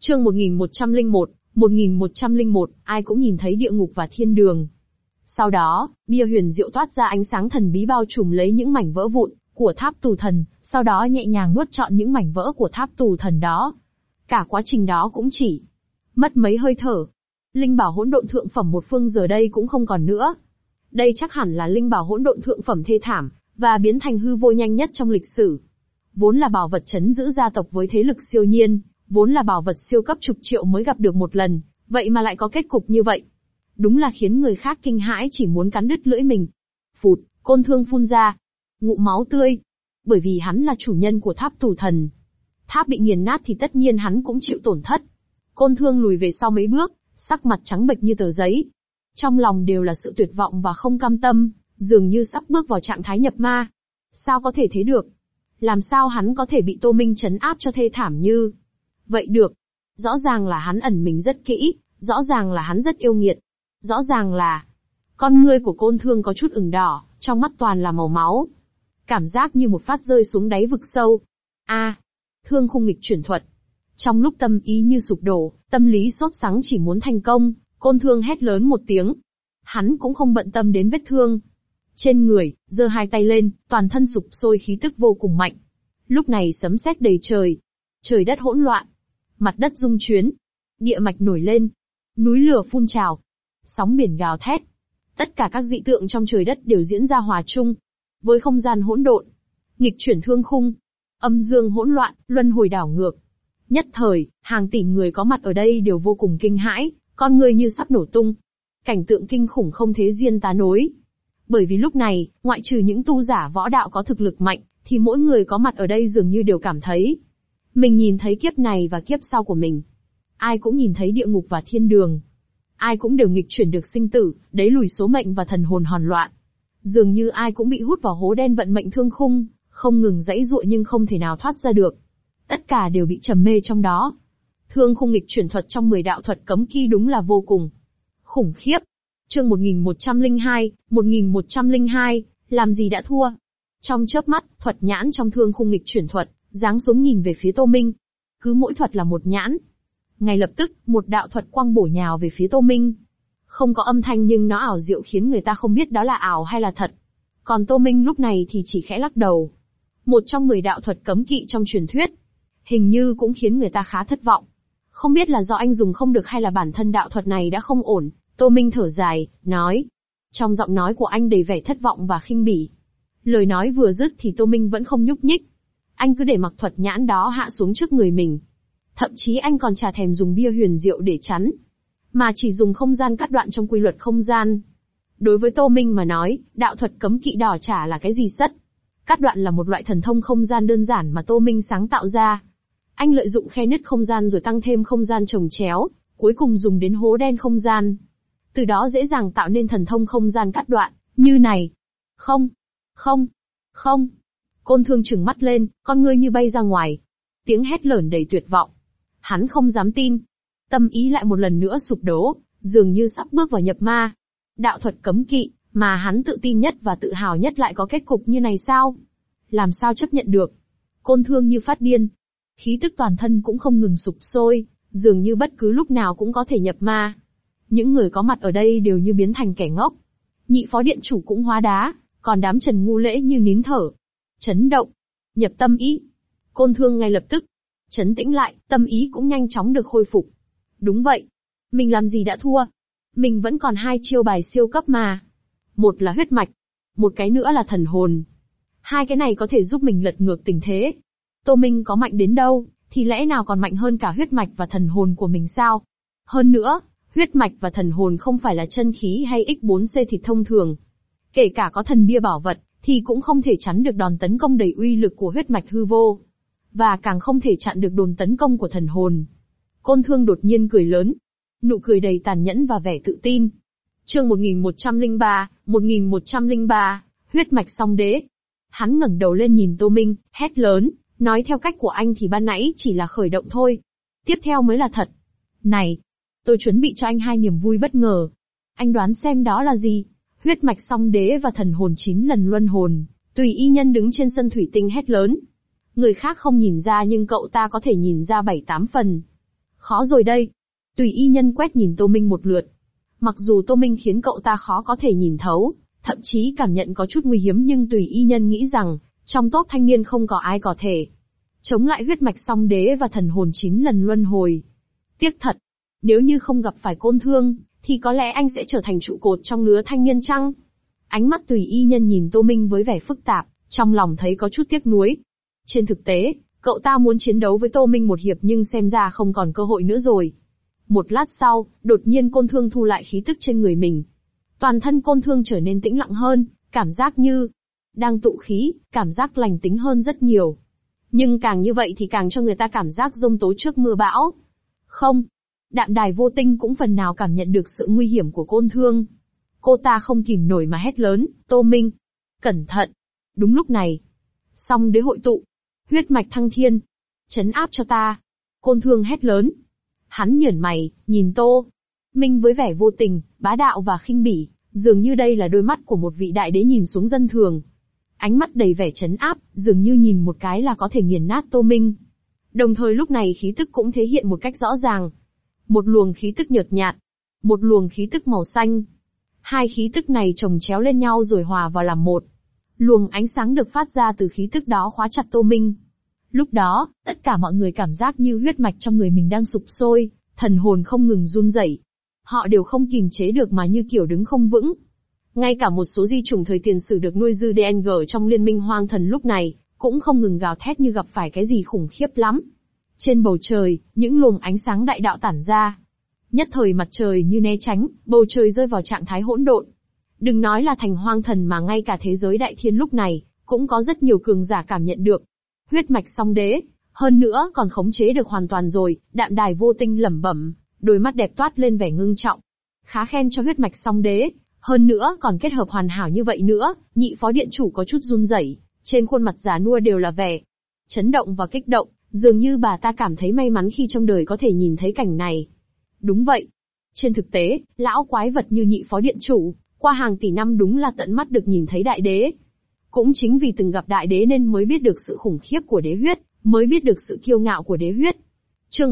Chương 1101, 1101, ai cũng nhìn thấy địa ngục và thiên đường. Sau đó, bia huyền diệu toát ra ánh sáng thần bí bao trùm lấy những mảnh vỡ vụn của tháp tù thần, sau đó nhẹ nhàng nuốt trọn những mảnh vỡ của tháp tù thần đó. Cả quá trình đó cũng chỉ mất mấy hơi thở. Linh bảo hỗn độn thượng phẩm một phương giờ đây cũng không còn nữa. Đây chắc hẳn là linh bảo hỗn độn thượng phẩm thê thảm, và biến thành hư vô nhanh nhất trong lịch sử. Vốn là bảo vật trấn giữ gia tộc với thế lực siêu nhiên, vốn là bảo vật siêu cấp chục triệu mới gặp được một lần, vậy mà lại có kết cục như vậy. Đúng là khiến người khác kinh hãi chỉ muốn cắn đứt lưỡi mình. Phụt, Côn Thương phun ra ngụm máu tươi. Bởi vì hắn là chủ nhân của tháp tù thần. Tháp bị nghiền nát thì tất nhiên hắn cũng chịu tổn thất. Côn Thương lùi về sau mấy bước, sắc mặt trắng bệch như tờ giấy. Trong lòng đều là sự tuyệt vọng và không cam tâm, dường như sắp bước vào trạng thái nhập ma. Sao có thể thế được? Làm sao hắn có thể bị Tô Minh trấn áp cho thê thảm như vậy được? Rõ ràng là hắn ẩn mình rất kỹ, rõ ràng là hắn rất yêu nghiệt. Rõ ràng là con ngươi của Côn Thương có chút ửng đỏ, trong mắt toàn là màu máu. Cảm giác như một phát rơi xuống đáy vực sâu. Thương khung nghịch chuyển thuật. Trong lúc tâm ý như sụp đổ, tâm lý sốt sắng chỉ muốn thành công, Côn Thương hét lớn một tiếng. Hắn cũng không bận tâm đến vết thương trên người, giơ hai tay lên, toàn thân sục sôi khí tức vô cùng mạnh. Lúc này sấm sét đầy trời, trời đất hỗn loạn, mặt đất rung chuyến, địa mạch nổi lên, núi lửa phun trào, sóng biển gào thét. Tất cả các dị tượng trong trời đất đều diễn ra hòa chung với không gian hỗn độn. Nghịch chuyển thương khung, âm dương hỗn loạn, luân hồi đảo ngược. Nhất thời, hàng tỷ người có mặt ở đây đều vô cùng kinh hãi, con người như sắp nổ tung. Cảnh tượng kinh khủng không thế diên tá nối. Bởi vì lúc này, ngoại trừ những tu giả võ đạo có thực lực mạnh, thì mỗi người có mặt ở đây dường như đều cảm thấy mình nhìn thấy kiếp này và kiếp sau của mình. Ai cũng nhìn thấy địa ngục và thiên đường. Ai cũng đều nghịch chuyển được sinh tử, đẩy lùi số mệnh và thần hồn hòn loạn. Dường như ai cũng bị hút vào hố đen vận mệnh thương khung, không ngừng giãy giụa nhưng không thể nào thoát ra được. Tất cả đều bị trầm mê trong đó. Thương khung nghịch chuyển thuật trong 10 đạo thuật cấm kỵ đúng là vô cùng khủng khiếp. Chương 1102, 1102, làm gì đã thua? Trong chớp mắt, thuật nhãn trong thương khung nghịch chuyển thuật, giáng xuống nhìn về phía Tô Minh. Cứ mỗi thuật là một nhãn. Ngay lập tức, một đạo thuật quang bổ nhào về phía Tô Minh. Không có âm thanh nhưng nó ảo diệu khiến người ta không biết đó là ảo hay là thật. Còn Tô Minh lúc này thì chỉ khẽ lắc đầu. Một trong 10 đạo thuật cấm kỵ trong truyền thuyết. Hình như cũng khiến người ta khá thất vọng. Không biết là do anh dùng không được hay là bản thân đạo thuật này đã không ổn. Tô Minh thở dài, nói. Trong giọng nói của anh đầy vẻ thất vọng và khinh bỉ. Lời nói vừa dứt thì Tô Minh vẫn không nhúc nhích. Anh cứ để mặc thuật nhãn đó hạ xuống trước người mình. Thậm chí anh còn chả thèm dùng bia huyền diệu để chắn. Mà chỉ dùng không gian cắt đoạn trong quy luật không gian. Đối với Tô Minh mà nói, đạo thuật cấm kỵ đỏ chả là cái gì sất. Cắt đoạn là một loại thần thông không gian đơn giản mà Tô Minh sáng tạo ra. Anh lợi dụng khe nứt không gian rồi tăng thêm không gian chồng chéo, cuối cùng dùng đến hố đen không gian. Từ đó dễ dàng tạo nên thần thông không gian cắt đoạn, như này. Không. Côn Thương trừng mắt lên, con ngươi như bay ra ngoài. Tiếng hét lớn đầy tuyệt vọng. Hắn không dám tin. Tâm ý lại một lần nữa sụp đổ, dường như sắp bước vào nhập ma. Đạo thuật cấm kỵ, mà hắn tự tin nhất và tự hào nhất lại có kết cục như này sao? Làm sao chấp nhận được? Côn Thương như phát điên. Khí tức toàn thân cũng không ngừng sục sôi, dường như bất cứ lúc nào cũng có thể nhập ma. Những người có mặt ở đây đều như biến thành kẻ ngốc. Nhị phó điện chủ cũng hóa đá, còn đám Trần Ngu Lễ như nín thở. Chấn động. Nhập tâm ý. Côn Thương ngay lập tức trấn tĩnh lại, tâm ý cũng nhanh chóng được khôi phục. Đúng vậy. Mình làm gì đã thua? Mình vẫn còn 2 chiêu bài siêu cấp mà. Một là huyết mạch, một cái nữa là thần hồn. 2 cái này có thể giúp mình lật ngược tình thế. Tô Minh có mạnh đến đâu, thì lẽ nào còn mạnh hơn cả huyết mạch và thần hồn của mình sao? Hơn nữa, huyết mạch và thần hồn không phải là chân khí hay X4C thịt thông thường. Kể cả có thần bia bảo vật, thì cũng không thể chắn được đòn tấn công đầy uy lực của huyết mạch hư vô. Và càng không thể chặn được đòn tấn công của thần hồn. Côn Thương đột nhiên cười lớn. Nụ cười đầy tàn nhẫn và vẻ tự tin. Chương 1103, huyết mạch song đế. Hắn ngẩng đầu lên nhìn Tô Minh, hét lớn, nói theo cách của anh thì ban nãy chỉ là khởi động thôi. Tiếp theo mới là thật. Này, tôi chuẩn bị cho anh 2 niềm vui bất ngờ. Anh đoán xem đó là gì? Huyết mạch song đế và thần hồn 9 lần luân hồn. Tùy y nhân đứng trên sân thủy tinh hét lớn. Người khác không nhìn ra nhưng cậu ta có thể nhìn ra 7-8 phần. Khó rồi đây. Tùy y nhân quét nhìn Tô Minh một lượt. Mặc dù Tô Minh khiến cậu ta khó có thể nhìn thấu, thậm chí cảm nhận có chút nguy hiểm, nhưng Tùy y nhân nghĩ rằng, trong tốt thanh niên không có ai có thể chống lại huyết mạch song đế và thần hồn 9 lần luân hồi. Tiếc thật, nếu như không gặp phải Côn Thương, thì có lẽ anh sẽ trở thành trụ cột trong lứa thanh niên chăng? Ánh mắt Tùy y nhân nhìn Tô Minh với vẻ phức tạp, trong lòng thấy có chút tiếc nuối. Trên thực tế, cậu ta muốn chiến đấu với Tô Minh một hiệp nhưng xem ra không còn cơ hội nữa rồi. Một lát sau, đột nhiên Côn Thương thu lại khí tức trên người mình. Toàn thân Côn Thương trở nên tĩnh lặng hơn, cảm giác như đang tụ khí, cảm giác lành tính hơn rất nhiều. Nhưng càng như vậy thì càng cho người ta cảm giác giông tố trước mưa bão. Không, Đạm Đài Vô Tinh cũng phần nào cảm nhận được sự nguy hiểm của Côn Thương. Cô ta không kìm nổi mà hét lớn, Tô Minh, cẩn thận. Đúng lúc này, song đế hội tụ, huyết mạch thăng thiên, trấn áp cho ta. Côn Thương hét lớn. Hắn nhởn mày, nhìn Tô Minh với vẻ vô tình, bá đạo và khinh bỉ, dường như đây là đôi mắt của một vị đại đế nhìn xuống dân thường. Ánh mắt đầy vẻ trấn áp, dường như nhìn một cái là có thể nghiền nát Tô Minh. Đồng thời lúc này khí tức cũng thể hiện một cách rõ ràng. Một luồng khí tức nhợt nhạt, một luồng khí tức màu xanh. Hai khí tức này chồng chéo lên nhau rồi hòa vào làm một. Luồng ánh sáng được phát ra từ khí tức đó khóa chặt Tô Minh. Lúc đó, tất cả mọi người cảm giác như huyết mạch trong người mình đang sụp sôi, thần hồn không ngừng run rẩy. Họ đều không kìm chế được mà như kiểu đứng không vững. Ngay cả một số di chủng thời tiền sử được nuôi dư DNG trong liên minh hoang thần lúc này, cũng không ngừng gào thét như gặp phải cái gì khủng khiếp lắm. Trên bầu trời, những luồng ánh sáng đại đạo tản ra. Nhất thời mặt trời như né tránh, bầu trời rơi vào trạng thái hỗn độn. Đừng nói là thành hoang thần mà ngay cả thế giới đại thiên lúc này, cũng có rất nhiều cường giả cảm nhận được. Huyết mạch song đế, hơn nữa còn khống chế được hoàn toàn rồi, Đạm Đài Vô Tinh lẩm bẩm, đôi mắt đẹp toát lên vẻ ngưng trọng. Khá khen cho huyết mạch song đế, hơn nữa còn kết hợp hoàn hảo như vậy nữa, nhị phó điện chủ có chút run rẩy, trên khuôn mặt già nua đều là vẻ chấn động và kích động, dường như bà ta cảm thấy may mắn khi trong đời có thể nhìn thấy cảnh này. Đúng vậy. Trên thực tế, lão quái vật như nhị phó điện chủ, qua hàng tỷ năm đúng là tận mắt được nhìn thấy đại đế. Cũng chính vì từng gặp đại đế nên mới biết được sự khủng khiếp của đế huyết, mới biết được sự kiêu ngạo của đế huyết. Chương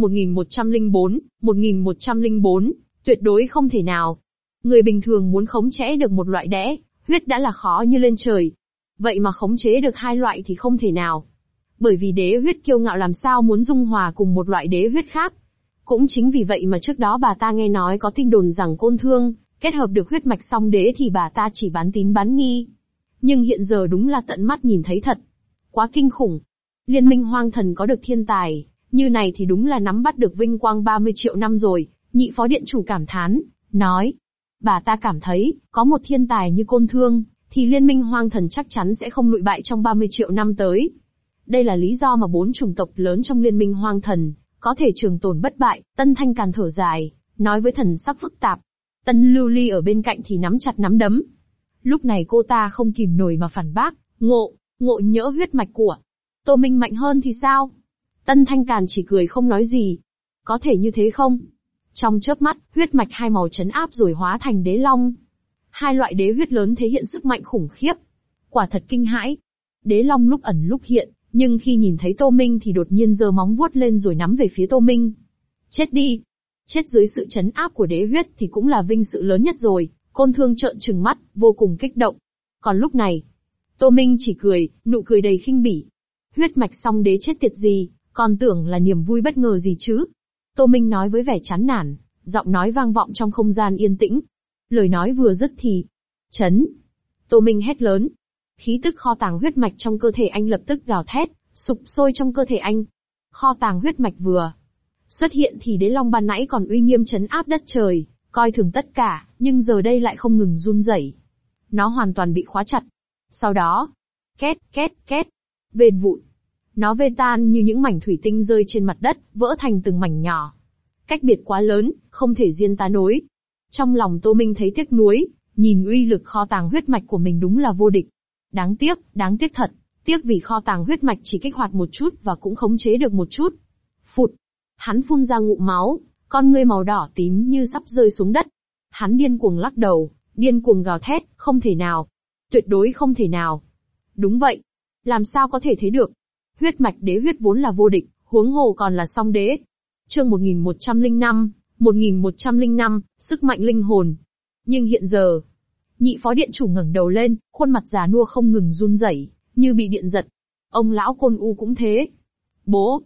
1104, tuyệt đối không thể nào. Người bình thường muốn khống chế được một loại đế huyết đã là khó như lên trời. Vậy mà khống chế được hai loại thì không thể nào. Bởi vì đế huyết kiêu ngạo làm sao muốn dung hòa cùng một loại đế huyết khác. Cũng chính vì vậy mà trước đó bà ta nghe nói có tin đồn rằng Côn Thương kết hợp được huyết mạch song đế thì bà ta chỉ bán tín bán nghi. Nhưng hiện giờ đúng là tận mắt nhìn thấy thật. Quá kinh khủng. Liên minh hoang thần có được thiên tài, như này thì đúng là nắm bắt được vinh quang 30 triệu năm rồi, nhị phó điện chủ cảm thán, nói. Bà ta cảm thấy, có một thiên tài như Côn Thương, thì liên minh hoang thần chắc chắn sẽ không lụi bại trong 30 triệu năm tới. Đây là lý do mà 4 chủng tộc lớn trong liên minh hoang thần, có thể trường tồn bất bại. Tân Thanh Càn thở dài, nói với thần sắc phức tạp. Tân Lưu Ly ở bên cạnh thì nắm chặt nắm đấm. Lúc này cô ta không kìm nổi mà phản bác, ngộ nhỡ huyết mạch của Tô Minh mạnh hơn thì sao? Tân Thanh Càn chỉ cười không nói gì. Có thể như thế không? Trong chớp mắt, huyết mạch hai màu chấn áp rồi hóa thành đế long. Hai loại đế huyết lớn thể hiện sức mạnh khủng khiếp. Quả thật kinh hãi. Đế long lúc ẩn lúc hiện, nhưng khi nhìn thấy Tô Minh thì đột nhiên giơ móng vuốt lên rồi nắm về phía Tô Minh. Chết đi! Chết dưới sự chấn áp của đế huyết thì cũng là vinh sự lớn nhất rồi. Côn Thương trợn trừng mắt, vô cùng kích động. Còn lúc này, Tô Minh chỉ cười, nụ cười đầy khinh bỉ. Huyết mạch song đế chết tiệt gì, còn tưởng là niềm vui bất ngờ gì chứ. Tô Minh nói với vẻ chán nản, giọng nói vang vọng trong không gian yên tĩnh. Lời nói vừa dứt thì, chấn. Tô Minh hét lớn. Khí tức kho tàng huyết mạch trong cơ thể anh lập tức gào thét, sụp sôi trong cơ thể anh. Kho tàng huyết mạch vừa xuất hiện thì đế long ban nãy còn uy nghiêm trấn áp đất trời, coi thường tất cả, nhưng giờ đây lại không ngừng run rẩy. Nó hoàn toàn bị khóa chặt. Sau đó, két, vệt vụn. Nó vê tan như những mảnh thủy tinh rơi trên mặt đất, vỡ thành từng mảnh nhỏ. Cách biệt quá lớn, không thể diên tá nối. Trong lòng Tô Minh thấy tiếc nuối, nhìn uy lực kho tàng huyết mạch của mình đúng là vô địch. Đáng tiếc thật, tiếc vì kho tàng huyết mạch chỉ kích hoạt một chút và cũng khống chế được một chút. Phụt, hắn phun ra ngụm máu, con ngươi màu đỏ tím như sắp rơi xuống đất. Hắn điên cuồng lắc đầu, điên cuồng gào thét, không thể nào. Tuyệt đối không thể nào. Đúng vậy. Làm sao có thể thế được? Huyết mạch đế huyết vốn là vô địch, huống hồ còn là song đế. Chương 1105, sức mạnh linh hồn. Nhưng hiện giờ, nhị phó điện chủ ngẩng đầu lên, khuôn mặt già nua không ngừng run rẩy, như bị điện giật. Ông lão Côn U cũng thế. Bố,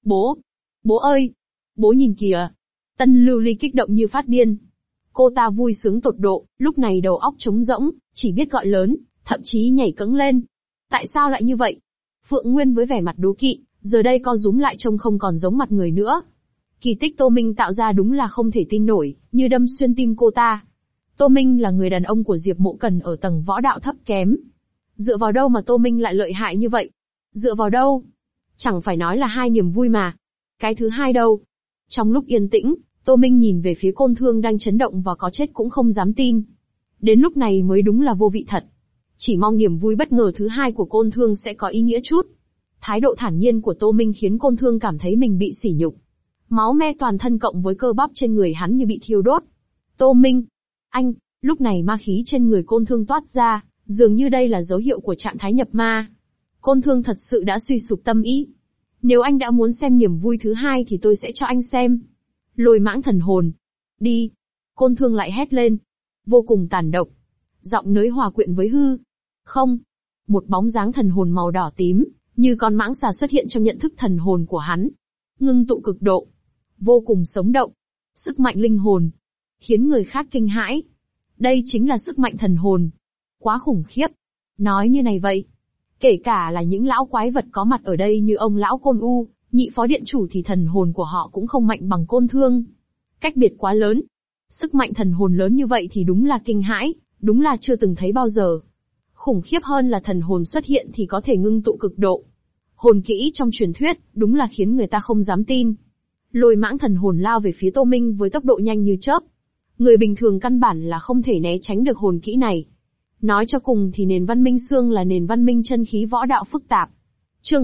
bố ơi, bố nhìn kìa. Tân Lưu Ly kích động như phát điên. Cô ta vui sướng tột độ, lúc này đầu óc trống rỗng, chỉ biết gọi lớn, thậm chí nhảy cẫng lên. Tại sao lại như vậy? Phượng Nguyên với vẻ mặt đố kỵ, giờ đây co rúm lại trông không còn giống mặt người nữa. Kỳ tích Tô Minh tạo ra đúng là không thể tin nổi, như đâm xuyên tim cô ta. Tô Minh là người đàn ông của Diệp Mộ Cẩn ở tầng võ đạo thấp kém. Dựa vào đâu mà Tô Minh lại lợi hại như vậy? Dựa vào đâu? Chẳng phải nói là hai niềm vui mà. Cái thứ hai đâu? Trong lúc yên tĩnh, Tô Minh nhìn về phía Côn Thương đang chấn động và có chết cũng không dám tin. Đến lúc này mới đúng là vô vị thật. Chỉ mong niềm vui bất ngờ thứ hai của Côn Thương sẽ có ý nghĩa chút. Thái độ thản nhiên của Tô Minh khiến Côn Thương cảm thấy mình bị sỉ nhục. Máu me toàn thân cộng với cơ bắp trên người hắn như bị thiêu đốt. Tô Minh! Anh! Lúc này ma khí trên người Côn Thương toát ra, dường như đây là dấu hiệu của trạng thái nhập ma. Côn Thương thật sự đã suy sụp tâm ý. Nếu anh đã muốn xem niềm vui thứ hai thì tôi sẽ cho anh xem. Lôi mãng thần hồn. Đi! Côn Thương lại hét lên. Vô cùng tàn độc. Giọng nới hòa quyện với hư. Không! Một bóng dáng thần hồn màu đỏ tím, như con mãng xà xuất hiện trong nhận thức thần hồn của hắn. Ngưng tụ cực độ. Vô cùng sống động. Sức mạnh linh hồn. Khiến người khác kinh hãi. Đây chính là sức mạnh thần hồn. Quá khủng khiếp. Nói như này vậy. Kể cả là những lão quái vật có mặt ở đây như ông lão Côn U, nhị phó điện chủ thì thần hồn của họ cũng không mạnh bằng Côn Thương. Cách biệt quá lớn. Sức mạnh thần hồn lớn như vậy thì đúng là kinh hãi, đúng là chưa từng thấy bao giờ. Khủng khiếp hơn là thần hồn xuất hiện thì có thể ngưng tụ cực độ. Hồn kỹ trong truyền thuyết, đúng là khiến người ta không dám tin. Lôi mãng thần hồn lao về phía Tô Minh với tốc độ nhanh như chớp. Người bình thường căn bản là không thể né tránh được hồn kỹ này. Nói cho cùng thì nền văn minh xương là nền văn minh chân khí võ đạo phức tạp. Chương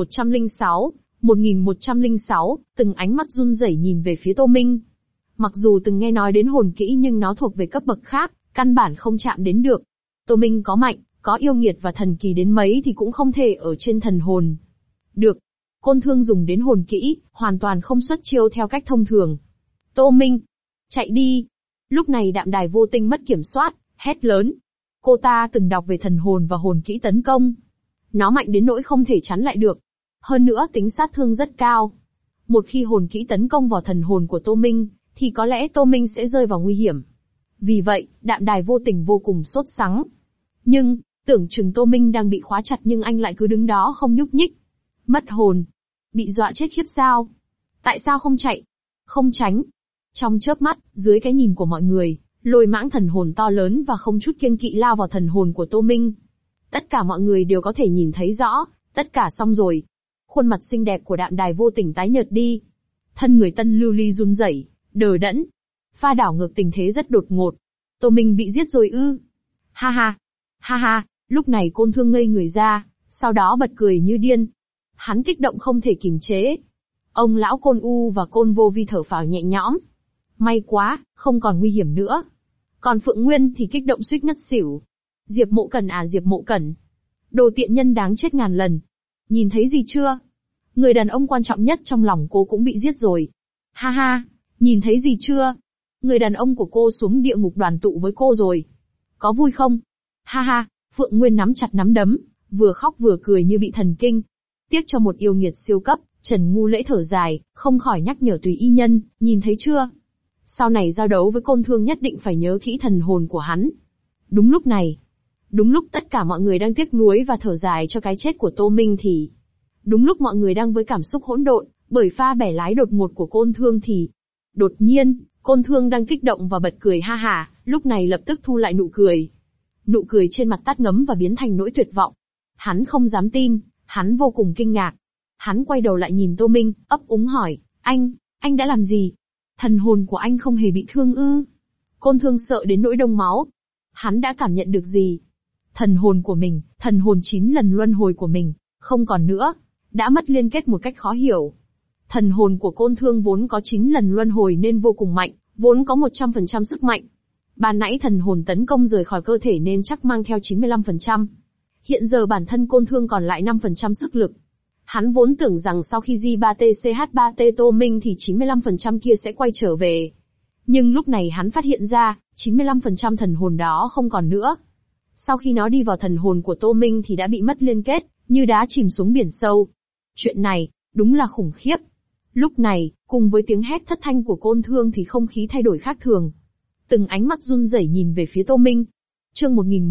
1106, từng ánh mắt run rẩy nhìn về phía Tô Minh. Mặc dù từng nghe nói đến hồn kỹ nhưng nó thuộc về cấp bậc khác, căn bản không chạm đến được. Tô Minh có mạnh, có yêu nghiệt và thần kỳ đến mấy thì cũng không thể ở trên thần hồn. Được. Côn Thương dùng đến hồn kỹ, hoàn toàn không xuất chiêu theo cách thông thường. Tô Minh! Chạy đi! Lúc này Đạm Đài Vô Tinh mất kiểm soát, hét lớn. Cô ta từng đọc về thần hồn và hồn kỹ tấn công. Nó mạnh đến nỗi không thể chắn lại được. Hơn nữa tính sát thương rất cao. Một khi hồn kỹ tấn công vào thần hồn của Tô Minh, thì có lẽ Tô Minh sẽ rơi vào nguy hiểm. Vì vậy, Đạm Đài Vô Tình vô cùng sốt sắng. Nhưng, tưởng chừng Tô Minh đang bị khóa chặt nhưng anh lại cứ đứng đó không nhúc nhích. Mất hồn. Bị dọa chết khiếp sao? Tại sao không chạy? Không tránh? Trong chớp mắt, dưới cái nhìn của mọi người, lôi mãng thần hồn to lớn và không chút kiêng kỵ lao vào thần hồn của Tô Minh. Tất cả mọi người đều có thể nhìn thấy rõ, tất cả xong rồi. Khuôn mặt xinh đẹp của Đạm Đài Vô Tình tái nhợt đi. Thân người Tân Lưu Ly run rẩy, đờ đẫn. Pha đảo ngược tình thế rất đột ngột. Tô Minh bị giết rồi ư? Ha ha! Ha ha! Lúc này Côn Thương ngây người ra, sau đó bật cười như điên. Hắn kích động không thể kìm chế. Ông lão Côn U và Côn Vô Vi thở phào nhẹ nhõm. May quá, không còn nguy hiểm nữa. Còn Phượng Nguyên thì kích động suýt ngất xỉu. Diệp Mộ Cẩn à Diệp Mộ Cẩn. Đồ tiện nhân đáng chết ngàn lần. Nhìn thấy gì chưa? Người đàn ông quan trọng nhất trong lòng cô cũng bị giết rồi. Ha ha, nhìn thấy gì chưa? Người đàn ông của cô xuống địa ngục đoàn tụ với cô rồi. Có vui không? Ha ha, Phượng Nguyên nắm chặt nắm đấm, vừa khóc vừa cười như bị thần kinh. Tiếc cho một yêu nghiệt siêu cấp, Trần Ngu Lễ thở dài, không khỏi nhắc nhở Tùy Y Nhân, nhìn thấy chưa? Sau này giao đấu với Côn Thương nhất định phải nhớ kỹ thần hồn của hắn. Đúng lúc này, đúng lúc tất cả mọi người đang tiếc nuối và thở dài cho cái chết của Tô Minh thì... Đúng lúc mọi người đang với cảm xúc hỗn độn, bởi pha bẻ lái đột ngột của Côn Thương thì... Đột nhiên, Côn Thương đang kích động và bật cười ha hả, lúc này lập tức thu lại nụ cười. Nụ cười trên mặt tắt ngấm và biến thành nỗi tuyệt vọng. Hắn không dám tin, hắn vô cùng kinh ngạc. Hắn quay đầu lại nhìn Tô Minh, ấp úng hỏi, anh đã làm gì? Thần hồn của anh không hề bị thương ư? Côn Thương sợ đến nỗi đông máu. Hắn đã cảm nhận được gì? Thần hồn của mình, thần hồn 9 lần luân hồi của mình, không còn nữa, đã mất liên kết một cách khó hiểu. Thần hồn của Côn Thương vốn có 9 lần luân hồi nên vô cùng mạnh, vốn có 100% sức mạnh. Ban nãy thần hồn tấn công rời khỏi cơ thể nên chắc mang theo 95%. Hiện giờ bản thân Côn Thương còn lại 5% sức lực. Hắn vốn tưởng rằng sau khi J3TCH3T Tô Minh thì 95% kia sẽ quay trở về. Nhưng lúc này hắn phát hiện ra, 95% thần hồn đó không còn nữa. Sau khi nó đi vào thần hồn của Tô Minh thì đã bị mất liên kết, như đá chìm xuống biển sâu. Chuyện này, đúng là khủng khiếp. Lúc này, cùng với tiếng hét thất thanh của Côn Thương thì không khí thay đổi khác thường. Từng ánh mắt run rẩy nhìn về phía Tô Minh. Chương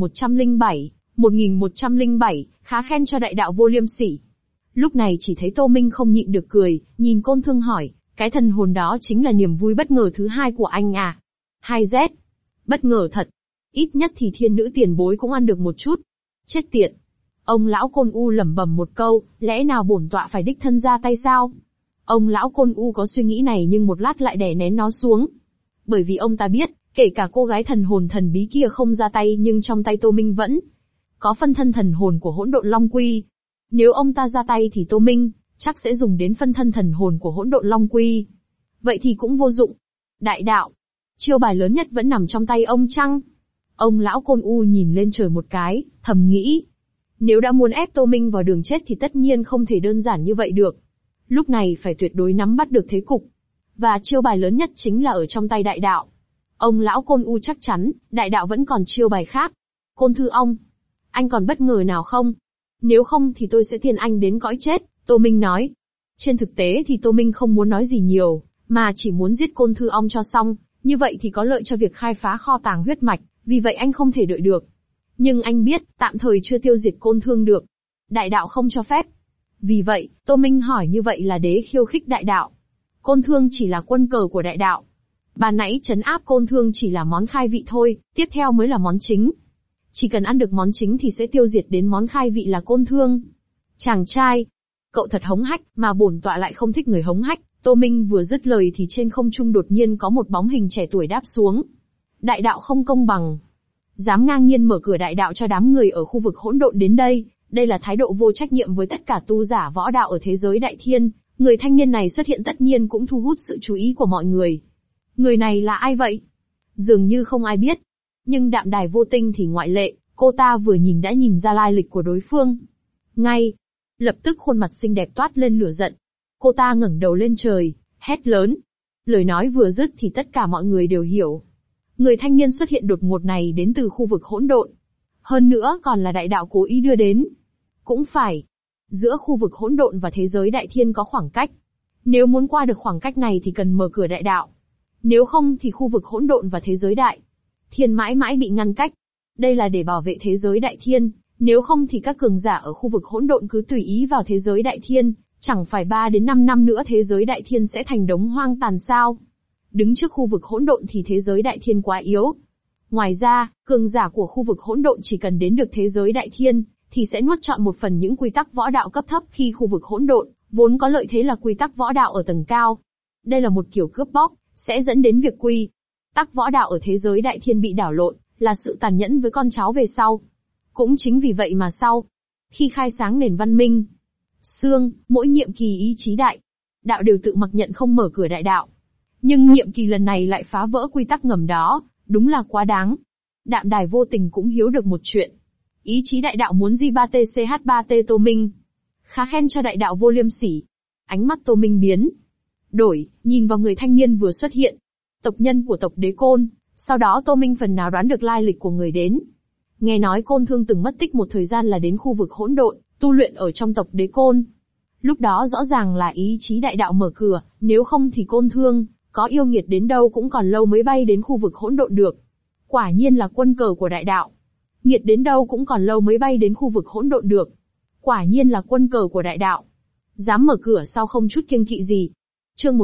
1107, khá khen cho đại đạo vô liêm sỉ. Lúc này chỉ thấy Tô Minh không nhịn được cười, nhìn Côn Thương hỏi, cái thần hồn đó chính là niềm vui bất ngờ thứ hai của anh à? 2Z. Bất ngờ thật. Ít nhất thì thiên nữ tiền bối cũng ăn được một chút. Chết tiệt. Ông lão Côn U lẩm bẩm một câu, lẽ nào bổn tọa phải đích thân ra tay sao? Ông lão Côn U có suy nghĩ này nhưng một lát lại đè nén nó xuống. Bởi vì ông ta biết, kể cả cô gái thần hồn thần bí kia không ra tay nhưng trong tay Tô Minh vẫn có phân thân thần hồn của hỗn độn Long Quy. Nếu ông ta ra tay thì Tô Minh chắc sẽ dùng đến phân thân thần hồn của hỗn độn Long Quy. Vậy thì cũng vô dụng. Đại đạo, chiêu bài lớn nhất vẫn nằm trong tay ông chăng? Ông lão Côn U nhìn lên trời một cái, thầm nghĩ. Nếu đã muốn ép Tô Minh vào đường chết thì tất nhiên không thể đơn giản như vậy được. Lúc này phải tuyệt đối nắm bắt được thế cục. Và chiêu bài lớn nhất chính là ở trong tay đại đạo. Ông lão Côn U chắc chắn, đại đạo vẫn còn chiêu bài khác. Côn Thư Ong, anh còn bất ngờ nào không? Nếu không thì tôi sẽ tiền anh đến cõi chết, Tô Minh nói. Trên thực tế thì Tô Minh không muốn nói gì nhiều, mà chỉ muốn giết Côn Thư Ong cho xong, như vậy thì có lợi cho việc khai phá kho tàng huyết mạch, vì vậy anh không thể đợi được. Nhưng anh biết, tạm thời chưa tiêu diệt Côn Thương được. Đại đạo không cho phép. Vì vậy, Tô Minh hỏi như vậy là đế khiêu khích đại đạo. Côn Thương chỉ là quân cờ của đại đạo. Ban nãy trấn áp Côn Thương chỉ là món khai vị thôi, tiếp theo mới là món chính. Chỉ cần ăn được món chính thì sẽ tiêu diệt đến món khai vị là Côn Thương. Chàng trai, cậu thật hống hách, mà bổn tọa lại không thích người hống hách. Tô Minh vừa dứt lời thì trên không trung đột nhiên có một bóng hình trẻ tuổi đáp xuống. Đại đạo không công bằng. Dám ngang nhiên mở cửa đại đạo cho đám người ở khu vực hỗn độn đến đây, đây là thái độ vô trách nhiệm với tất cả tu giả võ đạo ở thế giới đại thiên. Người thanh niên này xuất hiện tất nhiên cũng thu hút sự chú ý của mọi người. Người này là ai vậy? Dường như không ai biết. Nhưng Đạm Đài Vô Tinh thì ngoại lệ, cô ta vừa nhìn đã nhìn ra lai lịch của đối phương. Ngay lập tức khuôn mặt xinh đẹp toát lên lửa giận. Cô ta ngẩng đầu lên trời, hét lớn. Lời nói vừa dứt thì tất cả mọi người đều hiểu. Người thanh niên xuất hiện đột ngột này đến từ khu vực hỗn độn. Hơn nữa còn là đại đạo cố ý đưa đến. Cũng phải. Giữa khu vực hỗn độn và thế giới đại thiên có khoảng cách. Nếu muốn qua được khoảng cách này thì cần mở cửa đại đạo. Nếu không thì khu vực hỗn độn và thế giới đại thiên mãi mãi bị ngăn cách. Đây là để bảo vệ thế giới đại thiên, nếu không thì các cường giả ở khu vực hỗn độn cứ tùy ý vào thế giới đại thiên, chẳng phải 3 đến 5 năm nữa thế giới đại thiên sẽ thành đống hoang tàn sao? Đứng trước khu vực hỗn độn thì thế giới đại thiên quá yếu. Ngoài ra, cường giả của khu vực hỗn độn chỉ cần đến được thế giới đại thiên, thì sẽ nuốt trọn một phần những quy tắc võ đạo cấp thấp khi khu vực hỗn độn vốn có lợi thế là quy tắc võ đạo ở tầng cao. Đây là một kiểu cướp bóc, sẽ dẫn đến việc quy tắc võ đạo ở thế giới đại thiên bị đảo lộn, là sự tàn nhẫn với con cháu về sau. Cũng chính vì vậy mà sau khi khai sáng nền văn minh xương, mỗi nhiệm kỳ ý chí đại đạo đều tự mặc nhận không mở cửa đại đạo. Nhưng nhiệm kỳ lần này lại phá vỡ quy tắc ngầm đó, đúng là quá đáng. Đạm Đài Vô Tình cũng hiếu được một chuyện. Ý chí đại đạo muốn J3TCH3T Tô Minh. Khá khen cho đại đạo vô liêm sỉ. Ánh mắt Tô Minh biến đổi, nhìn vào người thanh niên vừa xuất hiện. Tộc nhân của tộc Đế Côn. Sau đó Tô Minh phần nào đoán được lai lịch của người đến. Nghe nói Côn Thương từng mất tích một thời gian là đến khu vực hỗn độn, tu luyện ở trong tộc Đế Côn. Lúc đó rõ ràng là ý chí đại đạo mở cửa, nếu không thì Côn Thương có yêu nghiệt đến đâu cũng còn lâu mới bay đến khu vực hỗn độn được. Quả nhiên là quân cờ của đại đạo. Nghiệt đến đâu cũng còn lâu mới bay đến khu vực hỗn độn được. Quả nhiên là quân cờ của đại đạo. Dám mở cửa sao không chút kiêng kỵ gì. Chương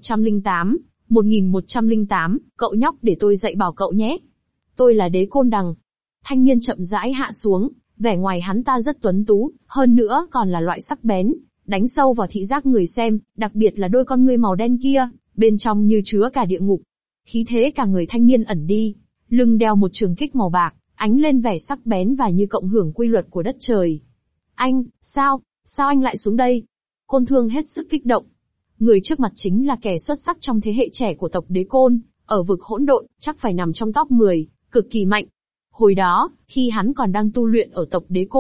1108, cậu nhóc để tôi dạy bảo cậu nhé. Tôi là Đế Côn Đằng. Thanh niên chậm rãi hạ xuống, vẻ ngoài hắn ta rất tuấn tú, hơn nữa còn là loại sắc bén, đánh sâu vào thị giác người xem, đặc biệt là đôi con ngươi màu đen kia, bên trong như chứa cả địa ngục. Khí thế cả người thanh niên ẩn đi, lưng đeo một trường kích màu bạc, ánh lên vẻ sắc bén và như cộng hưởng quy luật của đất trời. Anh, sao anh lại xuống đây? Côn Thương hết sức kích động. Người trước mặt chính là kẻ xuất sắc trong thế hệ trẻ của tộc Đế Côn, ở vực hỗn độn, chắc phải nằm trong top 10, cực kỳ mạnh. Hồi đó, khi hắn còn đang tu luyện ở tộc Đế Côn,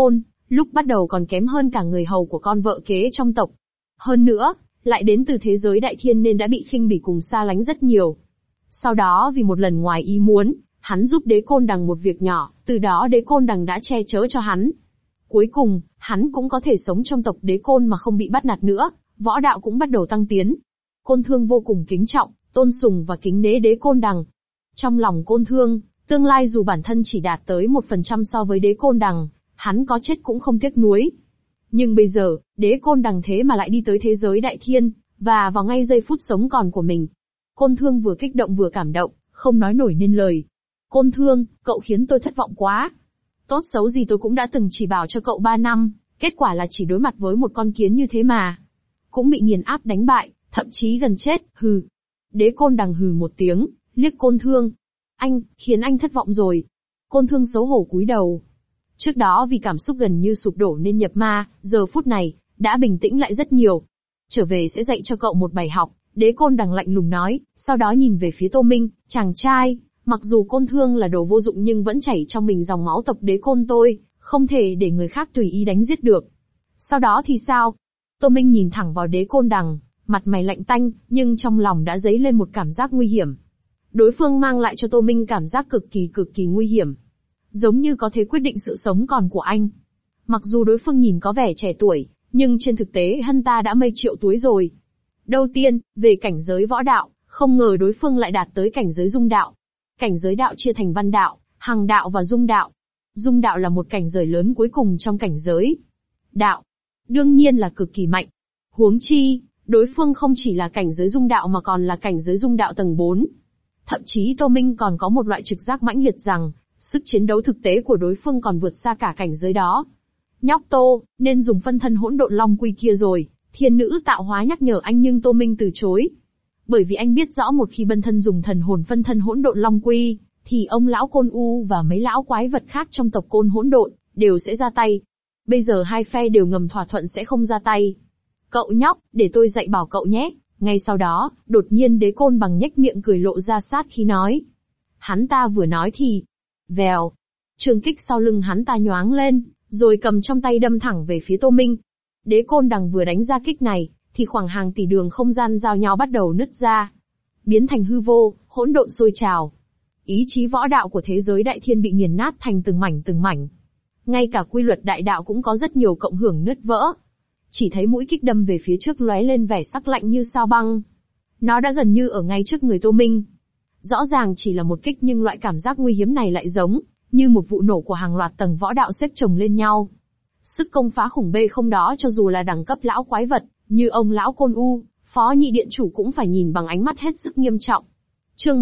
Lúc bắt đầu còn kém hơn cả người hầu của con vợ kế trong tộc. Hơn nữa, lại đến từ thế giới đại thiên nên đã bị khinh bỉ cùng xa lánh rất nhiều. Sau đó vì một lần ngoài ý muốn, hắn giúp Đế Côn Đằng một việc nhỏ, từ đó Đế Côn Đằng đã che chở cho hắn. Cuối cùng, hắn cũng có thể sống trong tộc Đế Côn mà không bị bắt nạt nữa, võ đạo cũng bắt đầu tăng tiến. Côn Thương vô cùng kính trọng, tôn sùng và kính nể Đế Côn Đằng. Trong lòng Côn Thương, tương lai dù bản thân chỉ đạt tới 1% so với Đế Côn Đằng, hắn có chết cũng không tiếc nuối. Nhưng bây giờ, Đế Côn Đằng thế mà lại đi tới thế giới đại thiên, và vào ngay giây phút sống còn của mình. Côn Thương vừa kích động vừa cảm động, không nói nổi nên lời. Côn Thương, cậu khiến tôi thất vọng quá. Tốt xấu gì tôi cũng đã từng chỉ bảo cho cậu 3 năm, kết quả là chỉ đối mặt với một con kiến như thế mà. Cũng bị nghiền áp đánh bại, thậm chí gần chết, hừ. Đế Côn Đằng hừ một tiếng, liếc Côn Thương. Anh, khiến anh thất vọng rồi. Côn Thương xấu hổ cúi đầu. Trước đó vì cảm xúc gần như sụp đổ nên nhập ma, giờ phút này, đã bình tĩnh lại rất nhiều. Trở về sẽ dạy cho cậu một bài học, Đế Côn Đằng lạnh lùng nói, sau đó nhìn về phía Tô Minh, chàng trai, mặc dù Côn Thương là đồ vô dụng nhưng vẫn chảy trong mình dòng máu tộc Đế Côn tôi, không thể để người khác tùy ý đánh giết được. Sau đó thì sao? Tô Minh nhìn thẳng vào Đế Côn Đằng, mặt mày lạnh tanh, nhưng trong lòng đã dấy lên một cảm giác nguy hiểm. Đối phương mang lại cho Tô Minh cảm giác cực kỳ nguy hiểm. Giống như có thể quyết định sự sống còn của anh. Mặc dù đối phương nhìn có vẻ trẻ tuổi, nhưng trên thực tế hắn ta đã mấy triệu tuổi rồi. Đầu tiên, về cảnh giới võ đạo, không ngờ đối phương lại đạt tới cảnh giới dung đạo. Cảnh giới đạo chia thành văn đạo, hằng đạo và dung đạo. Dung đạo là một cảnh giới lớn cuối cùng trong cảnh giới đạo. Đương nhiên là cực kỳ mạnh. Huống chi, đối phương không chỉ là cảnh giới dung đạo mà còn là cảnh giới dung đạo tầng 4. Thậm chí Tô Minh còn có một loại trực giác mãnh liệt rằng, sức chiến đấu thực tế của đối phương còn vượt xa cả cảnh giới đó. Nhóc Tô, nên dùng phân thân hỗn độn long quy kia rồi, thiên nữ tạo hóa nhắc nhở anh nhưng Tô Minh từ chối. Bởi vì anh biết rõ một khi bân thân dùng thần hồn phân thân hỗn độn long quy, thì ông lão Côn U và mấy lão quái vật khác trong tộc Côn hỗn độn, đều sẽ ra tay. Bây giờ hai phe đều ngầm thỏa thuận sẽ không ra tay. Cậu nhóc, để tôi dạy bảo cậu nhé. Ngay sau đó, đột nhiên Đế Côn Bằng nhếch miệng cười lộ ra sát khí nói. Hắn ta vừa nói thì, vèo, trường kích sau lưng hắn ta nhoáng lên, rồi cầm trong tay đâm thẳng về phía Tô Minh. Đế Côn Đằng vừa đánh ra kích này, thì khoảng hàng tỷ đường không gian giao nhau bắt đầu nứt ra, biến thành hư vô, hỗn độn sôi trào. Ý chí võ đạo của thế giới đại thiên bị nghiền nát thành từng mảnh. Ngay cả quy luật đại đạo cũng có rất nhiều cộng hưởng nứt vỡ. Chỉ thấy mũi kích đâm về phía trước lóe lên vẻ sắc lạnh như sao băng. Nó đã gần như ở ngay trước người Tô Minh. Rõ ràng chỉ là một kích nhưng loại cảm giác nguy hiểm này lại giống như một vụ nổ của hàng loạt tầng võ đạo xếp chồng lên nhau. Sức công phá khủng bê không đó cho dù là đẳng cấp lão quái vật, như ông lão Côn U, Phó Nhị Điện Chủ cũng phải nhìn bằng ánh mắt hết sức nghiêm trọng. Chương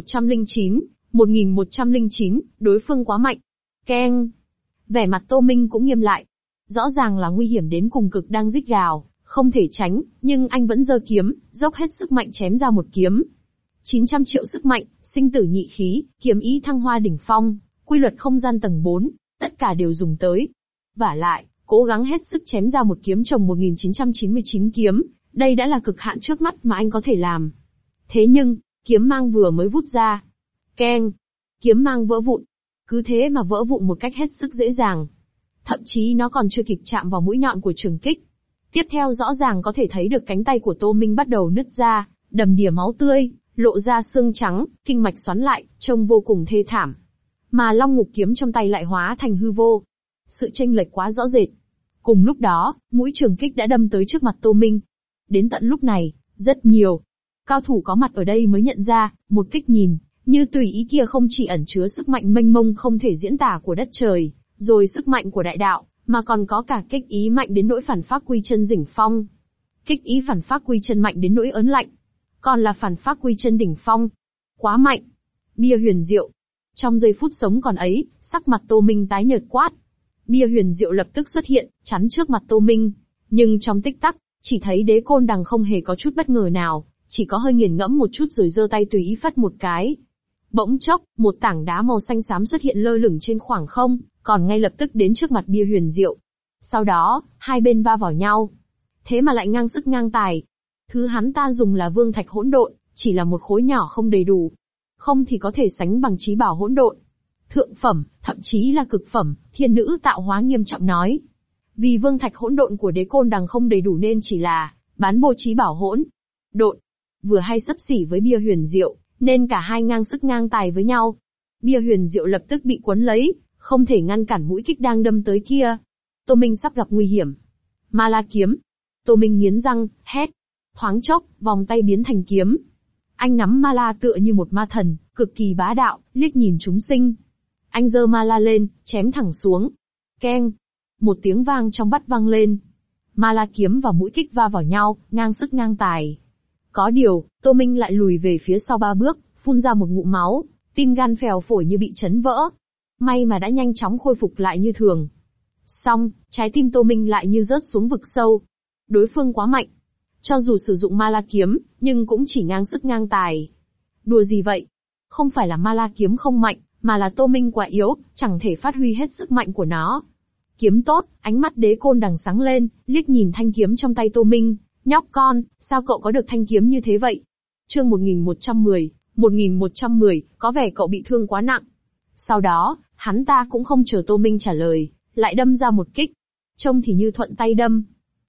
1109, đối phương quá mạnh. Keng. Vẻ mặt Tô Minh cũng nghiêm lại. Rõ ràng là nguy hiểm đến cùng cực đang rít gào, không thể tránh, nhưng anh vẫn giơ kiếm, dốc hết sức mạnh chém ra một kiếm. 900 triệu sức mạnh, sinh tử nhị khí, kiếm ý thăng hoa đỉnh phong, quy luật không gian tầng 4, tất cả đều dùng tới. Vả lại, cố gắng hết sức chém ra một kiếm chồng 1999 kiếm, đây đã là cực hạn trước mắt mà anh có thể làm. Thế nhưng, kiếm mang vừa mới vút ra. Keng. Kiếm mang vỡ vụn. Cứ thế mà vỡ vụn một cách hết sức dễ dàng. Thậm chí nó còn chưa kịp chạm vào mũi nhọn của trường kích. Tiếp theo rõ ràng có thể thấy được cánh tay của Tô Minh bắt đầu nứt ra, đầm đìa máu tươi, lộ ra xương trắng, kinh mạch xoắn lại, trông vô cùng thê thảm. Mà Long Ngục kiếm trong tay lại hóa thành hư vô. Sự chênh lệch quá rõ rệt. Cùng lúc đó, mũi trường kích đã đâm tới trước mặt Tô Minh. Đến tận lúc này, rất nhiều cao thủ có mặt ở đây mới nhận ra, một kích nhìn như tùy ý kia không chỉ ẩn chứa sức mạnh mênh mông không thể diễn tả của đất trời, rồi sức mạnh của đại đạo, mà còn có cả kích ý mạnh đến nỗi phản phác quy chân đỉnh phong. Kích ý phản phác quy chân mạnh đến nỗi ớn lạnh. Còn là phản phác quy chân đỉnh phong. Quá mạnh. Bia huyền diệu. Trong giây phút sống còn ấy, sắc mặt Tô Minh tái nhợt quát. Bia huyền diệu lập tức xuất hiện, chắn trước mặt Tô Minh. Nhưng trong tích tắc, chỉ thấy Đế Côn Đằng không hề có chút bất ngờ nào, chỉ có hơi nghiền ngẫm một chút rồi giơ tay tùy ý phất một cái. Bỗng chốc, một tảng đá màu xanh xám xuất hiện lơ lửng trên khoảng không, còn ngay lập tức đến trước mặt bia huyền diệu. Sau đó, hai bên va vào nhau. Thế mà lại ngang sức ngang tài. Thứ hắn ta dùng là vương thạch hỗn độn, chỉ là một khối nhỏ không đầy đủ. Không thì có thể sánh bằng chí bảo hỗn độn. Thượng phẩm, thậm chí là cực phẩm, thiên nữ tạo hóa nghiêm trọng nói. Vì vương thạch hỗn độn của đế côn đằng không đầy đủ nên chỉ là bán bố trí bảo hỗn độn, vừa hay xấp xỉ với bia huyền diệu, nên cả hai ngang sức ngang tài với nhau. Bia huyền diệu lập tức bị quấn lấy, không thể ngăn cản mũi kích đang đâm tới kia. Tô Minh sắp gặp nguy hiểm. Ma La kiếm. Tô Minh nghiến răng, hét. Thoáng chốc, vòng tay biến thành kiếm. Anh nắm ma la tựa như một ma thần, cực kỳ bá đạo, liếc nhìn chúng sinh. Anh giơ ma la lên, chém thẳng xuống. Keng. Một tiếng vang trong vắt vang lên. Ma la kiếm và mũi kích va vào nhau, ngang sức ngang tài. Có điều, Tô Minh lại lùi về phía sau 3 bước, phun ra một ngụm máu, tim gan phèo phổi như bị chấn vỡ. May mà đã nhanh chóng khôi phục lại như thường. Xong, trái tim Tô Minh lại như rớt xuống vực sâu. Đối phương quá mạnh. Cho dù sử dụng ma la kiếm, nhưng cũng chỉ ngang sức ngang tài. Đùa gì vậy? Không phải là ma la kiếm không mạnh, mà là Tô Minh quá yếu, chẳng thể phát huy hết sức mạnh của nó. Kiếm tốt, ánh mắt đế côn đằng sáng lên, liếc nhìn thanh kiếm trong tay Tô Minh. Nhóc con, sao cậu có được thanh kiếm như thế vậy? Chương 1110, có vẻ cậu bị thương quá nặng. Sau đó, hắn ta cũng không chờ Tô Minh trả lời, lại đâm ra một kích. Trông thì như thuận tay đâm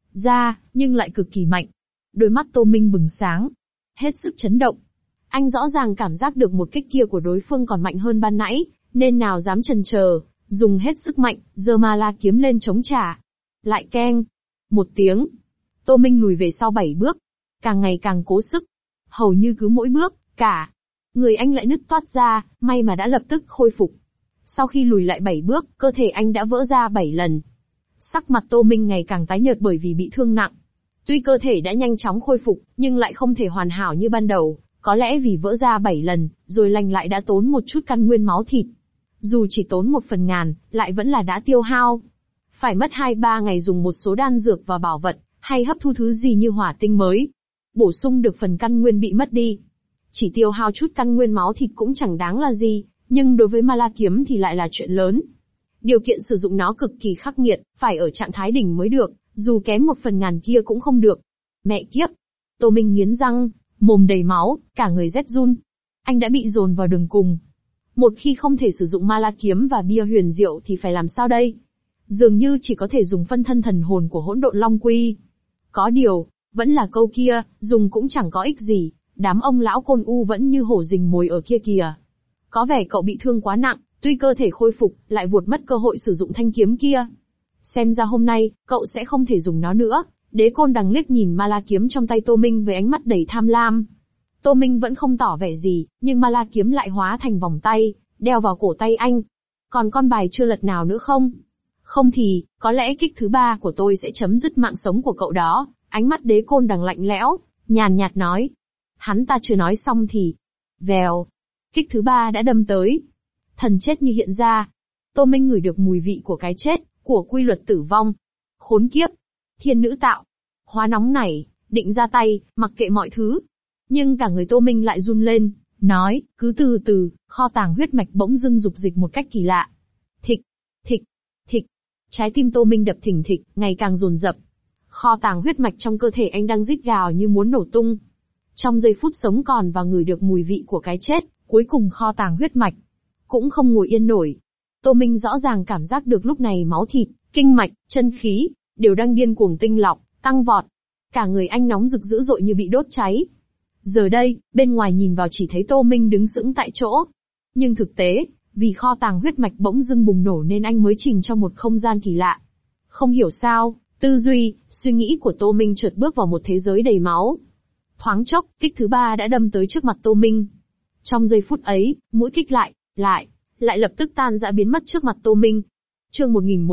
ra, nhưng lại cực kỳ mạnh. Đôi mắt Tô Minh bừng sáng, hết sức chấn động. Anh rõ ràng cảm giác được một kích kia của đối phương còn mạnh hơn ban nãy, nên nào dám chần chờ, dùng hết sức mạnh, giơ ma la kiếm lên chống trả. Lại keng. Một tiếng. Tô Minh lùi về sau 7 bước, càng ngày càng cố sức. Hầu như cứ mỗi bước, cả người anh lại nứt toát ra, may mà đã lập tức khôi phục. Sau khi lùi lại 7 bước, cơ thể anh đã vỡ ra 7 lần. Sắc mặt Tô Minh ngày càng tái nhợt bởi vì bị thương nặng. Tuy cơ thể đã nhanh chóng khôi phục, nhưng lại không thể hoàn hảo như ban đầu, có lẽ vì vỡ ra 7 lần, rồi lành lại đã tốn một chút căn nguyên máu thịt. Dù chỉ tốn 1/1000, lại vẫn là đã tiêu hao. Phải mất 2-3 ngày dùng một số đan dược và bảo vật, hay hấp thu thứ gì như hỏa tinh mới bổ sung được phần căn nguyên bị mất đi. Chỉ tiêu hao chút căn nguyên máu thịt cũng chẳng đáng là gì, nhưng đối với ma la kiếm thì lại là chuyện lớn. Điều kiện sử dụng nó cực kỳ khắc nghiệt, phải ở trạng thái đỉnh mới được, dù kém 1/1000 kia cũng không được. Mẹ kiếp! Tô Minh nghiến răng, mồm đầy máu, cả người rét run. Anh đã bị dồn vào đường cùng. Một khi không thể sử dụng ma la kiếm và bia huyền diệu thì phải làm sao đây? Dường như chỉ có thể dùng phân thân thần hồn của hỗn độn long quy. Có điều, vẫn là câu kia, dùng cũng chẳng có ích gì, đám ông lão côn u vẫn như hổ rình mồi ở kia kìa. Có vẻ cậu bị thương quá nặng, tuy cơ thể khôi phục, lại vuột mất cơ hội sử dụng thanh kiếm kia. Xem ra hôm nay, cậu sẽ không thể dùng nó nữa. Đế côn đằng liếc nhìn ma la kiếm trong tay Tô Minh với ánh mắt đầy tham lam. Tô Minh vẫn không tỏ vẻ gì, nhưng ma la kiếm lại hóa thành vòng tay, đeo vào cổ tay anh. Còn con bài chưa lật nào nữa không? Không thì, có lẽ kích thứ 3 của tôi sẽ chấm dứt mạng sống của cậu đó. Ánh mắt đế côn đằng lạnh lẽo, nhàn nhạt nói. Hắn ta chưa nói xong thì... Vèo. Kích thứ 3 đã đâm tới. Thần chết như hiện ra. Tô Minh ngửi được mùi vị của cái chết, của quy luật tử vong. Khốn kiếp. Thiên nữ tạo. Hóa nóng nảy, định ra tay, mặc kệ mọi thứ. Nhưng cả người Tô Minh lại run lên, nói, cứ từ từ, kho tàng huyết mạch bỗng dưng dục dịch một cách kỳ lạ. Thịch, thịch, thịch. Trái tim Tô Minh đập thình thịch, ngày càng dồn dập. Kho tàng huyết mạch trong cơ thể anh đang rít gào như muốn nổ tung. Trong giây phút sống còn và ngửi được mùi vị của cái chết, cuối cùng kho tàng huyết mạch cũng không ngồi yên nổi. Tô Minh rõ ràng cảm giác được lúc này máu thịt, kinh mạch, chân khí đều đang điên cuồng tinh lọc, tăng vọt. Cả người anh nóng rực dữ dội như bị đốt cháy. Giờ đây, bên ngoài nhìn vào chỉ thấy Tô Minh đứng sững tại chỗ. Nhưng thực tế, vì kho tàng huyết mạch bỗng dưng bùng nổ nên anh mới chìm trong một không gian kỳ lạ. Không hiểu sao, tư duy, suy nghĩ của Tô Minh chợt bước vào một thế giới đầy máu. Thoáng chốc, kích thứ 3 đã đâm tới trước mặt Tô Minh. Trong giây phút ấy, mũi kích lại lập tức tan rã biến mất trước mặt Tô Minh. Chương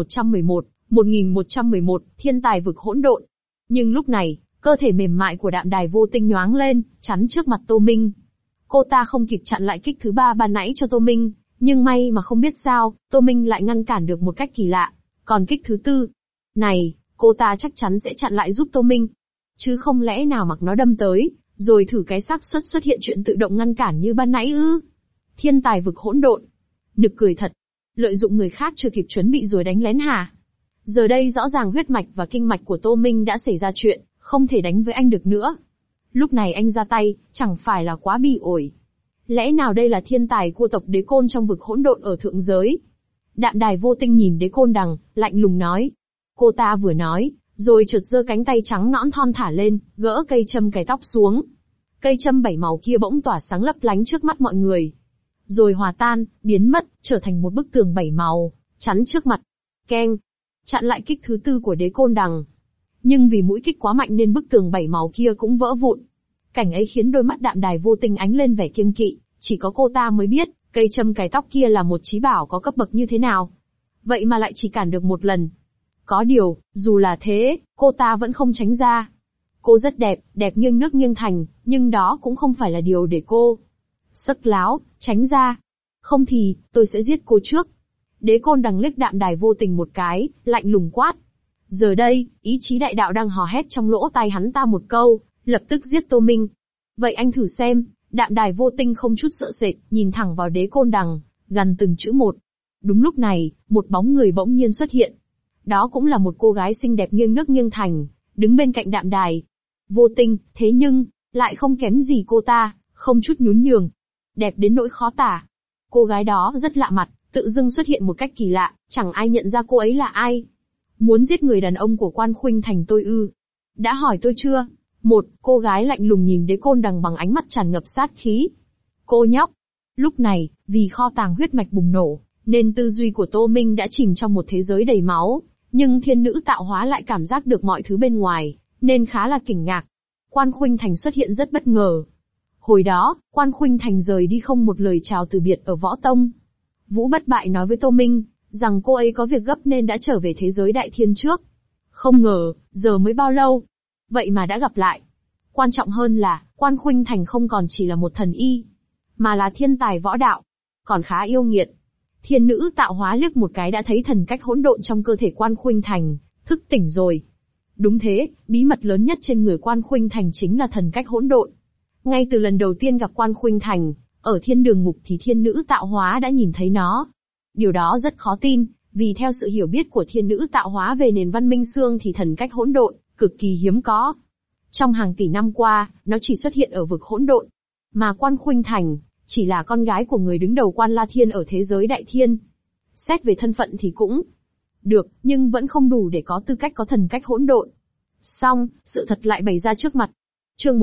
1111, thiên tài vực hỗn độn. Nhưng lúc này, cơ thể mềm mại của Đạm Đài Vô Tinh nhoáng lên, chắn trước mặt Tô Minh. Cô ta không kịp chặn lại kích thứ 3 ban nãy cho Tô Minh, nhưng may mà không biết sao, Tô Minh lại ngăn cản được một cách kỳ lạ. Còn kích thứ 4 này, cô ta chắc chắn sẽ chặn lại giúp Tô Minh. Chứ không lẽ nào mặc nó đâm tới, rồi thử cái xác suất xuất hiện chuyện tự động ngăn cản như ban nãy ư? Thiên tài vực hỗn độn. Nực cười thật. Lợi dụng người khác chưa kịp chuẩn bị rồi đánh lén hả? Giờ đây rõ ràng huyết mạch và kinh mạch của Tô Minh đã xảy ra chuyện, không thể đánh với anh được nữa. Lúc này anh ra tay, chẳng phải là quá bi ổi. Lẽ nào đây là thiên tài của tộc Đế Côn trong vực hỗn độn ở thượng giới? Đạm Đài Vô Tinh nhìn Đế Côn đằng, lạnh lùng nói. Cô ta vừa nói, rồi chợt giơ cánh tay trắng nõn thon thả lên, gỡ cây châm cài tóc xuống. Cây châm 7 màu kia bỗng tỏa sáng lấp lánh trước mắt mọi người. Rồi hòa tan, biến mất, trở thành một bức tường 7 màu, chắn trước mặt. Keng! Chặn lại kích thứ 4 của Đế Côn Đằng. Nhưng vì mũi kích quá mạnh nên bức tường 7 màu kia cũng vỡ vụn. Cảnh ấy khiến đôi mắt Đạm Đài Vô Tình ánh lên vẻ kiêng kỵ, chỉ có cô ta mới biết, cây châm cài tóc kia là một chí bảo có cấp bậc như thế nào. Vậy mà lại chỉ cản được một lần. Có điều, dù là thế, cô ta vẫn không tránh ra. Cô rất đẹp, đẹp nghiêng nước nghiêng thành, nhưng đó cũng không phải là điều để cô sấc láo, tránh ra. Không thì, tôi sẽ giết cô trước. Đế Côn Đằng liếc Đạm Đài Vô Tình một cái, lạnh lùng quát. Giờ đây, ý chí đại đạo đang hò hét trong lỗ tai hắn ta một câu, lập tức giết Tô Minh. Vậy anh thử xem. Đạm Đài Vô Tình không chút sợ sệt, nhìn thẳng vào Đế Côn Đằng, gằn từng chữ một. Đúng lúc này, một bóng người bỗng nhiên xuất hiện. Đó cũng là một cô gái xinh đẹp nghiêng nước nghiêng thành, đứng bên cạnh Đạm Đài Vô Tình, thế nhưng, lại không kém gì cô ta, không chút nhún nhường. Đẹp đến nỗi khó tả. Cô gái đó rất lạ mặt, tự dưng xuất hiện một cách kỳ lạ, chẳng ai nhận ra cô ấy là ai. Muốn giết người đàn ông của Quan Khuynh Thành tôi ư? Đã hỏi tôi chưa? Một, cô gái lạnh lùng nhìn Đế Côn Đằng bằng ánh mắt tràn ngập sát khí. Cô nhóc. Lúc này, vì kho tàng huyết mạch bùng nổ, nên tư duy của Tô Minh đã chìm trong một thế giới đầy máu, nhưng thiên nữ tạo hóa lại cảm giác được mọi thứ bên ngoài, nên khá là kinh ngạc. Quan Khuynh Thành xuất hiện rất bất ngờ. Hồi đó, Quan Khuynh Thành rời đi không một lời chào từ biệt ở Võ Tông. Vũ Bất Bại nói với Tô Minh, rằng cô ấy có việc gấp nên đã trở về thế giới đại thiên trước. Không ngờ, giờ mới bao lâu, vậy mà đã gặp lại. Quan trọng hơn là, Quan Khuynh Thành không còn chỉ là một thần y, mà là thiên tài võ đạo, còn khá yêu nghiệt. Thiên nữ tạo hóa liếc một cái đã thấy thần cách hỗn độn trong cơ thể Quan Khuynh Thành, thức tỉnh rồi. Đúng thế, bí mật lớn nhất trên người Quan Khuynh Thành chính là thần cách hỗn độn. Ngay từ lần đầu tiên gặp Quan Khuynh Thành, ở thiên đường ngục thì thiên nữ tạo hóa đã nhìn thấy nó. Điều đó rất khó tin, vì theo sự hiểu biết của thiên nữ tạo hóa về nền văn minh xương thì thần cách hỗn độn cực kỳ hiếm có. Trong hàng tỷ năm qua, nó chỉ xuất hiện ở vực hỗn độn. Mà Quan Khuynh Thành chỉ là con gái của người đứng đầu Quan La Thiên ở thế giới đại thiên. Xét về thân phận thì cũng được, nhưng vẫn không đủ để có tư cách có thần cách hỗn độn. Song, sự thật lại bày ra trước mặt. Chương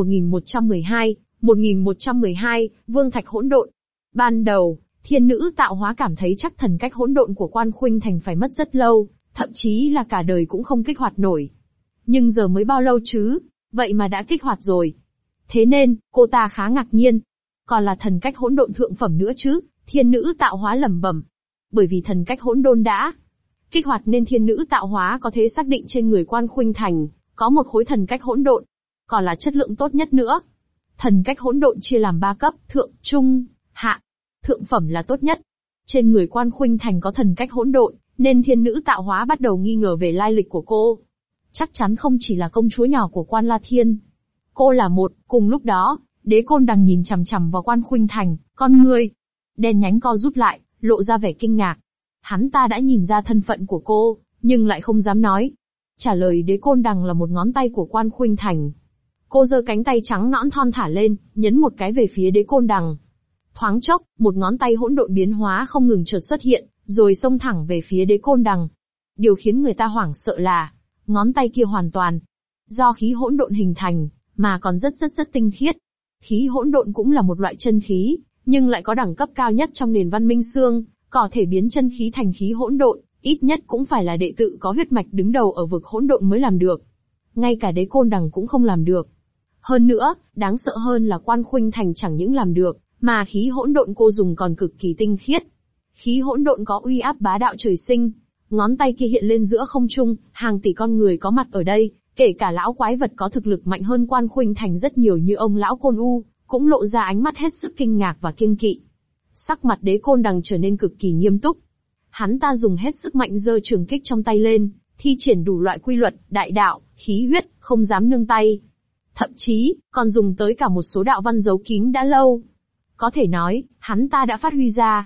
1112, Vương Thạch hỗn độn. Ban đầu, thiên nữ tạo hóa cảm thấy chắc thần cách hỗn độn của Quan Khuynh Thành phải mất rất lâu, thậm chí là cả đời cũng không kích hoạt nổi. Nhưng giờ mới bao lâu chứ, vậy mà đã kích hoạt rồi. Thế nên, cô ta khá ngạc nhiên. Còn là thần cách hỗn độn thượng phẩm nữa chứ, thiên nữ tạo hóa lẩm bẩm. Bởi vì thần cách hỗn độn đã kích hoạt nên thiên nữ tạo hóa có thể xác định trên người Quan Khuynh Thành có một khối thần cách hỗn độn, còn là chất lượng tốt nhất nữa. Thần cách hỗn độn chia làm 3 cấp, thượng, trung, hạ. Thượng phẩm là tốt nhất. Trên người Quan Khuynh Thành có thần cách hỗn độn, nên thiên nữ tạo hóa bắt đầu nghi ngờ về lai lịch của cô. Chắc chắn không chỉ là công chúa nhỏ của Quan La Thiên. Cô là một, cùng lúc đó, Đế Côn Đằng nhìn chằm chằm vào Quan Khuynh Thành, con người đen nhánh co rút lại, lộ ra vẻ kinh ngạc. Hắn ta đã nhìn ra thân phận của cô, nhưng lại không dám nói. Trả lời Đế Côn Đằng là một ngón tay của Quan Khuynh Thành. Cô giơ cánh tay trắng nõn thon thả lên, nhấn một cái về phía Đế Côn Đằng. Thoáng chốc, một ngón tay hỗn độn biến hóa không ngừng chợt xuất hiện, rồi xông thẳng về phía Đế Côn Đằng. Điều khiến người ta hoảng sợ là, ngón tay kia hoàn toàn do khí hỗn độn hình thành, mà còn rất tinh khiết. Khí hỗn độn cũng là một loại chân khí, nhưng lại có đẳng cấp cao nhất trong nền văn minh xương, có thể biến chân khí thành khí hỗn độn, ít nhất cũng phải là đệ tử có huyết mạch đứng đầu ở vực hỗn độn mới làm được. Ngay cả Đế Côn Đằng cũng không làm được. Hơn nữa, đáng sợ hơn là Quan Khuynh Thành chẳng những làm được, mà khí hỗn độn cô dùng còn cực kỳ tinh khiết. Khí hỗn độn có uy áp bá đạo trời sinh. Ngón tay kia hiện lên giữa không trung, hàng tỷ con người có mặt ở đây, kể cả lão quái vật có thực lực mạnh hơn Quan Khuynh Thành rất nhiều như ông lão Côn U, cũng lộ ra ánh mắt hết sức kinh ngạc và kiêng kỵ. Sắc mặt Đế Côn Đằng trở nên cực kỳ nghiêm túc. Hắn ta dùng hết sức mạnh giơ trường kích trong tay lên, thi triển đủ loại quy luật, đại đạo, khí huyết, không dám nương tay. Thậm chí, còn dùng tới cả một số đạo văn giấu kín đã lâu. Có thể nói, hắn ta đã phát huy ra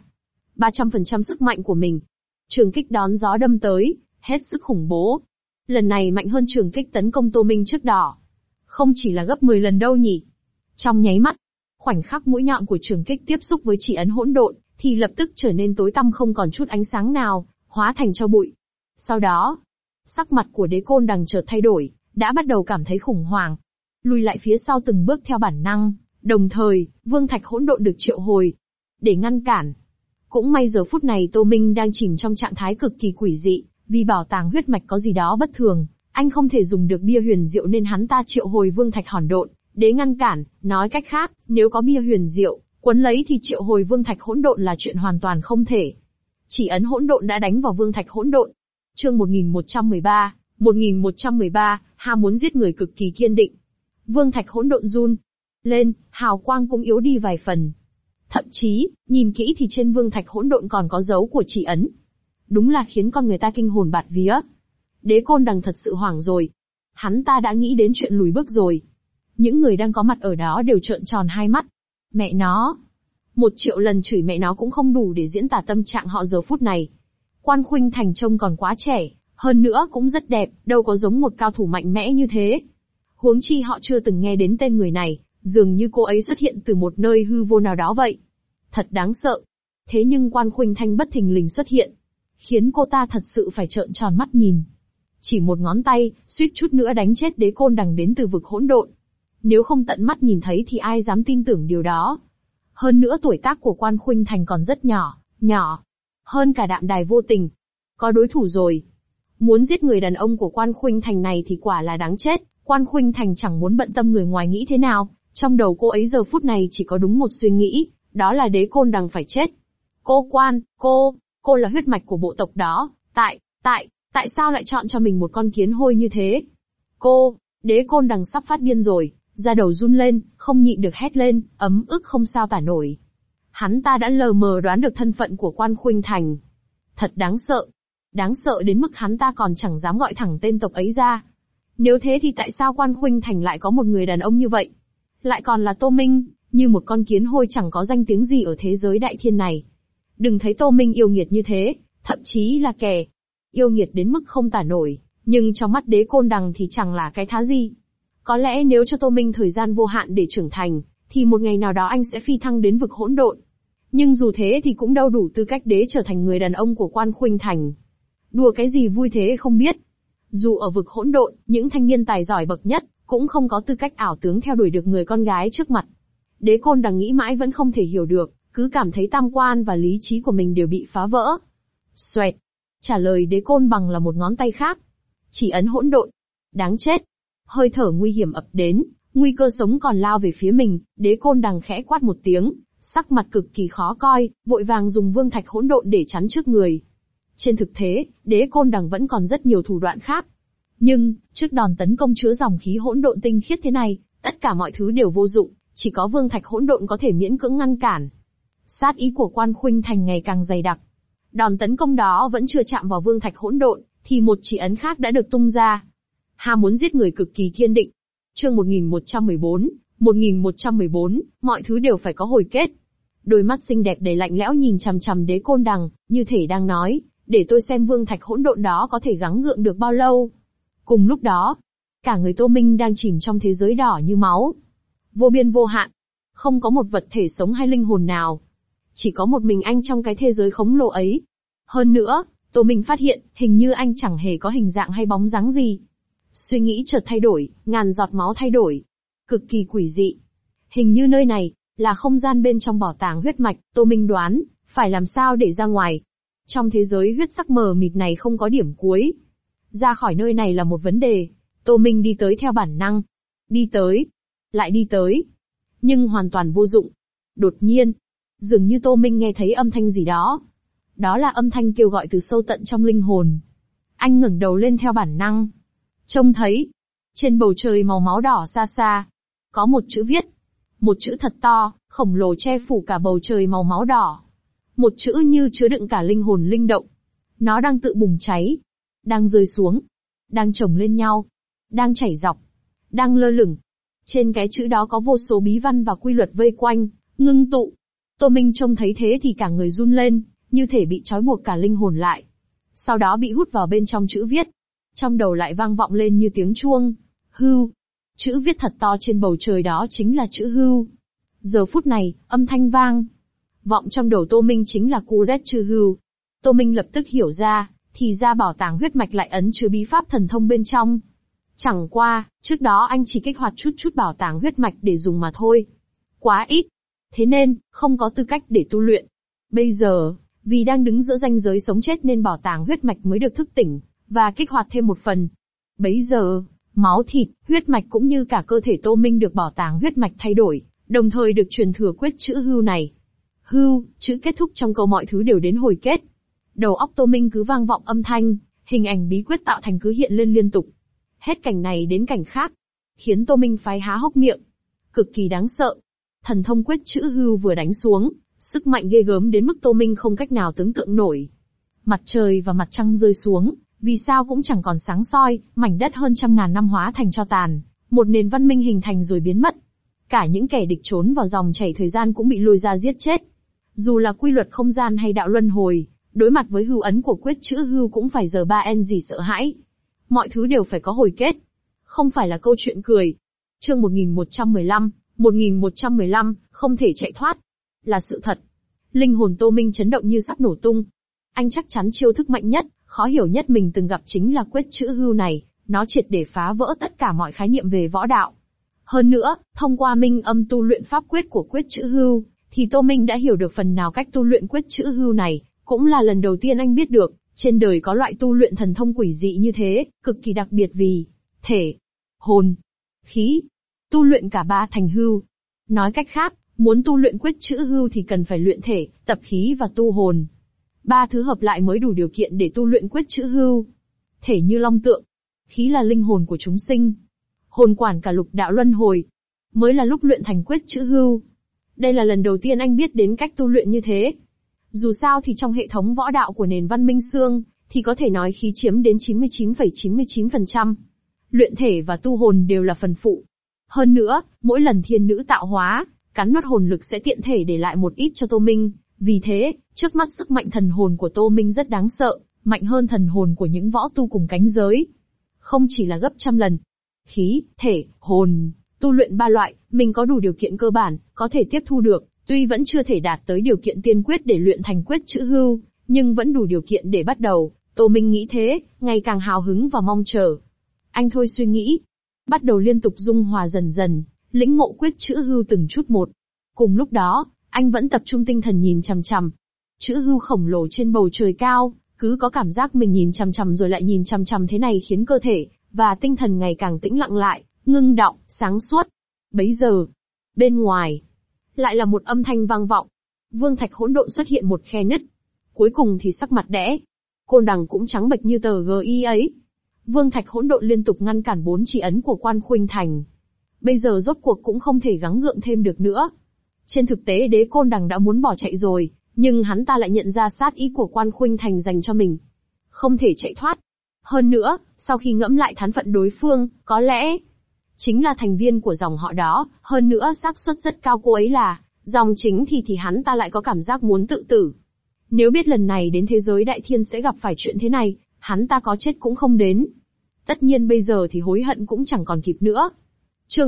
300% sức mạnh của mình. Trường kích đón gió đâm tới, hết sức khủng bố. Lần này mạnh hơn trường kích tấn công Tô Minh trước đó. Không chỉ là gấp 10 lần đâu nhỉ. Trong nháy mắt, khoảnh khắc mũi nhọn của trường kích tiếp xúc với chỉ ấn hỗn độn, thì lập tức trở nên tối tăm không còn chút ánh sáng nào, hóa thành tro bụi. Sau đó, Sắc mặt của Đế Côn Đằng chợt thay đổi, đã bắt đầu cảm thấy khủng hoảng. Lùi lại phía sau từng bước theo bản năng, đồng thời, Vương Thạch hỗn độn được triệu hồi. Để ngăn cản. Cũng may giờ phút này Tô Minh đang chìm trong trạng thái cực kỳ quỷ dị, vì bảo tàng huyết mạch có gì đó bất thường, anh không thể dùng được bia huyền diệu nên hắn ta triệu hồi Vương Thạch hỗn độn, để ngăn cản, nói cách khác, nếu có bia huyền diệu, quấn lấy thì triệu hồi Vương Thạch hỗn độn là chuyện hoàn toàn không thể. Chỉ ấn hỗn độn đã đánh vào Vương Thạch hỗn độn. Chương 1113, ham muốn giết người cực kỳ kiên định. Vương Thạch hỗn độn run lên, hào quang cũng yếu đi vài phần. Thậm chí, nhìn kỹ thì trên Vương Thạch hỗn độn còn có dấu của chỉ ấn. Đúng là khiến con người ta kinh hồn bạt vía. Đế Côn Đằng thật sự hoảng rồi. Hắn ta đã nghĩ đến chuyện lùi bước rồi. Những người đang có mặt ở đó đều trợn tròn hai mắt. Mẹ nó! 1.000.000 lần chửi mẹ nó cũng không đủ để diễn tả tâm trạng họ giờ phút này. Quan Khuynh Thành trông còn quá trẻ, hơn nữa cũng rất đẹp, đâu có giống một cao thủ mạnh mẽ như thế. Huống chi họ chưa từng nghe đến tên người này, dường như cô ấy xuất hiện từ một nơi hư vô nào đó vậy. Thật đáng sợ. Thế nhưng Quan Khuynh Thành bất thình lình xuất hiện, khiến cô ta thật sự phải trợn tròn mắt nhìn. Chỉ một ngón tay, suýt chút nữa đánh chết Đế Côn Đằng đến từ vực hỗn độn. Nếu không tận mắt nhìn thấy thì ai dám tin tưởng điều đó. Hơn nữa tuổi tác của Quan Khuynh Thành còn rất nhỏ hơn cả Đạm Đài Vô Tình. Có đối thủ rồi. Muốn giết người đàn ông của Quan Khuynh Thành này thì quả là đáng chết. Quan Khuynh Thành chẳng muốn bận tâm người ngoài nghĩ thế nào, trong đầu cô ấy giờ phút này chỉ có đúng một suy nghĩ, đó là Đế Côn Đằng phải chết. Cô là huyết mạch của bộ tộc đó, tại sao lại chọn cho mình một con kiến hôi như thế? Đế Côn Đằng sắp phát điên rồi, da đầu run lên, không nhịn được hét lên, ấm ức không sao tả nổi. Hắn ta đã lờ mờ đoán được thân phận của Quan Khuynh Thành. Thật đáng sợ đến mức hắn ta còn chẳng dám gọi thẳng tên tộc ấy ra. Nếu thế thì tại sao Quan Khuynh Thành lại có một người đàn ông như vậy? Lại còn là Tô Minh, như một con kiến hôi chẳng có danh tiếng gì ở thế giới đại thiên này. Đừng thấy Tô Minh yêu nghiệt như thế, thậm chí là kẻ yêu nghiệt đến mức không tả nổi, nhưng trong mắt Đế Côn Đằng thì chẳng là cái thá gì. Có lẽ nếu cho Tô Minh thời gian vô hạn để trưởng thành, thì một ngày nào đó anh sẽ phi thăng đến vực hỗn độn. Nhưng dù thế thì cũng đâu đủ tư cách để trở thành người đàn ông của Quan Khuynh Thành. Đùa cái gì vui thế không biết. Dù ở vực hỗn độn, những thanh niên tài giỏi bậc nhất, cũng không có tư cách ảo tướng theo đuổi được người con gái trước mặt. Đế Côn Đằng nghĩ mãi vẫn không thể hiểu được, cứ cảm thấy tam quan và lý trí của mình đều bị phá vỡ. Xoẹt. Trả lời Đế Côn Bằng là một ngón tay khác. Chỉ ấn hỗn độn. Đáng chết. Hơi thở nguy hiểm ập đến, nguy cơ sống còn lao về phía mình, Đế Côn Đằng khẽ quát một tiếng, sắc mặt cực kỳ khó coi, vội vàng dùng Vương Thạch hỗn độn để chắn trước người. Trên thực tế, Đế Côn Đằng vẫn còn rất nhiều thủ đoạn khác. Nhưng, trước đòn tấn công chứa dòng khí hỗn độn tinh khiết thế này, tất cả mọi thứ đều vô dụng, chỉ có Vương Thạch hỗn độn có thể miễn cưỡng ngăn cản. Sát ý của Quan Khuynh Thành ngày càng dày đặc. Đòn tấn công đó vẫn chưa chạm vào Vương Thạch hỗn độn, thì một chỉ ấn khác đã được tung ra. Ham muốn giết người cực kỳ kiên định. Chương 1114, mọi thứ đều phải có hồi kết. Đôi mắt xinh đẹp đầy lạnh lẽo nhìn chằm chằm Đế Côn Đằng, như thể đang nói, để tôi xem Vương Thạch hỗn độn đó có thể gắng gượng được bao lâu. Cùng lúc đó, cả người Tô Minh đang chìm trong thế giới đỏ như máu. Vô biên vô hạn. Không có một vật thể sống hay linh hồn nào. Chỉ có một mình anh trong cái thế giới khổng lồ ấy. Hơn nữa, Tô Minh phát hiện, hình như anh chẳng hề có hình dạng hay bóng dáng gì. Suy nghĩ chợt thay đổi, ngàn giọt máu thay đổi. Cực kỳ quỷ dị. Hình như nơi này, là không gian bên trong bảo tàng huyết mạch, Tô Minh đoán, phải làm sao để ra ngoài. Trong thế giới huyết sắc mờ mịt này không có điểm cuối. Ra khỏi nơi này là một vấn đề. Tô Minh đi tới theo bản năng. Đi tới. Lại đi tới. Nhưng hoàn toàn vô dụng. Đột nhiên, dường như Tô Minh nghe thấy âm thanh gì đó. Đó là âm thanh kêu gọi từ sâu tận trong linh hồn. Anh ngẩng đầu lên theo bản năng. Trông thấy, trên bầu trời màu máu đỏ xa xa, có một chữ viết. Một chữ thật to, khổng lồ che phủ cả bầu trời màu máu đỏ. Một chữ như chứa đựng cả linh hồn linh động. Nó đang tự bùng cháy. Đang rơi xuống. Đang chồng lên nhau. Đang chảy dọc. Đang lơ lửng. Trên cái chữ đó có vô số bí văn và quy luật vây quanh, ngưng tụ. Tô Minh trông thấy thế thì cả người run lên, như thể bị trói buộc cả linh hồn lại. Sau đó bị hút vào bên trong chữ viết. Trong đầu lại vang vọng lên như tiếng chuông. Hưu. Chữ viết thật to trên bầu trời đó chính là chữ hưu. Giờ phút này, âm thanh vang vọng trong đầu Tô Minh chính là Curet chư hưu. Tô Minh lập tức hiểu ra, thì ra bảo tàng huyết mạch lại ẩn chứa bí pháp thần thông bên trong. Chẳng qua, trước đó anh chỉ kích hoạt chút bảo tàng huyết mạch để dùng mà thôi. Quá ít. Thế nên, không có tư cách để tu luyện. Bây giờ, vì đang đứng giữa ranh giới sống chết nên bảo tàng huyết mạch mới được thức tỉnh, và kích hoạt thêm một phần. Bấy giờ, máu thịt, huyết mạch cũng như cả cơ thể Tô Minh được bảo tàng huyết mạch thay đổi, đồng thời được truyền thừa quyết chữ hưu này. Hưu, chữ kết thúc trong câu mọi thứ đều đến hồi kết. Đầu óc Tô Minh cứ vang vọng âm thanh, hình ảnh bí quyết tạo thành cứ hiện lên liên tục. Hết cảnh này đến cảnh khác, khiến Tô Minh phái há hốc miệng. Cực kỳ đáng sợ. Thần thông quyết chữ hưu vừa đánh xuống, sức mạnh ghê gớm đến mức Tô Minh không cách nào tưởng tượng nổi. Mặt trời và mặt trăng rơi xuống, vì sao cũng chẳng còn sáng soi, mảnh đất hơn 100.000 năm hóa thành tro tàn, một nền văn minh hình thành rồi biến mất. Cả những kẻ địch trốn vào dòng chảy thời gian cũng bị lôi ra giết chết. Dù là quy luật không gian hay đạo luân hồi, đối mặt với hưu ấn của quyết chữ hưu cũng phải giờ ba en gì sợ hãi. Mọi thứ đều phải có hồi kết. Không phải là câu chuyện cười. Chương 1115, không thể chạy thoát. Là sự thật. Linh hồn Tô Minh chấn động như sắp nổ tung. Anh chắc chắn chiêu thức mạnh nhất, khó hiểu nhất mình từng gặp chính là quyết chữ hưu này, nó triệt để phá vỡ tất cả mọi khái niệm về võ đạo. Hơn nữa, thông qua minh âm tu luyện pháp quyết của quyết chữ hưu, thì Tô Minh đã hiểu được phần nào cách tu luyện quyết chữ hưu này, cũng là lần đầu tiên anh biết được, trên đời có loại tu luyện thần thông quỷ dị như thế, cực kỳ đặc biệt vì thể, hồn, khí, tu luyện cả ba thành hưu. Nói cách khác, muốn tu luyện quyết chữ hưu thì cần phải luyện thể, tập khí và tu hồn. Ba thứ hợp lại mới đủ điều kiện để tu luyện quyết chữ hưu. Thể như long tượng, khí là linh hồn của chúng sinh, hồn quản cả lục đạo luân hồi, mới là lúc luyện thành quyết chữ hưu. Đây là lần đầu tiên anh biết đến cách tu luyện như thế. Dù sao thì trong hệ thống võ đạo của nền văn minh xương, thì có thể nói khí chiếm đến 99,99%. Luyện thể và tu hồn đều là phần phụ. Hơn nữa, mỗi lần thiên nữ tạo hóa, cắn nuốt hồn lực sẽ tiện thể để lại một ít cho Tô Minh. Vì thế, trước mắt sức mạnh thần hồn của Tô Minh rất đáng sợ, mạnh hơn thần hồn của những võ tu cùng cánh giới. Không chỉ là gấp trăm lần. Khí, thể, hồn, tu luyện ba loại, mình có đủ điều kiện cơ bản, có thể tiếp thu được, tuy vẫn chưa thể đạt tới điều kiện tiên quyết để luyện thành quyết chữ hưu, nhưng vẫn đủ điều kiện để bắt đầu. Tô Minh nghĩ thế, ngày càng hào hứng và mong chờ. Anh thôi suy nghĩ, bắt đầu liên tục dung hòa dần dần, lĩnh ngộ quyết chữ hưu từng chút một. Cùng lúc đó, anh vẫn tập trung tinh thần nhìn chằm chằm. Chữ hưu khổng lồ trên bầu trời cao, cứ có cảm giác mình nhìn chằm chằm rồi lại nhìn chằm chằm thế này khiến cơ thể và tinh thần ngày càng tĩnh lặng lại, ngưng đọng, sáng suốt. Bấy giờ, bên ngoài, lại là một âm thanh vang vọng. Vương thạch hỗn độn xuất hiện một khe nứt. Cuối cùng thì sắc mặt đẽ. Côn Đằng cũng trắng bệch như tờ GI ấy. Vương thạch hỗn độn liên tục ngăn cản 4 chỉ ấn của Quan Khuynh Thành. Bây giờ rốt cuộc cũng không thể gắng gượng thêm được nữa. Trên thực tế Đế Côn Đằng đã muốn bỏ chạy rồi, nhưng hắn ta lại nhận ra sát ý của Quan Khuynh Thành dành cho mình. Không thể chạy thoát. Hơn nữa, sau khi ngẫm lại thán phận đối phương, có lẽ chính là thành viên của dòng họ đó, hơn nữa xác suất rất cao cô ấy là dòng chính thì hắn ta lại có cảm giác muốn tự tử. Nếu biết lần này đến thế giới đại thiên sẽ gặp phải chuyện thế này, hắn ta có chết cũng không đến. Tất nhiên bây giờ thì hối hận cũng chẳng còn kịp nữa. Chương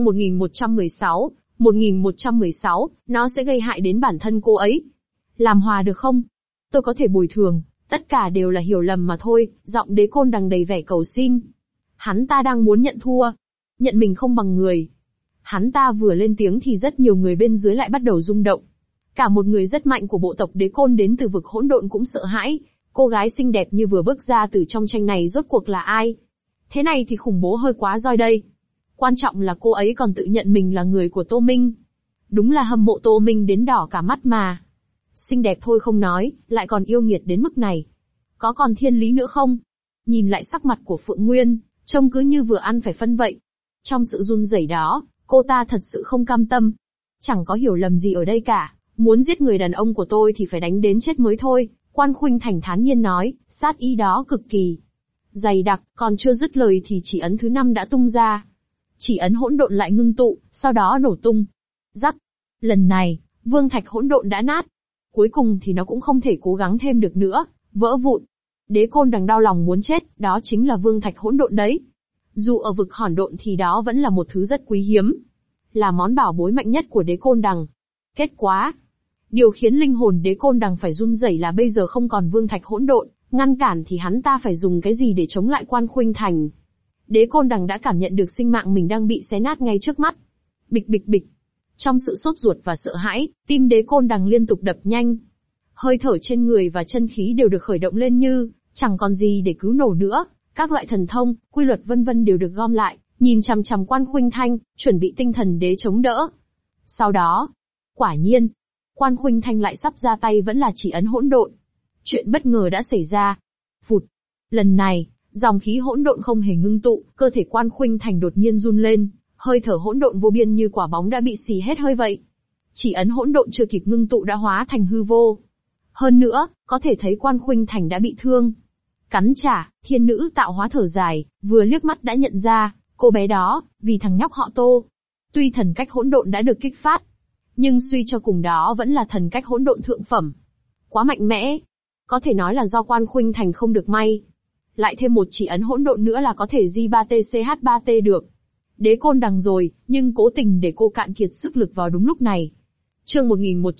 1116, nó sẽ gây hại đến bản thân cô ấy. Làm hòa được không? Tôi có thể bồi thường, tất cả đều là hiểu lầm mà thôi. Giọng Đế Côn Đằng đầy vẻ cầu xin. Hắn ta đang muốn nhận thua, nhận mình không bằng người. Hắn ta vừa lên tiếng thì rất nhiều người bên dưới lại bắt đầu rung động. Cả một người rất mạnh của bộ tộc Đế Côn đến từ vực hỗn độn cũng sợ hãi. Cô gái xinh đẹp như vừa bước ra từ trong tranh này rốt cuộc là ai? Thế này thì khủng bố hơi quá rồi đây. Quan trọng là cô ấy còn tự nhận mình là người của Tô Minh. Đúng là hâm mộ Tô Minh đến đỏ cả mắt mà. Xinh đẹp thôi không nói, lại còn yêu nghiệt đến mức này. Có còn thiên lý nữa không? Nhìn lại sắc mặt của Phượng Nguyên, trông cứ như vừa ăn phải phân vậy. Trong sự run rẩy đó, cô ta thật sự không cam tâm. Chẳng có hiểu lầm gì ở đây cả, muốn giết người đàn ông của tôi thì phải đánh đến chết mới thôi. Quan Khuynh Thành thản nhiên nói, sát ý đó cực kỳ dày đặc, còn chưa dứt lời thì chỉ ấn thứ 5 đã tung ra. Chỉ ấn hỗn độn lại ngưng tụ, sau đó nổ tung. Rắc. Lần này, vương thạch hỗn độn đã nát. Cuối cùng thì nó cũng không thể cố gắng thêm được nữa, vỡ vụn. Đế Côn Đằng đau lòng muốn chết, đó chính là vương thạch hỗn độn đấy. Dù ở vực hỗn độn thì đó vẫn là một thứ rất quý hiếm, là món bảo bối mạnh nhất của Đế Côn Đằng. Kết quả, điều khiến linh hồn Đế Côn Đằng phải run rẩy là bây giờ không còn vương thạch hỗn độn, Ngăn cản thì hắn ta phải dùng cái gì để chống lại Quan Khuynh Thành? Đế Côn Đằng đã cảm nhận được sinh mạng mình đang bị xé nát ngay trước mắt. Bịch bịch bịch. Trong sự sốt ruột và sợ hãi, tim Đế Côn Đằng liên tục đập nhanh. Hơi thở trên người và chân khí đều được khởi động lên như chẳng còn gì để cứu nổ nữa. Các loại thần thông, quy luật vân vân đều được gom lại, nhìn chằm chằm Quan Khuynh Thành, chuẩn bị tinh thần đế chống đỡ. Sau đó, quả nhiên, Quan Khuynh Thành lại sắp ra tay vẫn là chỉ ấn hỗn độn. Chuyện bất ngờ đã xảy ra. Phụt. Lần này, dòng khí hỗn độn không hề ngưng tụ, cơ thể Quan Khuynh Thành đột nhiên run lên, hơi thở hỗn độn vô biên như quả bóng đã bị xì hết hơi vậy. Chỉ ấn hỗn độn chưa kịp ngưng tụ đã hóa thành hư vô. Hơn nữa, có thể thấy Quan Khuynh Thành đã bị thương. Cắn trả, thiên nữ tạo hóa thở dài, vừa liếc mắt đã nhận ra, cô bé đó, vì thằng nhóc họ Tô. Tuy thần cách hỗn độn đã được kích phát, nhưng suy cho cùng đó vẫn là thần cách hỗn độn thượng phẩm. Quá mạnh mẽ. Có thể nói là do Quan Khuynh Thành không được may. Lại thêm một chỉ ấn hỗn độn nữa là có thể J3TCH3T được. Đế Côn Đằng rồi, nhưng cố tình để cô cạn kiệt sức lực vào đúng lúc này. Chương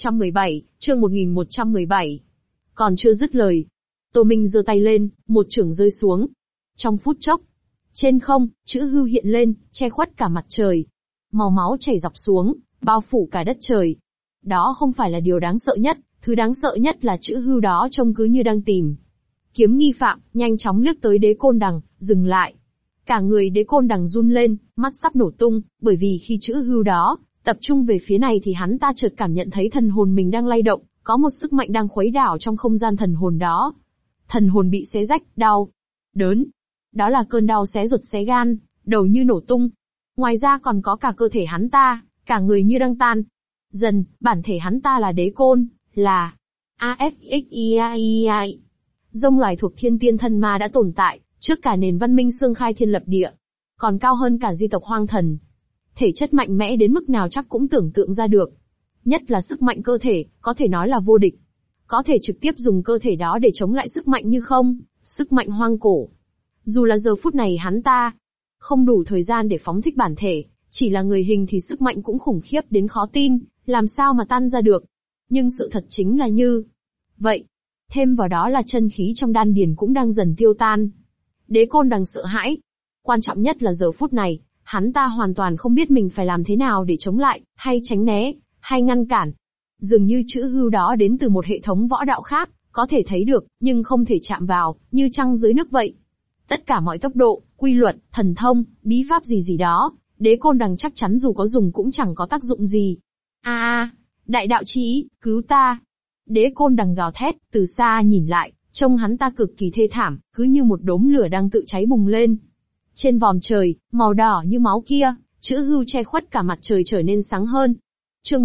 1117. Còn chưa dứt lời, Tô Minh giơ tay lên, một chưởng rơi xuống. Trong phút chốc, trên không, chữ hư hiện lên, che khuất cả mặt trời. Màu máu chảy dọc xuống, bao phủ cả đất trời. Đó không phải là điều đáng sợ nhất, thứ đáng sợ nhất là chữ hư đó trông cứ như đang tìm kiếm nghi phạm, nhanh chóng liếc tới Đế Côn Đằng, dừng lại. Cả người Đế Côn Đằng run lên, mắt sắp nổ tung, bởi vì khi chữ hư đó tập trung về phía này thì hắn ta chợt cảm nhận thấy thần hồn mình đang lay động, có một sức mạnh đang khuấy đảo trong không gian thần hồn đó. Thần hồn bị xé rách, đau, đớn. Đó là cơn đau xé ruột xé gan, đầu như nổ tung. Ngoài ra còn có cả cơ thể hắn ta, cả người như đang tan. Dần, bản thể hắn ta là Đế Côn, là AFXIAI. Dông loài thuộc thiên tiên thân ma đã tồn tại, trước cả nền văn minh xương khai thiên lập địa. Còn cao hơn cả di tộc hoang thần. Thể chất mạnh mẽ đến mức nào chắc cũng tưởng tượng ra được. Nhất là sức mạnh cơ thể, có thể nói là vô địch. Có thể trực tiếp dùng cơ thể đó để chống lại sức mạnh như không, sức mạnh hoang cổ. Dù là giờ phút này hắn ta không đủ thời gian để phóng thích bản thể, chỉ là người hình thì sức mạnh cũng khủng khiếp đến khó tin, làm sao mà tan ra được. Nhưng sự thật chính là như vậy. Thêm vào đó là chân khí trong đan điền cũng đang dần tiêu tan. Đế Côn Đằng sợ hãi. Quan trọng nhất là giờ phút này, hắn ta hoàn toàn không biết mình phải làm thế nào để chống lại, hay tránh né, hay ngăn cản. Dường như chữ hư đó đến từ một hệ thống võ đạo khác, có thể thấy được, nhưng không thể chạm vào, như trăng dưới nước vậy. Tất cả mọi tốc độ, quy luật, thần thông, bí pháp gì đó, Đế Côn Đằng chắc chắn dù có dùng cũng chẳng có tác dụng gì. Đại đạo chi ý, cứu ta. Đế Côn Đằng gào thét, từ xa nhìn lại, trông hắn ta cực kỳ thê thảm, cứ như một đốm lửa đang tự cháy bùng lên. Trên vòm trời, màu đỏ như máu kia, chữ hư che khuất cả mặt trời trở nên sáng hơn. Chương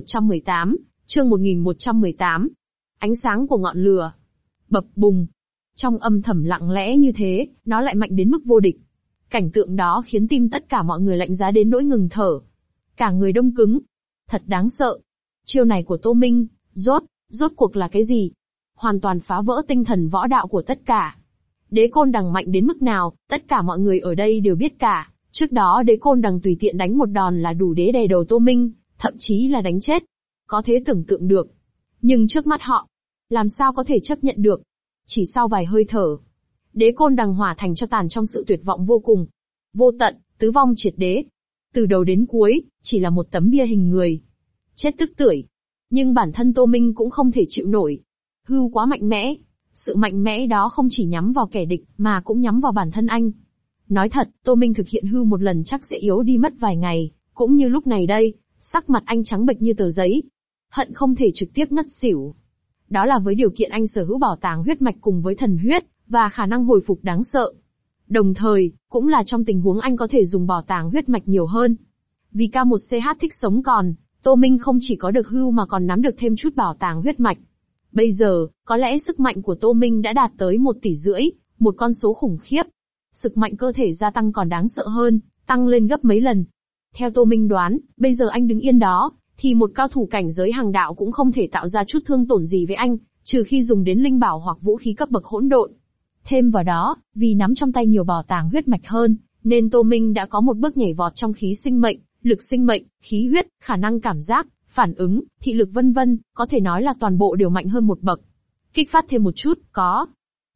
1118. Ánh sáng của ngọn lửa. Bập bùng. Trong âm thầm lặng lẽ như thế, nó lại mạnh đến mức vô địch. Cảnh tượng đó khiến tim tất cả mọi người lạnh giá đến nỗi ngừng thở. Cả người đông cứng. Thật đáng sợ. Chiêu này của Tô Minh, rốt cuộc là cái gì? Hoàn toàn phá vỡ tinh thần võ đạo của tất cả. Đế Côn Đằng mạnh đến mức nào, tất cả mọi người ở đây đều biết cả. Trước đó Đế Côn Đằng tùy tiện đánh một đòn là đủ để đè đầu Tô Minh, thậm chí là đánh chết. Có thể tưởng tượng được. Nhưng trước mắt họ, làm sao có thể chấp nhận được? Chỉ sau vài hơi thở, Đế Côn Đằng hỏa thành cho tàn trong sự tuyệt vọng vô cùng. Vô tận, tứ vong triệt đế. Từ đầu đến cuối, chỉ là một tấm bia hình người. Chết tức tưởi. Nhưng bản thân Tô Minh cũng không thể chịu nổi. Hư quá mạnh mẽ. Sự mạnh mẽ đó không chỉ nhắm vào kẻ địch, mà cũng nhắm vào bản thân anh. Nói thật, Tô Minh thực hiện hư một lần chắc sẽ yếu đi mất vài ngày. Cũng như lúc này đây, sắc mặt anh trắng bệch như tờ giấy. Hận không thể trực tiếp ngất xỉu. Đó là với điều kiện anh sở hữu bảo tàng huyết mạch cùng với thần huyết, và khả năng hồi phục đáng sợ. Đồng thời, cũng là trong tình huống anh có thể dùng bảo tàng huyết mạch nhiều hơn. Vì K1CH thích sống còn, Tô Minh không chỉ có được hưu mà còn nắm được thêm chút bảo tàng huyết mạch. Bây giờ, có lẽ sức mạnh của Tô Minh đã đạt tới 1,5 tỷ, một con số khủng khiếp. Sức mạnh cơ thể gia tăng còn đáng sợ hơn, tăng lên gấp mấy lần. Theo Tô Minh đoán, bây giờ anh đứng yên đó, thì một cao thủ cảnh giới hàng đạo cũng không thể tạo ra chút thương tổn gì với anh, trừ khi dùng đến linh bảo hoặc vũ khí cấp bậc hỗn độn. Thêm vào đó, vì nắm trong tay nhiều bảo tàng huyết mạch hơn, nên Tô Minh đã có một bước nhảy vọt trong khí sinh mệnh, lực sinh mệnh, khí huyết, khả năng cảm giác, phản ứng, thị lực vân vân, có thể nói là toàn bộ đều mạnh hơn một bậc. Kích phát thêm một chút, có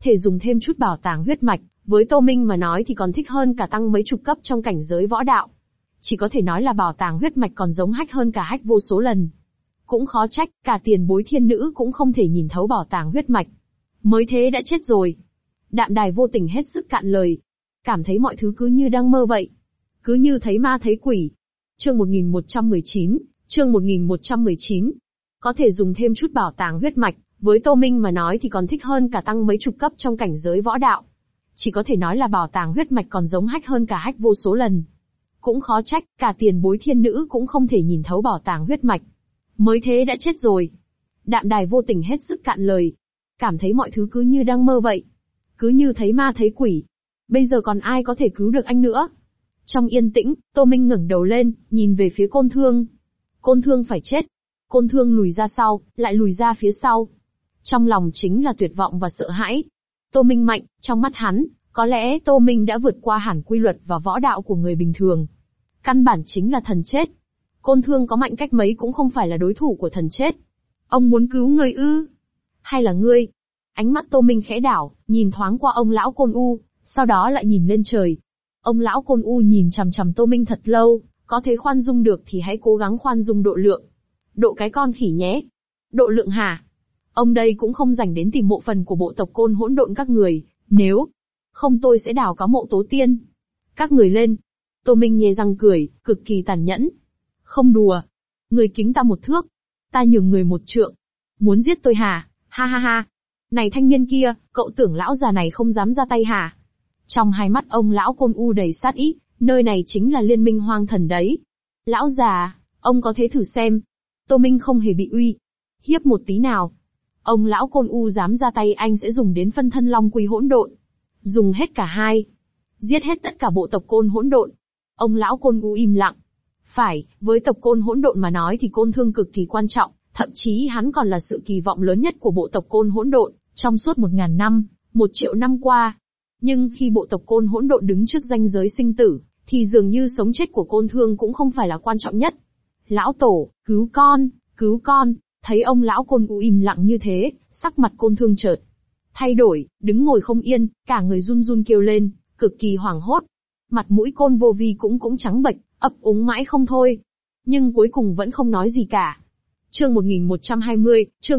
thể dùng thêm chút bảo tàng huyết mạch, với Tô Minh mà nói thì còn thích hơn cả tăng mấy chục cấp trong cảnh giới võ đạo. Chỉ có thể nói là bảo tàng huyết mạch còn giống hách hơn cả hách vô số lần. Cũng khó trách, cả tiền bối thiên nữ cũng không thể nhìn thấu bảo tàng huyết mạch. Mới thế đã chết rồi. Đạm Đài vô tình hết sức cạn lời. Cảm thấy mọi thứ cứ như đang mơ vậy. Cứ như thấy ma thấy quỷ. Chương 1119, chương 1119. Có thể dùng thêm chút bảo tàng huyết mạch, với Tô Minh mà nói thì còn thích hơn cả tăng mấy chục cấp trong cảnh giới võ đạo. Chỉ có thể nói là bảo tàng huyết mạch còn giống hách hơn cả hách vô số lần. Cũng khó trách, cả tiền bối thiên nữ cũng không thể nhìn thấu bảo tàng huyết mạch. Mới thế đã chết rồi. Đạm Đài vô tình hết sức cạn lời. Cảm thấy mọi thứ cứ như đang mơ vậy. Cứ như thấy ma thấy quỷ. Bây giờ còn ai có thể cứu được anh nữa? Trong yên tĩnh, Tô Minh ngẩng đầu lên, nhìn về phía Côn Thương. Côn Thương phải chết. Côn Thương lùi ra sau, lại lùi ra phía sau. Trong lòng chính là tuyệt vọng và sợ hãi. Tô Minh mạnh, trong mắt hắn, có lẽ Tô Minh đã vượt qua hẳn quy luật và võ đạo của người bình thường. Căn bản chính là thần chết. Côn Thương có mạnh cách mấy cũng không phải là đối thủ của thần chết. Ông muốn cứu người ư? Hay là ngươi? Ánh mắt Tô Minh khẽ đảo, nhìn thoáng qua ông lão Côn U, sau đó lại nhìn lên trời. Ông lão Côn U nhìn chằm chằm Tô Minh thật lâu, có thể khoan dung được thì hãy cố gắng khoan dung độ lượng. Độ cái con khỉ nhé. Độ lượng hả? Ông đây cũng không rảnh đến tìm mộ phần của bộ tộc Côn hỗn độn các người, nếu không tôi sẽ đào cáo mộ tổ tiên. Các người lên. Tô Minh nhe răng cười, cực kỳ tàn nhẫn. Không đùa. Người kính ta 1 thước. Ta nhường người 1 trượng. Muốn giết tôi hả? Ha ha ha. Này thanh niên kia, cậu tưởng lão già này không dám ra tay hả? Trong hai mắt ông lão Côn U đầy sát ý, nơi này chính là liên minh hoang thần đấy. Lão già, ông có thể thử xem. Tô Minh không hề bị uy hiếp một tí nào. Ông lão Côn U dám ra tay anh sẽ dùng đến phân thân long quy hỗn độn. Dùng hết cả hai. Giết hết tất cả bộ tộc Côn hỗn độn. Ông lão Côn U im lặng. Phải, với tộc Côn hỗn độn mà nói thì Côn Thương cực kỳ quan trọng, thậm chí hắn còn là sự kỳ vọng lớn nhất của bộ tộc Côn hỗn độn, trong suốt 1000 năm, 1 triệu năm qua. Nhưng khi bộ tộc Côn hỗn độn đứng trước ranh giới sinh tử, thì dường như sống chết của Côn Thương cũng không phải là quan trọng nhất. Lão tổ, cứu con, cứu con. Thấy ông lão Côn U im lặng như thế, sắc mặt Côn Thương chợt thay đổi, đứng ngồi không yên, cả người run run kêu lên, cực kỳ hoảng hốt. Mặt mũi Côn Vô Vi cũng trắng bệch, ấp úng mãi không thôi. Nhưng cuối cùng vẫn không nói gì cả. Chương 1120, chương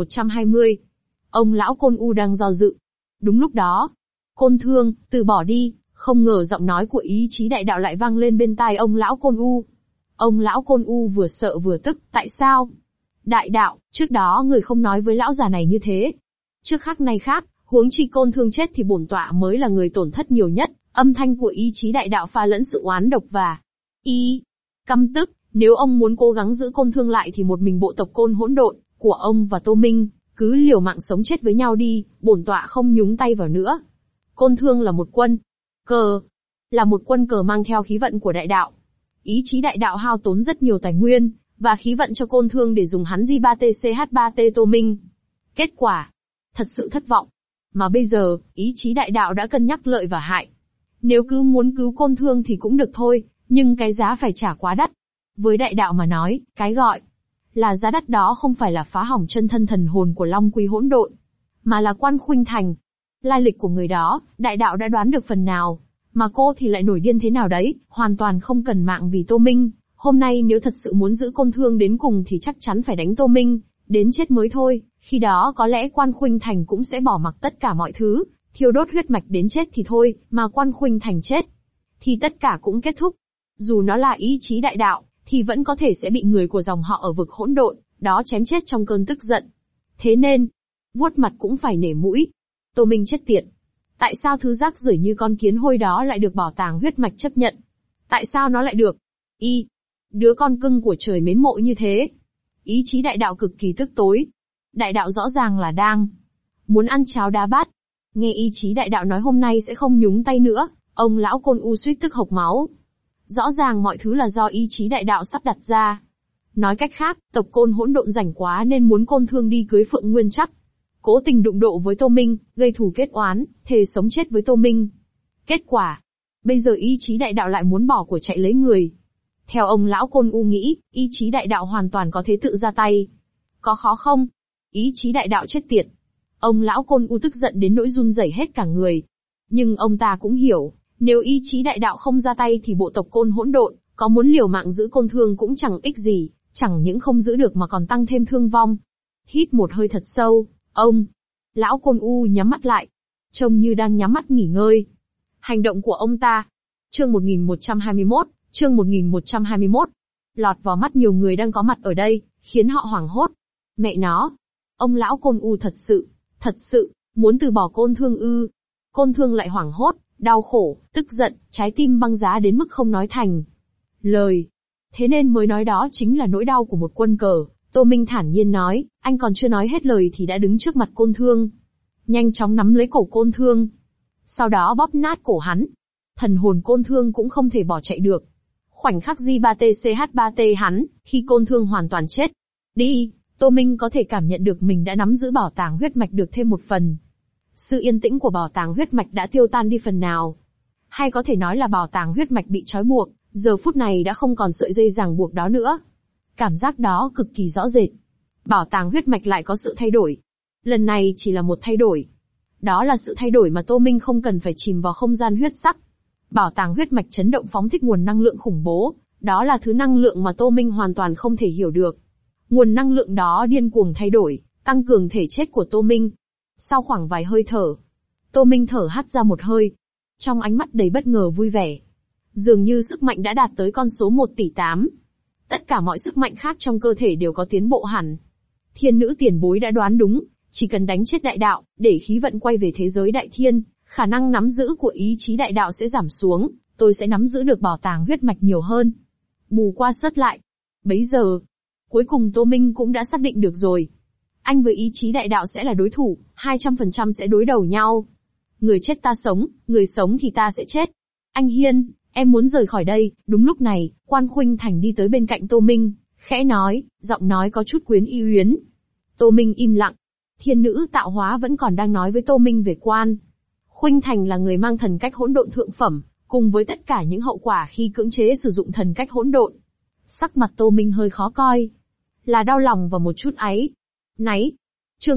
1120. Ông lão Côn U đang do dự. Đúng lúc đó, Côn Thương, từ bỏ đi. Không ngờ giọng nói của ý chí đại đạo lại vang lên bên tai ông lão Côn U. Ông lão Côn U vừa sợ vừa tức, tại sao? Đại đạo, trước đó người không nói với lão già này như thế. Trước khác nay khác, huống chi Côn Thương chết thì bổn tọa mới là người tổn thất nhiều nhất. Âm thanh của ý chí đại đạo pha lẫn sự oán độc và căm tức. Nếu ông muốn cố gắng giữ Côn Thương lại thì một mình bộ tộc Côn hỗn độn của ông và Tô Minh cứ liều mạng sống chết với nhau đi, bổn tọa không nhúng tay vào nữa. Côn Thương là một quân cờ, là một quân cờ mang theo khí vận của đại đạo. Ý chí đại đạo hao tốn rất nhiều tài nguyên và khí vận cho Côn Thương để dùng hắn J3TCH3T Tô Minh. Kết quả, thật sự thất vọng. Mà bây giờ, ý chí đại đạo đã cân nhắc lợi và hại. Nếu cứ muốn cứu Côn Thương thì cũng được thôi, nhưng cái giá phải trả quá đắt. Với đại đạo mà nói, cái gọi là giá đắt đó không phải là phá hỏng chân thân thần hồn của Long Quy hỗn độn, mà là Quan Khuynh Thành. Lai lịch của người đó, đại đạo đã đoán được phần nào, mà cô thì lại nổi điên thế nào đấy, hoàn toàn không cần mạng vì Tô Minh. Hôm nay nếu thật sự muốn giữ Côn Thương đến cùng thì chắc chắn phải đánh Tô Minh, đến chết mới thôi, khi đó có lẽ Quan Khuynh Thành cũng sẽ bỏ mặc tất cả mọi thứ, thiêu đốt huyết mạch đến chết thì thôi, mà Quan Khuynh Thành chết, thì tất cả cũng kết thúc. Dù nó là ý chí đại đạo, thì vẫn có thể sẽ bị người của dòng họ ở vực hỗn độn đó chém chết trong cơn tức giận. Thế nên, vuốt mặt cũng phải nể mũi. Tô Minh chết tiệt. Tại sao thứ rác rưởi như con kiến hôi đó lại được bảo tàng huyết mạch chấp nhận? Tại sao nó lại được? Đứa con cưng của trời mến mộ như thế. Ý chí đại đạo cực kỳ tức tối. Đại đạo rõ ràng là đang muốn ăn cháo đá bát. Nghe ý chí đại đạo nói hôm nay sẽ không nhúng tay nữa, ông lão Côn U suýt tức hộc máu. Rõ ràng mọi thứ là do ý chí đại đạo sắp đặt ra. Nói cách khác, tộc Côn hỗn độn rảnh quá nên muốn Côn Thương đi cưới Phượng Nguyên Trắc. Cố tình đụng độ với Tô Minh, gây thù kết oán, thề sống chết với Tô Minh. Kết quả, bây giờ ý chí đại đạo lại muốn bỏ của chạy lấy người. Theo ông lão Côn U nghĩ, ý chí đại đạo hoàn toàn có thể tự ra tay. Có khó không? Ý chí đại đạo chết tiệt. Ông lão Côn U tức giận đến nỗi run rẩy hết cả người. Nhưng ông ta cũng hiểu, nếu ý chí đại đạo không ra tay thì bộ tộc Côn hỗn độn, có muốn liều mạng giữ Côn Thương cũng chẳng ích gì, chẳng những không giữ được mà còn tăng thêm thương vong. Hít một hơi thật sâu, lão Côn U nhắm mắt lại, trông như đang nhắm mắt nghỉ ngơi. Hành động của ông ta. Chương 1121, lọt vào mắt nhiều người đang có mặt ở đây, khiến họ hoảng hốt. Mẹ nó, ông lão Côn U thật sự, muốn từ bỏ Côn Thương ư? Côn Thương lại hoảng hốt, đau khổ, tức giận, trái tim băng giá đến mức không nói thành lời. Thế nên mới nói đó chính là nỗi đau của một quân cờ. Tô Minh thản nhiên nói, anh còn chưa nói hết lời thì đã đứng trước mặt Côn Thương. Nhanh chóng nắm lấy cổ Côn Thương. Sau đó bóp nát cổ hắn. Thần hồn Côn Thương cũng không thể bỏ chạy được. Khoảnh khắc J3TCH3T hắn, khi Côn Thương hoàn toàn chết. Đi, Tô Minh có thể cảm nhận được mình đã nắm giữ bảo tàng huyết mạch được thêm một phần. Sự yên tĩnh của bảo tàng huyết mạch đã tiêu tan đi phần nào. Hay có thể nói là bảo tàng huyết mạch bị trói buộc, giờ phút này đã không còn sợi dây ràng buộc đó nữa. Cảm giác đó cực kỳ rõ rệt. Bảo tàng huyết mạch lại có sự thay đổi. Lần này chỉ là một thay đổi. Đó là sự thay đổi mà Tô Minh không cần phải chìm vào không gian huyết sắc. Bảo tàng huyết mạch chấn động phóng thích nguồn năng lượng khủng bố, đó là thứ năng lượng mà Tô Minh hoàn toàn không thể hiểu được. Nguồn năng lượng đó điên cuồng thay đổi, tăng cường thể chất của Tô Minh. Sau khoảng vài hơi thở, Tô Minh thở hắt ra một hơi. Trong ánh mắt đầy bất ngờ vui vẻ. Dường như sức mạnh đã đạt tới con số 1 tỷ 8. Tất cả mọi sức mạnh khác trong cơ thể đều có tiến bộ hẳn. Thiên nữ tiền bối đã đoán đúng, chỉ cần đánh chết đại đạo, để khí vận quay về thế giới đại thiên, khả năng nắm giữ của ý chí đại đạo sẽ giảm xuống, tôi sẽ nắm giữ được bảo tàng huyết mạch nhiều hơn. Bù qua sớt lại. Bấy giờ, cuối cùng Tô Minh cũng đã xác định được rồi. Anh với ý chí đại đạo sẽ là đối thủ, 200% sẽ đối đầu nhau. Người chết ta sống, người sống thì ta sẽ chết. Anh Hiên, em muốn rời khỏi đây. Đúng lúc này, Quan Khuynh Thành đi tới bên cạnh Tô Minh, khẽ nói, giọng nói có chút quyến y uyến. Tô Minh im lặng. Thiên nữ tạo hóa vẫn còn đang nói với Tô Minh về Quan Khuynh Thành là người mang thần cách hỗn độn thượng phẩm, cùng với tất cả những hậu quả khi cưỡng chế sử dụng thần cách hỗn độn. Sắc mặt Tô Minh hơi khó coi. Là đau lòng và một chút áy náy. Chương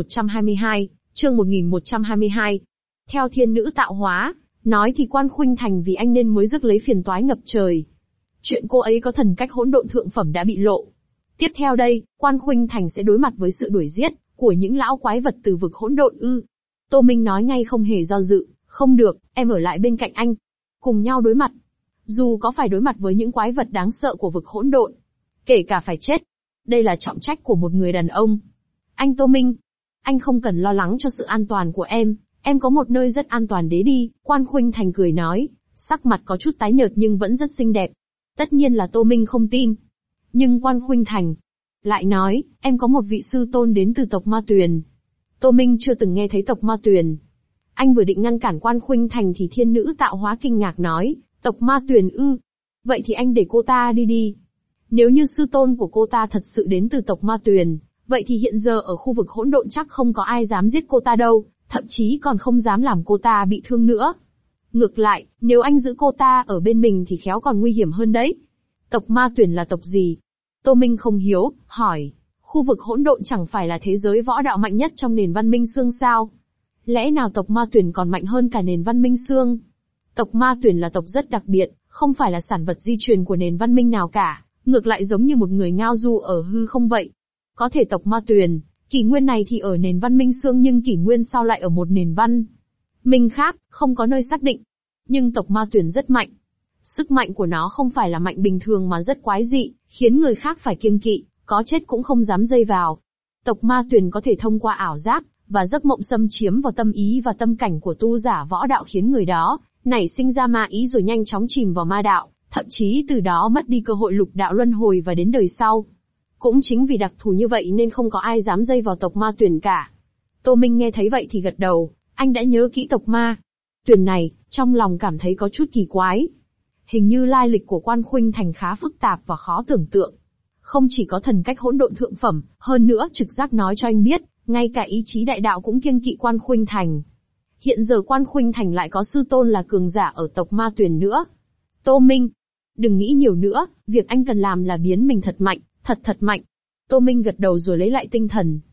1122. Theo thiên nữ tạo hóa, nói thì Quan Khuynh Thành vì anh nên mới rước lấy phiền toái ngập trời. Chuyện cô ấy có thần cách hỗn độn thượng phẩm đã bị lộ. Tiếp theo đây, Quan Khuynh Thành sẽ đối mặt với sự đuổi giết của những lão quái vật từ vực hỗn độn ư? Tô Minh nói ngay không hề do dự, không được, em ở lại bên cạnh anh. Cùng nhau đối mặt. Dù có phải đối mặt với những quái vật đáng sợ của vực hỗn độn, kể cả phải chết. Đây là trọng trách của một người đàn ông. Anh Tô Minh, anh không cần lo lắng cho sự an toàn của em có một nơi rất an toàn đấy đi, Quan Khuynh Thành cười nói, sắc mặt có chút tái nhợt nhưng vẫn rất xinh đẹp. Tất nhiên là Tô Minh không tin. Nhưng Quan Khuynh Thành lại nói, em có một vị sư tôn đến từ tộc Ma Tuyền. Tô Minh chưa từng nghe thấy tộc Ma Tuyền. Anh vừa định ngăn cản Quan Khuynh Thành thì thiên nữ tạo hóa kinh ngạc nói, tộc Ma Tuyền ư? Vậy thì anh để cô ta đi. Nếu như sư tôn của cô ta thật sự đến từ tộc Ma Tuyền, vậy thì hiện giờ ở khu vực hỗn độn chắc không có ai dám giết cô ta đâu, thậm chí còn không dám làm cô ta bị thương nữa. Ngược lại, nếu anh giữ cô ta ở bên mình thì khéo còn nguy hiểm hơn đấy. Tộc Ma Tuyền là tộc gì? Tô Minh không hiếu, hỏi. Khu vực hỗn độn chẳng phải là thế giới võ đạo mạnh nhất trong nền văn minh xương sao? Lẽ nào tộc Ma Tuyền còn mạnh hơn cả nền văn minh xương? Tộc Ma Tuyền là tộc rất đặc biệt, không phải là sản vật di truyền của nền văn minh nào cả, ngược lại giống như một người ngao du ở hư không vậy. Có thể tộc Ma Tuyền, kỷ nguyên này thì ở nền văn minh xương nhưng kỷ nguyên sau lại ở một nền văn minh khác, không có nơi xác định. Nhưng tộc Ma Tuyền rất mạnh. Sức mạnh của nó không phải là mạnh bình thường mà rất quái dị, khiến người khác phải kiêng kỵ, có chết cũng không dám dây vào. Tộc Ma Tuyền có thể thông qua ảo giác và giấc mộng xâm chiếm vào tâm ý và tâm cảnh của tu giả võ đạo khiến người đó nảy sinh ra ma ý rồi nhanh chóng chìm vào ma đạo, thậm chí từ đó mất đi cơ hội lục đạo luân hồi và đến đời sau. Cũng chính vì đặc thù như vậy nên không có ai dám dây vào tộc Ma Tuyền cả. Tô Minh nghe thấy vậy thì gật đầu, anh đã nhớ kỹ tộc Ma Tuyền này, trong lòng cảm thấy có chút kỳ quái. Hình như lai lịch của Quan Khuynh Thành khá phức tạp và khó tưởng tượng. Không chỉ có thần cách hỗn độn thượng phẩm, hơn nữa trực giác nói cho anh biết, ngay cả ý chí đại đạo cũng kiêng kỵ Quan Khuynh Thành. Hiện giờ Quan Khuynh Thành lại có sư tôn là cường giả ở tộc Ma Tuyền nữa. Tô Minh, đừng nghĩ nhiều nữa, việc anh cần làm là biến mình thật mạnh, thật mạnh. Tô Minh gật đầu rồi lấy lại tinh thần.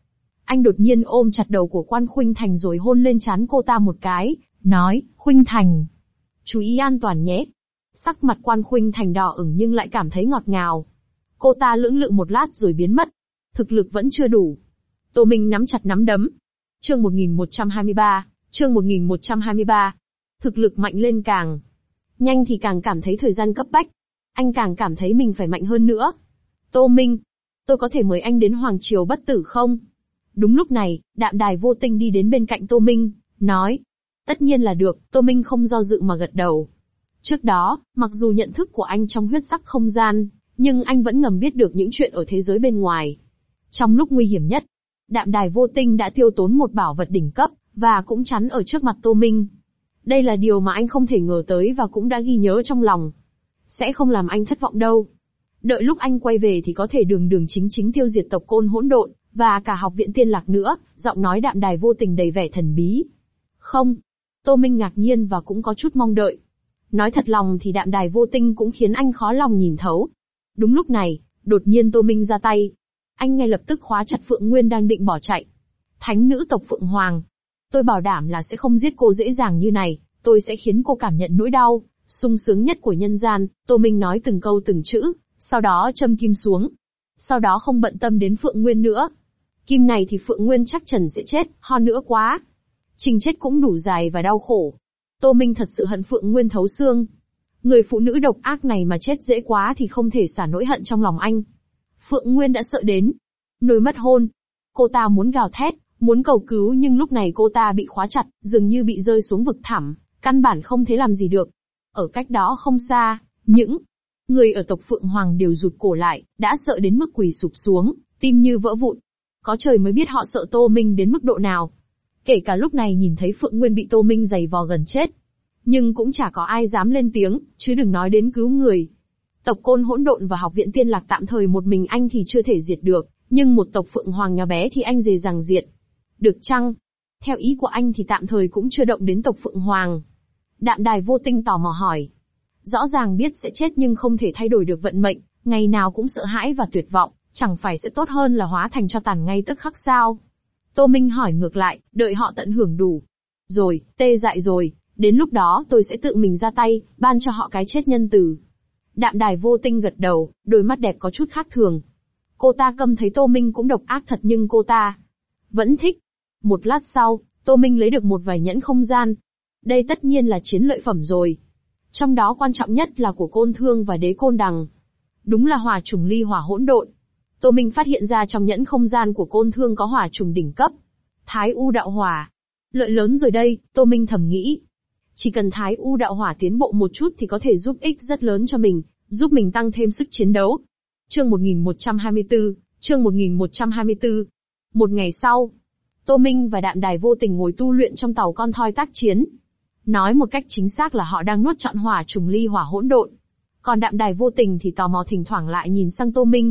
Anh đột nhiên ôm chặt đầu của Quan Khuynh Thành rồi hôn lên trán cô ta một cái, nói, Khuynh Thành, chú ý an toàn nhé. Sắc mặt Quan Khuynh Thành đỏ ửng nhưng lại cảm thấy ngọt ngào. Cô ta lưỡng lự một lát rồi biến mất. Thực lực vẫn chưa đủ. Tô Minh nắm chặt nắm đấm. Chương 1123, chương 1123. Thực lực mạnh lên càng nhanh thì càng cảm thấy thời gian cấp bách. Anh càng cảm thấy mình phải mạnh hơn nữa. Tô Minh, tôi có thể mời anh đến Hoàng Triều Bất Tử không? Đúng lúc này, Đạm Đài Vô Tinh đi đến bên cạnh Tô Minh, nói. Tất nhiên là được, Tô Minh không do dự mà gật đầu. Trước đó, mặc dù nhận thức của anh trong huyết sắc không gian, nhưng anh vẫn ngầm biết được những chuyện ở thế giới bên ngoài. Trong lúc nguy hiểm nhất, Đạm Đài Vô Tinh đã tiêu tốn một bảo vật đỉnh cấp, và cũng chắn ở trước mặt Tô Minh. Đây là điều mà anh không thể ngờ tới và cũng đã ghi nhớ trong lòng. Sẽ không làm anh thất vọng đâu. Đợi lúc anh quay về thì có thể đường đường chính chính tiêu diệt tộc Côn Hỗn Độn, và cả học viện Tiên Lạc nữa, giọng nói Đạm Đài Vô Tình đầy vẻ thần bí. Không. Tô Minh ngạc nhiên và cũng có chút mong đợi. Nói thật lòng thì Đạm Đài Vô Tinh cũng khiến anh khó lòng nhìn thấu. Đúng lúc này, đột nhiên Tô Minh ra tay. Anh ngay lập tức khóa chặt Phượng Nguyên đang định bỏ chạy. Thánh nữ tộc Phượng Hoàng. Tôi bảo đảm là sẽ không giết cô dễ dàng như này, tôi sẽ khiến cô cảm nhận nỗi đau, sung sướng nhất của nhân gian. Tô Minh nói từng câu từng chữ, sau đó châm kim xuống. Sau đó không bận tâm đến Phượng Nguyên nữa. Kim này thì Phượng Nguyên chắc chắn sẽ chết, hơn nữa quá. Trình chết cũng đủ dài và đau khổ. Tô Minh thật sự hận Phượng Nguyên thấu xương. Người phụ nữ độc ác này mà chết dễ quá thì không thể xả nỗi hận trong lòng anh. Phượng Nguyên đã sợ đến nỗi mất hôn. Cô ta muốn gào thét, muốn cầu cứu nhưng lúc này cô ta bị khóa chặt, dường như bị rơi xuống vực thẳm, căn bản không thể làm gì được. Ở cách đó không xa, những người ở tộc Phượng Hoàng đều rụt cổ lại, đã sợ đến mức quỳ sụp xuống, tim như vỡ vụn. Có trời mới biết họ sợ Tô Minh đến mức độ nào. Kể cả lúc này nhìn thấy Phượng Nguyên bị Tô Minh giày vò gần chết. Nhưng cũng chả có ai dám lên tiếng, chứ đừng nói đến cứu người. Tộc Côn Hỗn Độn và học viện Tiên Lạc tạm thời một mình anh thì chưa thể diệt được, nhưng một tộc Phượng Hoàng nhỏ bé thì anh dễ dàng diệt. Được chăng? Theo ý của anh thì tạm thời cũng chưa động đến tộc Phượng Hoàng. Đạm Đài Vô Tinh tò mò hỏi. Rõ ràng biết sẽ chết nhưng không thể thay đổi được vận mệnh, ngày nào cũng sợ hãi và tuyệt vọng, chẳng phải sẽ tốt hơn là hóa thành tro tàn ngay tức khắc sao? Tô Minh hỏi ngược lại, đợi họ tận hưởng đủ. Rồi, tê dại rồi, đến lúc đó tôi sẽ tự mình ra tay, ban cho họ cái chết nhân từ. Đạm Đài Vô Tinh gật đầu, đôi mắt đẹp có chút khác thường. Cô ta căm thấy Tô Minh cũng độc ác thật nhưng cô ta vẫn thích. Một lát sau, Tô Minh lấy được một vài nhẫn không gian. Đây tất nhiên là chiến lợi phẩm rồi. Trong đó quan trọng nhất là của Côn Thương và Đế Côn Đằng. Đúng là hỏa trùng ly hỏa hỗn độn. Tô Minh phát hiện ra trong nhẫn không gian của Côn Thương có hỏa trùng đỉnh cấp. Thái U đạo hỏa. Lợi lớn rồi đây, Tô Minh thầm nghĩ. Chỉ cần Thái U đạo hỏa tiến bộ một chút thì có thể giúp ích rất lớn cho mình, giúp mình tăng thêm sức chiến đấu. Chương 1124, chương 1124. Một ngày sau, Tô Minh và Đạm Đài Vô Tình ngồi tu luyện trong tàu con thoi tác chiến. Nói một cách chính xác là họ đang nuốt trọn hỏa trùng ly hỏa hỗn độn. Còn Đạm Đài Vô Tình thì tò mò thỉnh thoảng lại nhìn sang Tô Minh.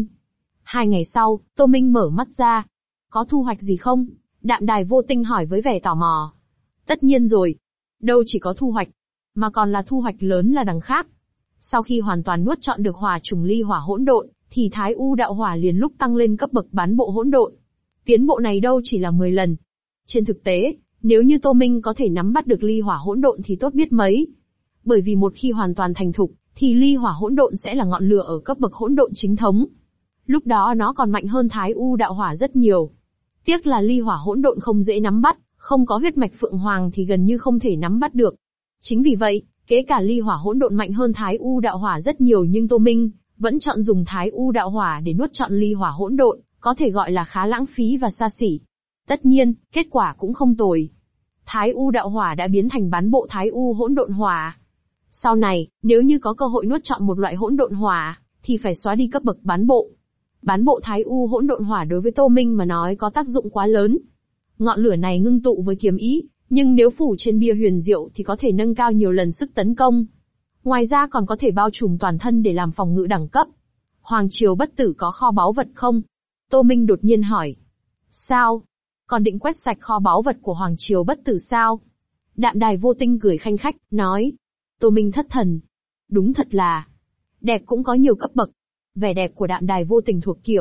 2 ngày sau, Tô Minh mở mắt ra. Có thu hoạch gì không? Đạm Đài Vô Tinh hỏi với vẻ tò mò. Tất nhiên rồi. Đâu chỉ có thu hoạch, mà còn là thu hoạch lớn là đằng khác. Sau khi hoàn toàn nuốt trọn được hỏa trùng ly hỏa hỗn độn, thì Thái U đạo hỏa liền lúc tăng lên cấp bậc bán bộ hỗn độn. Tiến bộ này đâu chỉ là 10 lần. Trên thực tế, nếu như Tô Minh có thể nắm bắt được ly hỏa hỗn độn thì tốt biết mấy. Bởi vì một khi hoàn toàn thành thục, thì ly hỏa hỗn độn sẽ là ngọn lửa ở cấp bậc hỗn độn chính thống. Lúc đó nó còn mạnh hơn Thái U đạo hỏa rất nhiều. Tiếc là ly hỏa hỗn độn không dễ nắm bắt, không có huyết mạch Phượng Hoàng thì gần như không thể nắm bắt được. Chính vì vậy, kể cả ly hỏa hỗn độn mạnh hơn Thái U đạo hỏa rất nhiều nhưng Tô Minh vẫn chọn dùng Thái U đạo hỏa để nuốt trọn ly hỏa hỗn độn, có thể gọi là khá lãng phí và xa xỉ. Tất nhiên, kết quả cũng không tồi. Thái U đạo hỏa đã biến thành bán bộ Thái U hỗn độn hỏa. Sau này, nếu như có cơ hội nuốt trọn một loại hỗn độn hỏa, thì phải xóa đi cấp bậc bán bộ. Bán bộ Thái U hỗn độn hỏa đối với Tô Minh mà nói có tác dụng quá lớn. Ngọn lửa này ngưng tụ với kiếm ý, nhưng nếu phủ trên bia huyền diệu thì có thể nâng cao nhiều lần sức tấn công. Ngoài ra còn có thể bao trùm toàn thân để làm phòng ngự đẳng cấp. Hoàng Triều Bất Tử có kho báu vật không? Tô Minh đột nhiên hỏi. Sao? Còn định quét sạch kho báu vật của Hoàng Triều Bất Tử sao? Đạm Đài Vô Tinh cười khanh khách, nói. Tô Minh thất thần. Đúng thật là đẹp cũng có nhiều cấp bậc. Vẻ đẹp của Đạm Đài Vô Tình thuộc kiểu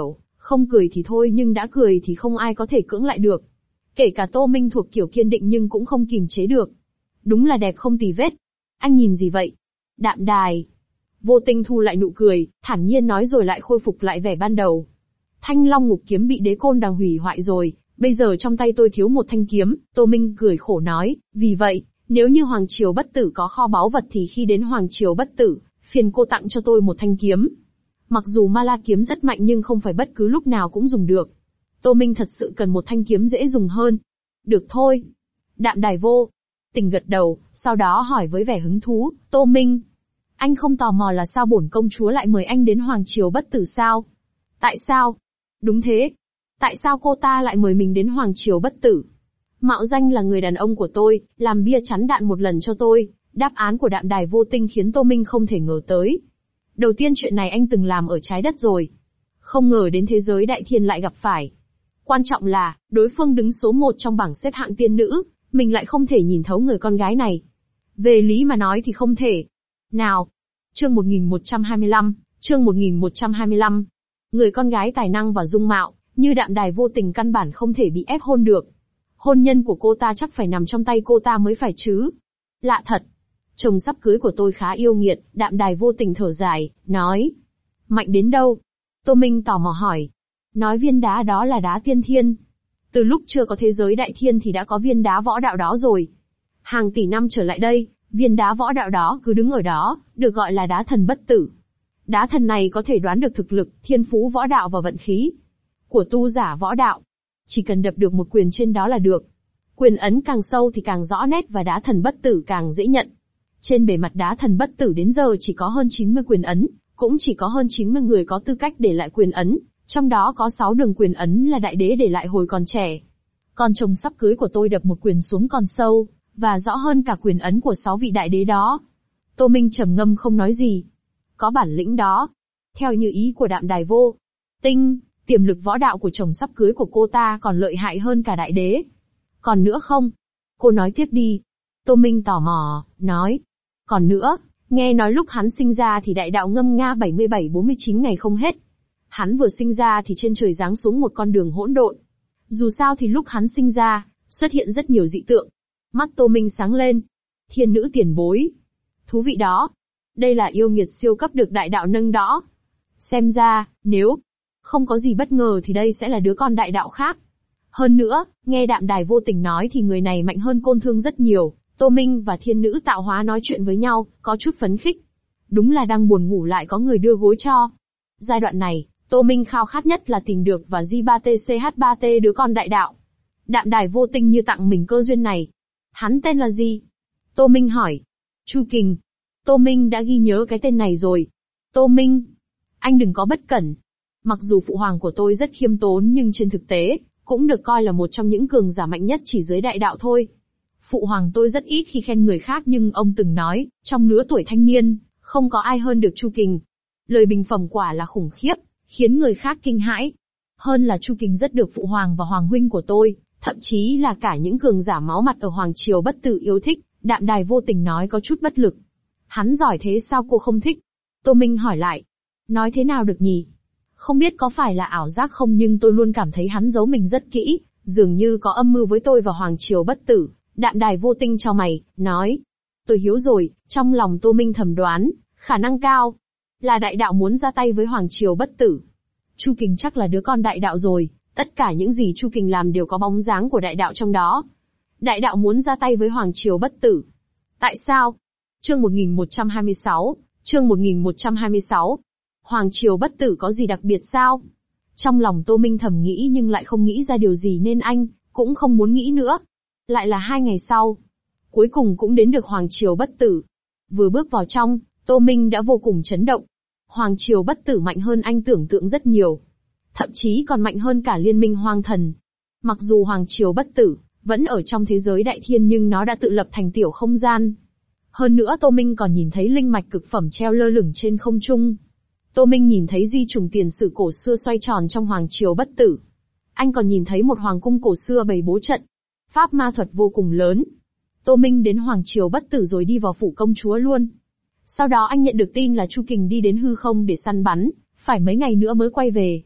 Không cười thì thôi nhưng đã cười thì không ai có thể cưỡng lại được. Kể cả Tô Minh thuộc kiểu kiên định nhưng cũng không kìm chế được. Đúng là đẹp không tì vết. Anh nhìn gì vậy? Đạm Đài. Vô Tinh thu lại nụ cười, thản nhiên nói rồi lại khôi phục lại vẻ ban đầu. Thanh Long Ngục kiếm bị Đế Côn Đằng hủy hoại rồi, bây giờ trong tay tôi thiếu một thanh kiếm, Tô Minh cười khổ nói, vì vậy, nếu như Hoàng Triều Bất Tử có kho báu vật thì khi đến Hoàng Triều Bất Tử, phiền cô tặng cho tôi một thanh kiếm. Mặc dù Ma La kiếm rất mạnh nhưng không phải bất cứ lúc nào cũng dùng được. Tô Minh thật sự cần một thanh kiếm dễ dùng hơn. Được thôi. Đạm Đài Vô Tình gật đầu, sau đó hỏi với vẻ hứng thú, Tô Minh, anh không tò mò là sao bổn công chúa lại mời anh đến Hoàng Triều Bất Tử sao? Tại sao? Đúng thế. Tại sao cô ta lại mời mình đến Hoàng Triều Bất Tử? Mạo danh là người đàn ông của tôi, làm bia chắn đạn một lần cho tôi. Đáp án của Đạm Đài Vô Tinh khiến Tô Minh không thể ngờ tới. Đầu tiên chuyện này anh từng làm ở trái đất rồi. Không ngờ đến thế giới đại thiên lại gặp phải. Quan trọng là, đối phương đứng số 1 trong bảng xếp hạng tiên nữ, mình lại không thể nhìn thấu người con gái này. Về lý mà nói thì không thể. Nào. Chương 1125, chương 1125. Người con gái tài năng và dung mạo, như Đạm Đài Vô Tình căn bản không thể bị ép hôn được. Hôn nhân của cô ta chắc phải nằm trong tay cô ta mới phải chứ. Lạ thật. Chồng sắp cưới của tôi khá yêu nghiệt, Đạm Đài Vô Tình thở dài, nói. Mạnh đến đâu? Tô Minh tò mò hỏi. Nói viên đá đó là đá tiên thiên. Từ lúc chưa có thế giới đại thiên thì đã có viên đá võ đạo đó rồi. Hàng tỷ năm trở lại đây, viên đá võ đạo đó cứ đứng ở đó, được gọi là đá thần bất tử. Đá thần này có thể đoán được thực lực, thiên phú võ đạo và vận khí của tu giả võ đạo. Chỉ cần đập được một quyền trên đó là được. Quyền ấn càng sâu thì càng rõ nét và đá thần bất tử càng dễ nhận. Trên bề mặt đá thần bất tử đến giờ chỉ có hơn 90 quyền ấn, cũng chỉ có hơn 90 người có tư cách để lại quyền ấn, trong đó có 6 đường quyền ấn là đại đế để lại hồi còn trẻ. Còn chồng sắp cưới của tôi đập một quyền xuống còn sâu, và rõ hơn cả quyền ấn của 6 vị đại đế đó. Tô Minh trầm ngâm không nói gì. Có bản lĩnh đó. Theo như ý của Đạm Đài Vô Tinh, tiềm lực võ đạo của chồng sắp cưới của cô ta còn lợi hại hơn cả đại đế. Còn nữa không? Cô nói tiếp đi. Tô Minh tò mò, nói. Còn nữa, nghe nói lúc hắn sinh ra thì đại đạo ngâm nga 77-49 ngày không hết. Hắn vừa sinh ra thì trên trời giáng xuống một con đường hỗn độn. Dù sao thì lúc hắn sinh ra, xuất hiện rất nhiều dị tượng. Mắt Tô Minh sáng lên. Thiên nữ tiền bối. Thú vị đó. Đây là yêu nghiệt siêu cấp được đại đạo nâng đỡ. Xem ra, nếu không có gì bất ngờ thì đây sẽ là đứa con đại đạo khác. Hơn nữa, nghe Đạm Đài Vô Tình nói thì người này mạnh hơn Côn Thương rất nhiều. Tô Minh và thiên nữ tạo hóa nói chuyện với nhau, có chút phấn khích. Đúng là đang buồn ngủ lại có người đưa gối cho. Giai đoạn này, Tô Minh khao khát nhất là tìm được và J3TCH3T đứa con đại đạo. Đạm Đài Vô Tinh như tặng mình cơ duyên này. Hắn tên là gì? Tô Minh hỏi. Chu Kình. Tô Minh đã ghi nhớ cái tên này rồi. Tô Minh, anh đừng có bất cẩn. Mặc dù phụ hoàng của tôi rất khiêm tốn nhưng trên thực tế, cũng được coi là một trong những cường giả mạnh nhất chỉ dưới đại đạo thôi. Phụ hoàng tôi rất ít khi khen người khác nhưng ông từng nói, trong lứa tuổi thanh niên, không có ai hơn được Chu Kình. Lời bình phẩm quả là khủng khiếp, khiến người khác kinh hãi. Hơn là Chu Kình rất được phụ hoàng và hoàng huynh của tôi, thậm chí là cả những cường giả máu mặt ở Hoàng Triều Bất Tử yêu thích. Đạm Đài Vô Tình nói có chút bất lực. Hắn giỏi thế sao cô không thích? Tô Minh hỏi lại. Nói thế nào được nhỉ? Không biết có phải là ảo giác không nhưng tôi luôn cảm thấy hắn giấu mình rất kỹ, dường như có âm mưu với tôi và Hoàng Triều Bất Tử. Đạm Đài Vô Tinh chau mày, nói. Tôi hiểu rồi, trong lòng Tô Minh thầm đoán, khả năng cao là đại đạo muốn ra tay với Hoàng Triều Bất Tử. Chu Kình chắc là đứa con đại đạo rồi, tất cả những gì Chu Kình làm đều có bóng dáng của đại đạo trong đó. Đại đạo muốn ra tay với Hoàng Triều Bất Tử. Tại sao? Chương 1126, chương 1126. Hoàng Triều Bất Tử có gì đặc biệt sao? Trong lòng Tô Minh thầm nghĩ nhưng lại không nghĩ ra điều gì nên anh cũng không muốn nghĩ nữa. Lại là 2 ngày sau. Cuối cùng cũng đến được Hoàng Triều Bất Tử. Vừa bước vào trong, Tô Minh đã vô cùng chấn động. Hoàng Triều Bất Tử mạnh hơn anh tưởng tượng rất nhiều. Thậm chí còn mạnh hơn cả Liên minh Hoang Thần. Mặc dù Hoàng Triều Bất Tử vẫn ở trong thế giới đại thiên nhưng nó đã tự lập thành tiểu không gian. Hơn nữa Tô Minh còn nhìn thấy linh mạch cực phẩm treo lơ lửng trên không trung. Tô Minh nhìn thấy di trùng tiền sử cổ xưa xoay tròn trong Hoàng Triều Bất Tử. Anh còn nhìn thấy một hoàng cung cổ xưa bày bố trận. Pháp ma thuật vô cùng lớn. Tô Minh đến Hoàng Triều Bất Tử rồi đi vào phủ công chúa luôn. Sau đó anh nhận được tin là Chu Kình đi đến hư không để săn bắn, phải mấy ngày nữa mới quay về.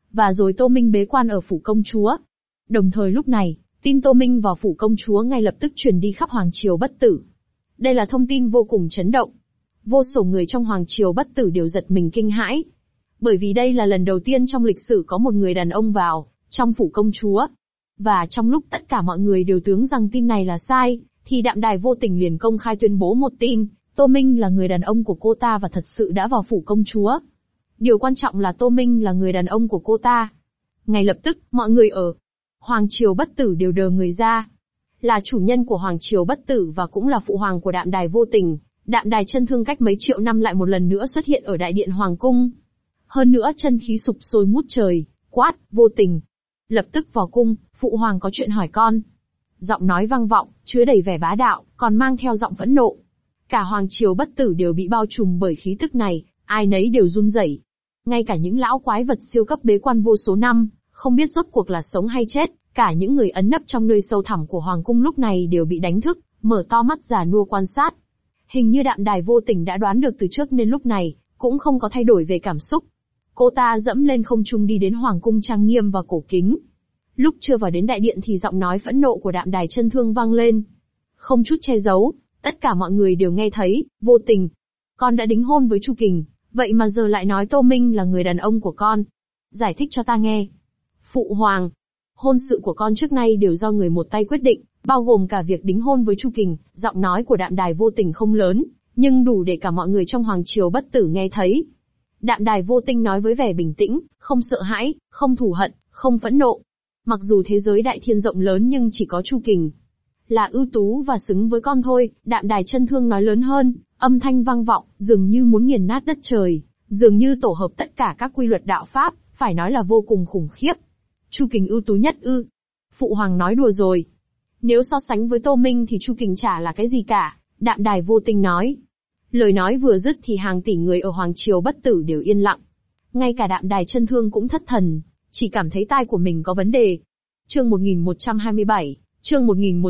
Và rồi Tô Minh bế quan ở phủ công chúa. Đồng thời lúc này, tin Tô Minh vào phủ công chúa ngay lập tức truyền đi khắp Hoàng Triều Bất Tử. Đây là thông tin vô cùng chấn động. Vô số người trong Hoàng Triều Bất Tử đều giật mình kinh hãi. Bởi vì đây là lần đầu tiên trong lịch sử có một người đàn ông vào trong phủ công chúa. Và trong lúc tất cả mọi người đều tưởng rằng tin này là sai, thì Đạm Đài Vô Tình liền công khai tuyên bố một tin, Tô Minh là người đàn ông của cô ta và thật sự đã vào phủ công chúa. Điều quan trọng là Tô Minh là người đàn ông của cô ta. Ngay lập tức, mọi người ở Hoàng Triều Bất Tử đều đờ người ra. Là chủ nhân của Hoàng Triều Bất Tử và cũng là phụ hoàng của Đạm Đài Vô Tình, Đạm Đài Chân Thương cách mấy triệu năm lại một lần nữa xuất hiện ở đại điện Hoàng cung. Hơn nữa chân khí sụp sôi ngút trời, quát, Vô Tình. Lập tức vào cung, phụ hoàng có chuyện hỏi con. Giọng nói vang vọng, chứa đầy vẻ bá đạo, còn mang theo giọng phẫn nộ. Cả Hoàng Triều Bất Tử đều bị bao trùm bởi khí tức này, ai nấy đều run rẩy. Ngay cả những lão quái vật siêu cấp bế quan vô số năm, không biết rốt cuộc là sống hay chết, cả những người ẩn nấp trong nơi sâu thẳm của Hoàng cung lúc này đều bị đánh thức, mở to mắt già nua quan sát. Hình như Đạm Đài Vô Tình đã đoán được từ trước nên lúc này, cũng không có thay đổi về cảm xúc. Cô ta dẫm lên không trung đi đến Hoàng cung trang nghiêm và cổ kính. Lúc chưa vào đến đại điện thì giọng nói phẫn nộ của Đạm Đài Chân Thương vang lên. Không chút che giấu, tất cả mọi người đều nghe thấy, Vô Tình. Con đã đính hôn với Chu Kình, vậy mà giờ lại nói Tô Minh là người đàn ông của con. Giải thích cho ta nghe. Phụ hoàng, hôn sự của con trước nay đều do người một tay quyết định, bao gồm cả việc đính hôn với Chu Kình. Giọng nói của Đạm Đài Vô Tình không lớn, nhưng đủ để cả mọi người trong Hoàng Triều Bất Tử nghe thấy. Đạm Đài Vô Tình nói với vẻ bình tĩnh, không sợ hãi, không thù hận, không phẫn nộ. Mặc dù thế giới đại thiên rộng lớn nhưng chỉ có Chu Kình là ưu tú và xứng với con thôi. Đạm Đài Chân Thương nói lớn hơn, âm thanh vang vọng, dường như muốn nghiền nát đất trời, dường như tổ hợp tất cả các quy luật đạo pháp, phải nói là vô cùng khủng khiếp. Chu Kình ưu tú nhất ư? Phụ hoàng nói đùa rồi. Nếu so sánh với Tô Minh thì Chu Kình chả là cái gì cả, Đạm Đài Vô Tình nói. Lời nói vừa dứt thì hàng tỷ người ở Hoàng Triều Bất Tử đều yên lặng. Ngay cả Đạm Đài Chân Thương cũng thất thần, chỉ cảm thấy tai của mình có vấn đề. Chương 1127, chương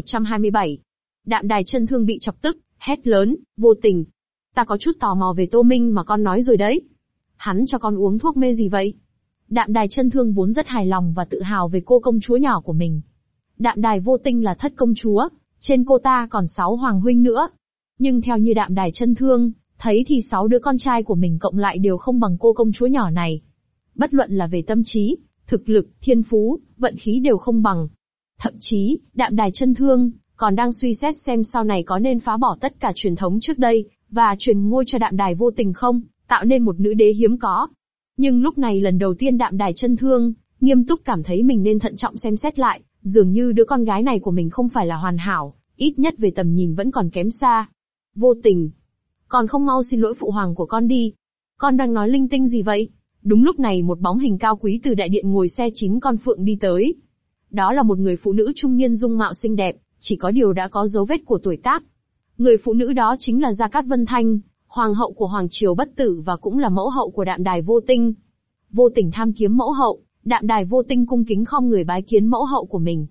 1127. Đạm Đài Chân Thương bị chọc tức, hét lớn, Vô Tình. Ta có chút tò mò về Tô Minh mà con nói rồi đấy. Hắn cho con uống thuốc mê gì vậy? Đạm Đài Chân Thương vốn rất hài lòng và tự hào về cô công chúa nhỏ của mình. Đạm Đài Vô Tình là thất công chúa, trên cô ta còn 6 hoàng huynh nữa. Nhưng theo như Đạm Đài Chân Thương, thấy thì 6 đứa con trai của mình cộng lại đều không bằng cô công chúa nhỏ này. Bất luận là về tâm trí, thực lực, thiên phú, vận khí đều không bằng. Thậm chí, Đạm Đài Chân Thương còn đang suy xét xem sau này có nên phá bỏ tất cả truyền thống trước đây, và truyền ngôi cho Đạm Đài Vô Tình không, tạo nên một nữ đế hiếm có. Nhưng lúc này lần đầu tiên Đạm Đài Chân Thương nghiêm túc cảm thấy mình nên thận trọng xem xét lại, dường như đứa con gái này của mình không phải là hoàn hảo, ít nhất về tầm nhìn vẫn còn kém xa. Vô Tình, còn không mau xin lỗi phụ hoàng của con đi. Con đang nói linh tinh gì vậy? Đúng lúc này một bóng hình cao quý từ đại điện ngồi xe 9 con phượng đi tới. Đó là một người phụ nữ trung niên dung mạo xinh đẹp, chỉ có điều đã có dấu vết của tuổi tác. Người phụ nữ đó chính là Gia Cát Vân Thanh, hoàng hậu của Hoàng Triều Bất Tử và cũng là mẫu hậu của Đạm Đài Vô Tình. Vô Tình tham kiếm mẫu hậu, Đạm Đài Vô Tình cung kính khom người bái kiến mẫu hậu của mình.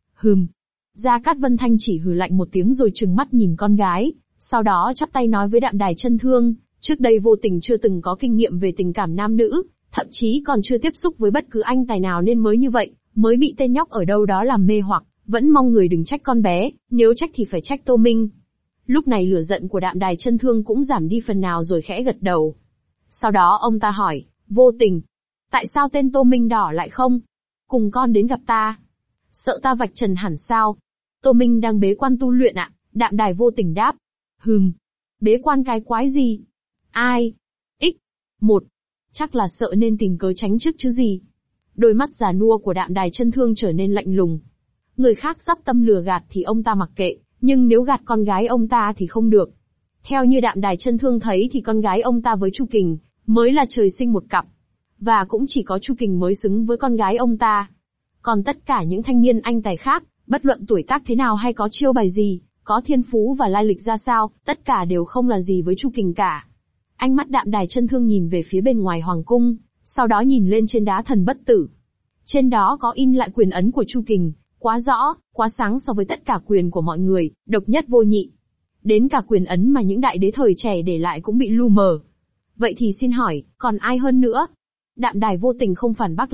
Gia Cát Vân Thanh chỉ hừ lạnh một tiếng rồi trừng mắt nhìn con gái, sau đó chắp tay nói với Đạm Đài Chân Thương, trước đây Vô Tình chưa từng có kinh nghiệm về tình cảm nam nữ, thậm chí còn chưa tiếp xúc với bất cứ anh tài nào nên mới như vậy, mới bị tên nhóc ở đâu đó làm mê hoặc, vẫn mong người đừng trách con bé, nếu trách thì phải trách Tô Minh. Lúc này lửa giận của Đạm Đài Chân Thương cũng giảm đi phần nào rồi khẽ gật đầu. Sau đó ông ta hỏi, Vô Tình, tại sao tên Tô Minh đỏ lại không cùng con đến gặp ta? Sợ ta vạch trần hẳn sao? Tô Minh đang bế quan tu luyện ạ, Đạm Đài Vô Tình đáp. Bế quan cái quái gì? Ai? Một, chắc là sợ nên tìm cớ tránh trước chứ gì. Đôi mắt già nua của Đạm Đài Chân Thương trở nên lạnh lùng. Người khác dắp tâm lừa gạt thì ông ta mặc kệ, nhưng nếu gạt con gái ông ta thì không được. Theo như Đạm Đài Chân Thương thấy thì con gái ông ta với Chu Kình mới là trời sinh một cặp, và cũng chỉ có Chu Kình mới xứng với con gái ông ta. Còn tất cả những thanh niên anh tài khác, bất luận tuổi tác thế nào hay có chiêu bài gì, có thiên phú và lai lịch ra sao, tất cả đều không là gì với Chu Kình cả. Ánh mắt Đạm Đài Chân Thương nhìn về phía bên ngoài hoàng cung, sau đó nhìn lên trên đá thần bất tử. Trên đó có in lại quyền ấn của Chu Kình, quá rõ, quá sáng so với tất cả quyền của mọi người, độc nhất vô nhị. Đến cả quyền ấn mà những đại đế thời trẻ để lại cũng bị lu mờ. Vậy thì xin hỏi, còn ai hơn nữa? Đạm Đài Vô Tình không phản bác lại,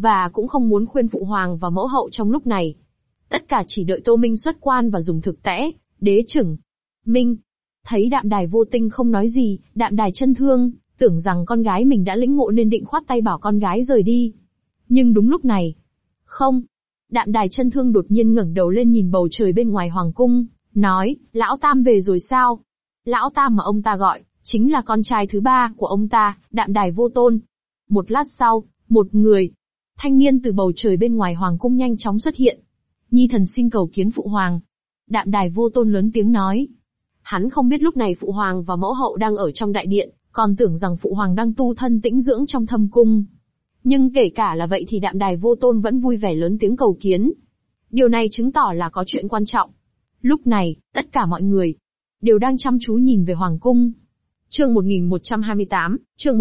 và cũng không muốn khuyên phụ hoàng và mẫu hậu trong lúc này. Tất cả chỉ đợi Tô Minh xuất quan và dùng thực tẽ, đế chừng. Minh. Thấy Đạm Đài Vô Tinh không nói gì, Đạm Đài Chân Thương, tưởng rằng con gái mình đã lĩnh ngộ nên định khoát tay bảo con gái rời đi. Nhưng đúng lúc này. Không. Đạm Đài Chân Thương đột nhiên ngẩng đầu lên nhìn bầu trời bên ngoài hoàng cung, nói, Lão Tam về rồi sao? Lão Tam mà ông ta gọi, chính là con trai thứ ba của ông ta, Đạm Đài Vô Tôn. Một lát sau, một người thanh niên từ bầu trời bên ngoài hoàng cung nhanh chóng xuất hiện. Nhi thần xin cầu kiến phụ hoàng. Đạm Đài Vô Tôn lớn tiếng nói. Hắn không biết lúc này phụ hoàng và mẫu hậu đang ở trong đại điện, còn tưởng rằng phụ hoàng đang tu thân tĩnh dưỡng trong thâm cung. Nhưng kể cả là vậy thì Đạm Đài Vô Tôn vẫn vui vẻ lớn tiếng cầu kiến. Điều này chứng tỏ là có chuyện quan trọng. Lúc này, tất cả mọi người đều đang chăm chú nhìn về hoàng cung. Chương 1128, chương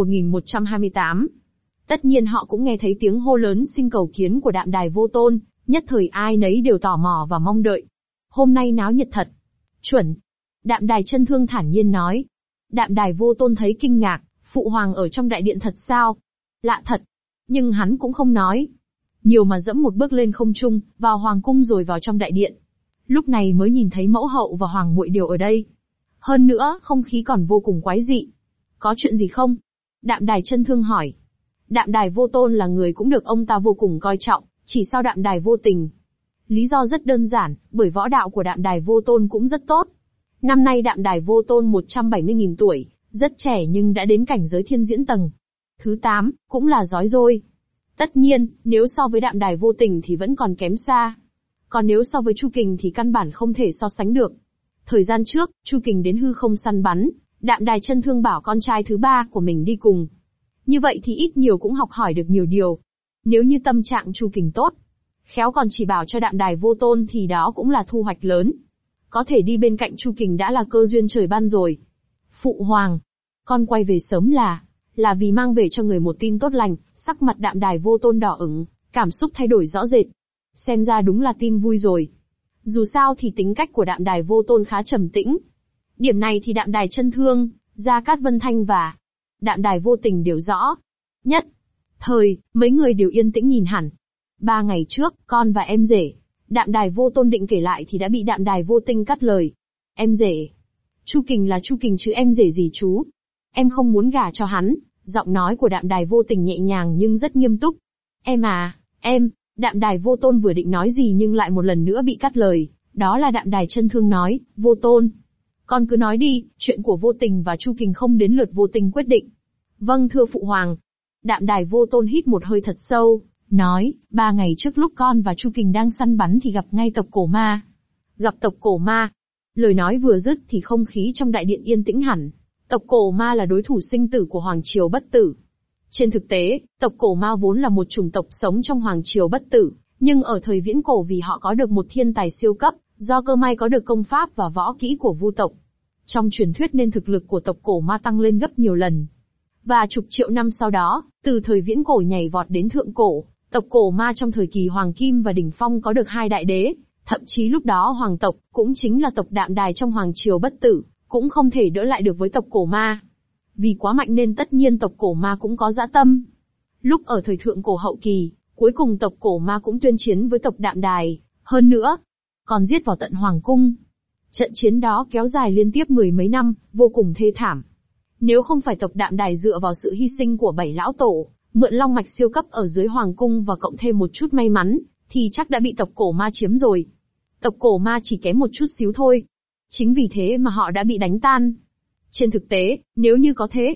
1128. Tất nhiên họ cũng nghe thấy tiếng hô lớn xin cầu kiến của Đạm Đài Vô Tôn, nhất thời ai nấy đều tò mò và mong đợi. Hôm nay náo nhiệt thật. Chuẩn. Đạm Đài Chân Thương thản nhiên nói. Đạm Đài Vô Tôn thấy kinh ngạc, phụ hoàng ở trong đại điện thật sao? Lạ thật. Nhưng hắn cũng không nói. Nhiều mà dẫm một bước lên không trung, vào hoàng cung rồi vào trong đại điện. Lúc này mới nhìn thấy mẫu hậu và hoàng muội đều ở đây. Hơn nữa, không khí còn vô cùng quái dị. Có chuyện gì không? Đạm Đài Chân Thương hỏi. Đạm Đài Vô Tôn là người cũng được ông ta vô cùng coi trọng, chỉ sau Đạm Đài Vô Tình. Lý do rất đơn giản, bởi võ đạo của Đạm Đài Vô Tôn cũng rất tốt. Năm nay Đạm Đài Vô Tôn 170.000 tuổi, rất trẻ nhưng đã đến cảnh giới thiên diễn tầng. Thứ 8, cũng là rói rôi. Tất nhiên, nếu so với Đạm Đài Vô Tình thì vẫn còn kém xa. Còn nếu so với Chu Kình thì căn bản không thể so sánh được. Thời gian trước, Chu Kình đến hư không săn bắn, Đạm Đài Chân Thương bảo con trai thứ ba của mình đi cùng. Như vậy thì ít nhiều cũng học hỏi được nhiều điều. Nếu như tâm trạng Chu Kình tốt, khéo còn chỉ bảo cho Đạm Đài Vô Tôn thì đó cũng là thu hoạch lớn. Có thể đi bên cạnh Chu Kình đã là cơ duyên trời ban rồi. Phụ hoàng, con quay về sớm là vì mang về cho người một tin tốt lành. Sắc mặt Đạm Đài Vô Tôn đỏ ửng, cảm xúc thay đổi rõ rệt. Xem ra đúng là tin vui rồi. Dù sao thì tính cách của Đạm Đài Vô Tôn khá trầm tĩnh. Điểm này thì Đạm Đài Chân Thương, Gia Cát Vân Thanh và Đạm Đài Vô Tình đều rõ. Nhất thời, mấy người đều yên tĩnh nhìn hẳn. 3 ngày trước, con và em rể, Đạm Đài Vô Tôn định kể lại thì đã bị Đạm Đài Vô Tinh cắt lời. Em rể? Chu Kình là Chu Kình chứ em rể gì chú? Em không muốn gả cho hắn. Giọng nói của Đạm Đài Vô Tình nhẹ nhàng nhưng rất nghiêm túc. Em à, em. Đạm Đài Vô Tôn vừa định nói gì nhưng lại một lần nữa bị cắt lời. Đó là Đạm Đài Chân Thương nói, Vô Tôn, con cứ nói đi, chuyện của Vô Tình và Chu Kình không đến lượt Vô Tình quyết định. Vâng thưa phụ hoàng. Đạm Đài Vô Tôn hít một hơi thật sâu, nói, 3 ngày trước lúc con và Chu Kình đang săn bắn thì gặp ngay tộc cổ ma. Gặp tộc cổ ma. Lời nói vừa dứt thì không khí trong đại điện yên tĩnh hẳn. Tộc cổ ma là đối thủ sinh tử của Hoàng Triều Bất Tử. Trên thực tế, tộc cổ ma vốn là một chủng tộc sống trong Hoàng Triều Bất Tử, nhưng ở thời viễn cổ vì họ có được một thiên tài siêu cấp, do cơ may có được công pháp và võ kỹ của Vu tộc. Trong truyền thuyết nên thực lực của tộc cổ ma tăng lên gấp nhiều lần. Và chục triệu năm sau đó, từ thời viễn cổ nhảy vọt đến thượng cổ, tộc cổ ma trong thời kỳ Hoàng Kim và đỉnh phong có được 2 đại đế, thậm chí lúc đó hoàng tộc, cũng chính là tộc Đạm Đài trong Hoàng Triều Bất Tử, cũng không thể đỡ lại được với tộc cổ ma. Vì quá mạnh nên tất nhiên tộc cổ ma cũng có dã tâm. Lúc ở thời thượng cổ hậu kỳ, cuối cùng tộc cổ ma cũng tuyên chiến với tộc Đạm Đài, hơn nữa, còn giết vào tận hoàng cung. Trận chiến đó kéo dài liên tiếp 10 mấy năm, vô cùng thê thảm. Nếu không phải tộc Đạm Đài dựa vào sự hy sinh của 7 lão tổ, mượn long mạch siêu cấp ở dưới hoàng cung và cộng thêm một chút may mắn, thì chắc đã bị tộc cổ ma chiếm rồi. Tộc cổ ma chỉ kém một chút xíu thôi. Chính vì thế mà họ đã bị đánh tan. Trên thực tế, nếu như có thể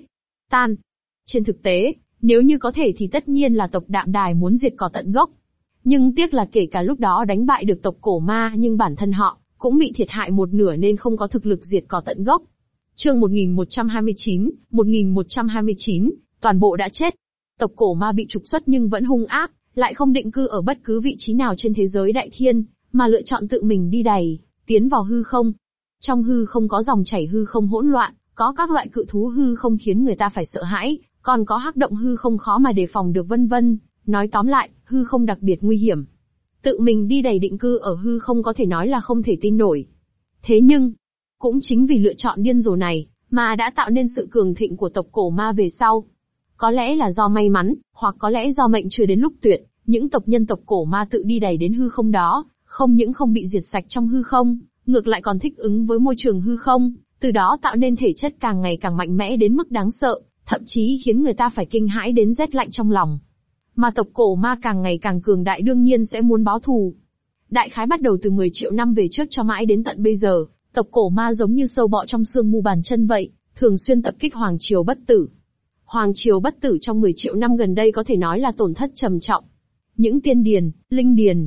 thì tất nhiên là tộc Đạm Đài muốn diệt cỏ tận gốc. Nhưng tiếc là kể cả lúc đó đánh bại được tộc cổ ma nhưng bản thân họ cũng bị thiệt hại một nửa nên không có thực lực diệt cỏ tận gốc. Chương 1129, toàn bộ đã chết. Tộc cổ ma bị trục xuất nhưng vẫn hung ác, lại không định cư ở bất cứ vị trí nào trên thế giới đại thiên, mà lựa chọn tự mình đi đày, tiến vào hư không. Trong hư không có dòng chảy hư không hỗn loạn, có các loại cự thú hư không khiến người ta phải sợ hãi, còn có hắc động hư không khó mà đề phòng được vân vân. Nói tóm lại, hư không đặc biệt nguy hiểm. Tự mình đi đày định cư ở hư không có thể nói là không thể tin nổi. Thế nhưng, cũng chính vì lựa chọn điên rồ này, mà đã tạo nên sự cường thịnh của tộc cổ ma về sau. Có lẽ là do may mắn, hoặc có lẽ do mệnh chưa đến lúc tuyệt, những tộc nhân tộc cổ ma tự đi đày đến hư không đó, không những không bị diệt sạch trong hư không, ngược lại còn thích ứng với môi trường hư không, từ đó tạo nên thể chất càng ngày càng mạnh mẽ đến mức đáng sợ, thậm chí khiến người ta phải kinh hãi đến rét lạnh trong lòng. Mà tộc cổ ma càng ngày càng cường đại đương nhiên sẽ muốn báo thù. Đại khái bắt đầu từ 10 triệu năm về trước cho mãi đến tận bây giờ, tộc cổ ma giống như sâu bọ trong xương mu bàn chân vậy, thường xuyên tập kích Hoàng Triều Bất Tử. Hoàng Triều Bất Tử trong 10 triệu năm gần đây có thể nói là tổn thất trầm trọng. Những tiên điền, linh điền,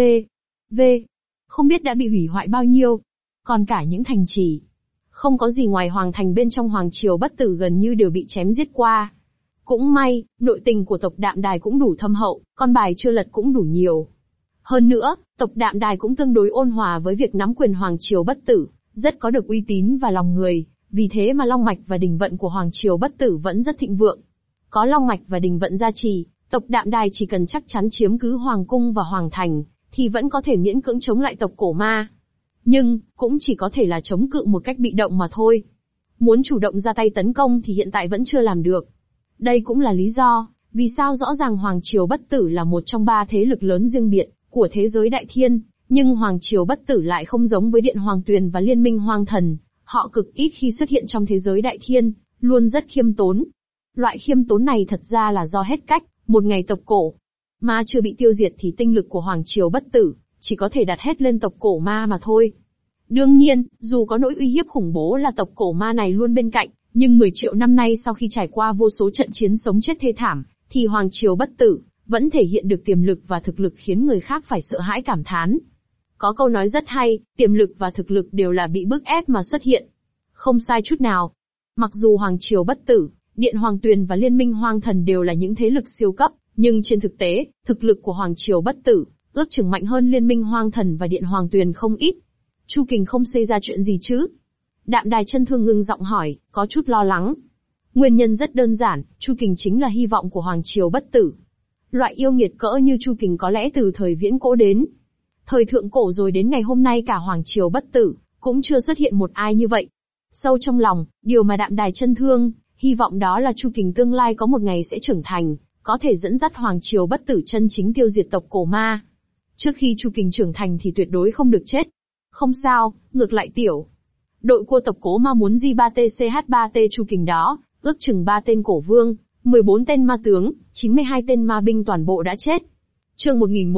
v. không biết đã bị hủy hoại bao nhiêu. Còn cả những thành trì. Không có gì ngoài hoàng thành bên trong Hoàng Triều Bất Tử gần như đều bị chém giết qua. Cũng may, nội tình của tộc Đạm Đài cũng đủ thâm hậu, con bài chưa lật cũng đủ nhiều. Hơn nữa, tộc Đạm Đài cũng tương đối ôn hòa với việc nắm quyền Hoàng Triều Bất Tử, rất có được uy tín và lòng người, vì thế mà long mạch và đình vận của Hoàng Triều Bất Tử vẫn rất thịnh vượng. Có long mạch và đình vận gia trì, tộc Đạm Đài chỉ cần chắc chắn chiếm cứ Hoàng Cung và Hoàng Thành, thì vẫn có thể miễn cưỡng chống lại tộc cổ ma. Nhưng, cũng chỉ có thể là chống cự một cách bị động mà thôi. Muốn chủ động ra tay tấn công thì hiện tại vẫn chưa làm được. Đây cũng là lý do, vì sao rõ ràng Hoàng Triều Bất Tử là một trong 3 thế lực lớn riêng biệt của thế giới Đại Thiên, nhưng Hoàng Triều Bất Tử lại không giống với Điện Hoàng Tuyền và Liên minh Hoang Thần, họ cực ít khi xuất hiện trong thế giới Đại Thiên, luôn rất khiêm tốn. Loại khiêm tốn này thật ra là do hết cách, một ngày tộc cổ ma chưa bị tiêu diệt thì tinh lực của Hoàng Triều Bất Tử chỉ có thể đặt hết lên tộc cổ ma mà thôi. Đương nhiên, dù có nỗi uy hiếp khủng bố là tộc cổ ma này luôn bên cạnh, nhưng 10 triệu năm nay sau khi trải qua vô số trận chiến sống chết thê thảm, thì Hoàng Triều Bất Tử vẫn thể hiện được tiềm lực và thực lực khiến người khác phải sợ hãi cảm thán. Có câu nói rất hay, tiềm lực và thực lực đều là bị bức ép mà xuất hiện. Không sai chút nào. Mặc dù Hoàng Triều Bất Tử, Điện Hoàng Tuyền và Liên minh Hoang Thần đều là những thế lực siêu cấp, nhưng trên thực tế, thực lực của Hoàng Triều Bất Tử ước chừng mạnh hơn Liên minh Hoang Thần và Điện Hoàng Tuyền không ít. Chu Kình không xảy ra chuyện gì chứ? Đạm Đài Chân Thương ngưng giọng hỏi, có chút lo lắng. Nguyên nhân rất đơn giản, Chu Kình chính là hy vọng của Hoàng Triều Bất Tử. Loại yêu nghiệt cỡ như Chu Kình có lẽ từ thời viễn cổ đến thời thượng cổ rồi đến ngày hôm nay cả Hoàng Triều Bất Tử cũng chưa xuất hiện một ai như vậy. Sâu trong lòng, điều mà Đạm Đài Chân Thương hy vọng đó là Chu Kình tương lai có một ngày sẽ trưởng thành, có thể dẫn dắt Hoàng Triều Bất Tử chân chính tiêu diệt tộc cổ ma. Trước khi Chu Kình trưởng thành thì tuyệt đối không được chết. Không sao, ngược lại tiểu đội của tộc cổ ma muốn J3TCH3T Chu Kình đó, ước chừng 3 tên cổ vương, 14 tên ma tướng, 92 tên ma binh toàn bộ đã chết. Chương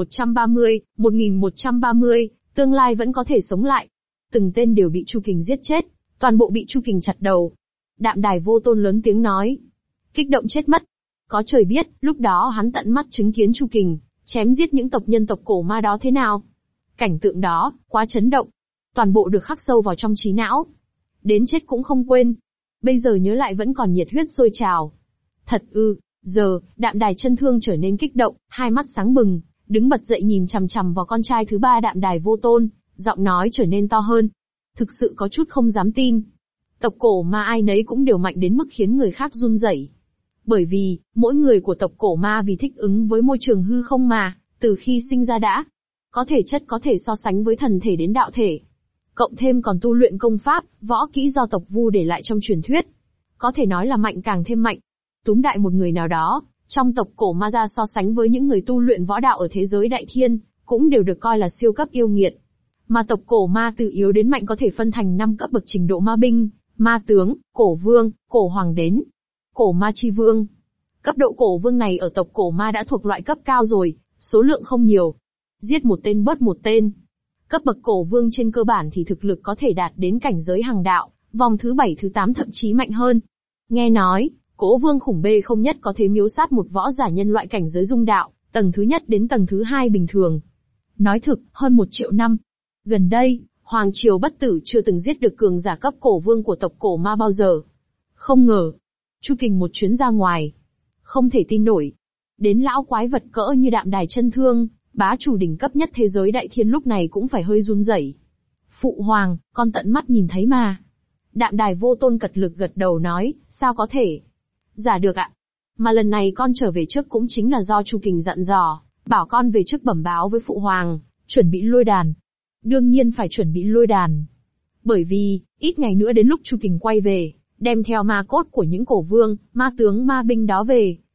1130, tương lai vẫn có thể sống lại. Từng tên đều bị Chu Kình giết chết, toàn bộ bị Chu Kình chặt đầu. Đạm Đài Vô Tôn lớn tiếng nói. Kích động chết mất. Có trời biết, lúc đó hắn tận mắt chứng kiến Chu Kình chém giết những tộc nhân tộc cổ ma đó thế nào. Cảnh tượng đó, quá chấn động. Toàn bộ được khắc sâu vào trong trí não. Đến chết cũng không quên. Bây giờ nhớ lại vẫn còn nhiệt huyết sôi trào. Thật ư, giờ, Đạm Đài Chân Thương trở nên kích động, hai mắt sáng bừng, đứng bật dậy nhìn chằm chằm vào con trai thứ 3 Đạm Đài Vô Tôn, giọng nói trở nên to hơn. Thực sự có chút không dám tin. Tộc cổ ma ai nấy cũng đều mạnh đến mức khiến người khác run rẩy. Bởi vì, mỗi người của tộc cổ ma vì thích ứng với môi trường hư không mà, từ khi sinh ra đã có thể chất có thể so sánh với thần thể đến đạo thể. Cộng thêm còn tu luyện công pháp, võ kỹ do tộc Vu để lại trong truyền thuyết. Có thể nói là mạnh càng thêm mạnh. Túm đại một người nào đó, trong tộc cổ ma ra so sánh với những người tu luyện võ đạo ở thế giới Đại Thiên, cũng đều được coi là siêu cấp yêu nghiệt. Mà tộc cổ ma từ yếu đến mạnh có thể phân thành 5 cấp bậc trình độ ma binh, ma tướng, cổ vương, cổ hoàng đến cổ ma chi vương. Cấp độ cổ vương này ở tộc cổ ma đã thuộc loại cấp cao rồi, số lượng không nhiều. Giết một tên bớt một tên. Cấp bậc cổ vương trên cơ bản thì thực lực có thể đạt đến cảnh giới hằng đạo, vòng thứ 7 thứ 8 thậm chí mạnh hơn. Nghe nói, Cổ vương khủng bê không nhất có thể miếu sát một võ giả nhân loại cảnh giới dung đạo, tầng thứ nhất đến tầng thứ 2 bình thường. Nói thực, hơn 1 triệu năm. Gần đây, Hoàng Triều Bất Tử chưa từng giết được cường giả cấp cổ vương của tộc cổ ma bao giờ. Không ngờ, Chu Kình một chuyến ra ngoài. Không thể tin nổi. Đến lão quái vật cỡ như Đạm Đài Chân Thương, bá chủ đỉnh cấp nhất thế giới Đại Thiên lúc này cũng phải hơi run rẩy. Phụ hoàng, con tận mắt nhìn thấy mà. Đạm Đài Vô Tôn cật lực gật đầu nói, sao có thể? Giả được ạ. Mà lần này con trở về trước cũng chính là do Chu Kình dặn dò, bảo con về trước bẩm báo với phụ hoàng, chuẩn bị lôi đàn. Đương nhiên phải chuẩn bị lôi đàn. Bởi vì, ít ngày nữa đến lúc Chu Kình quay về, đem theo ma cốt của những cổ vương, ma tướng ma binh đó về,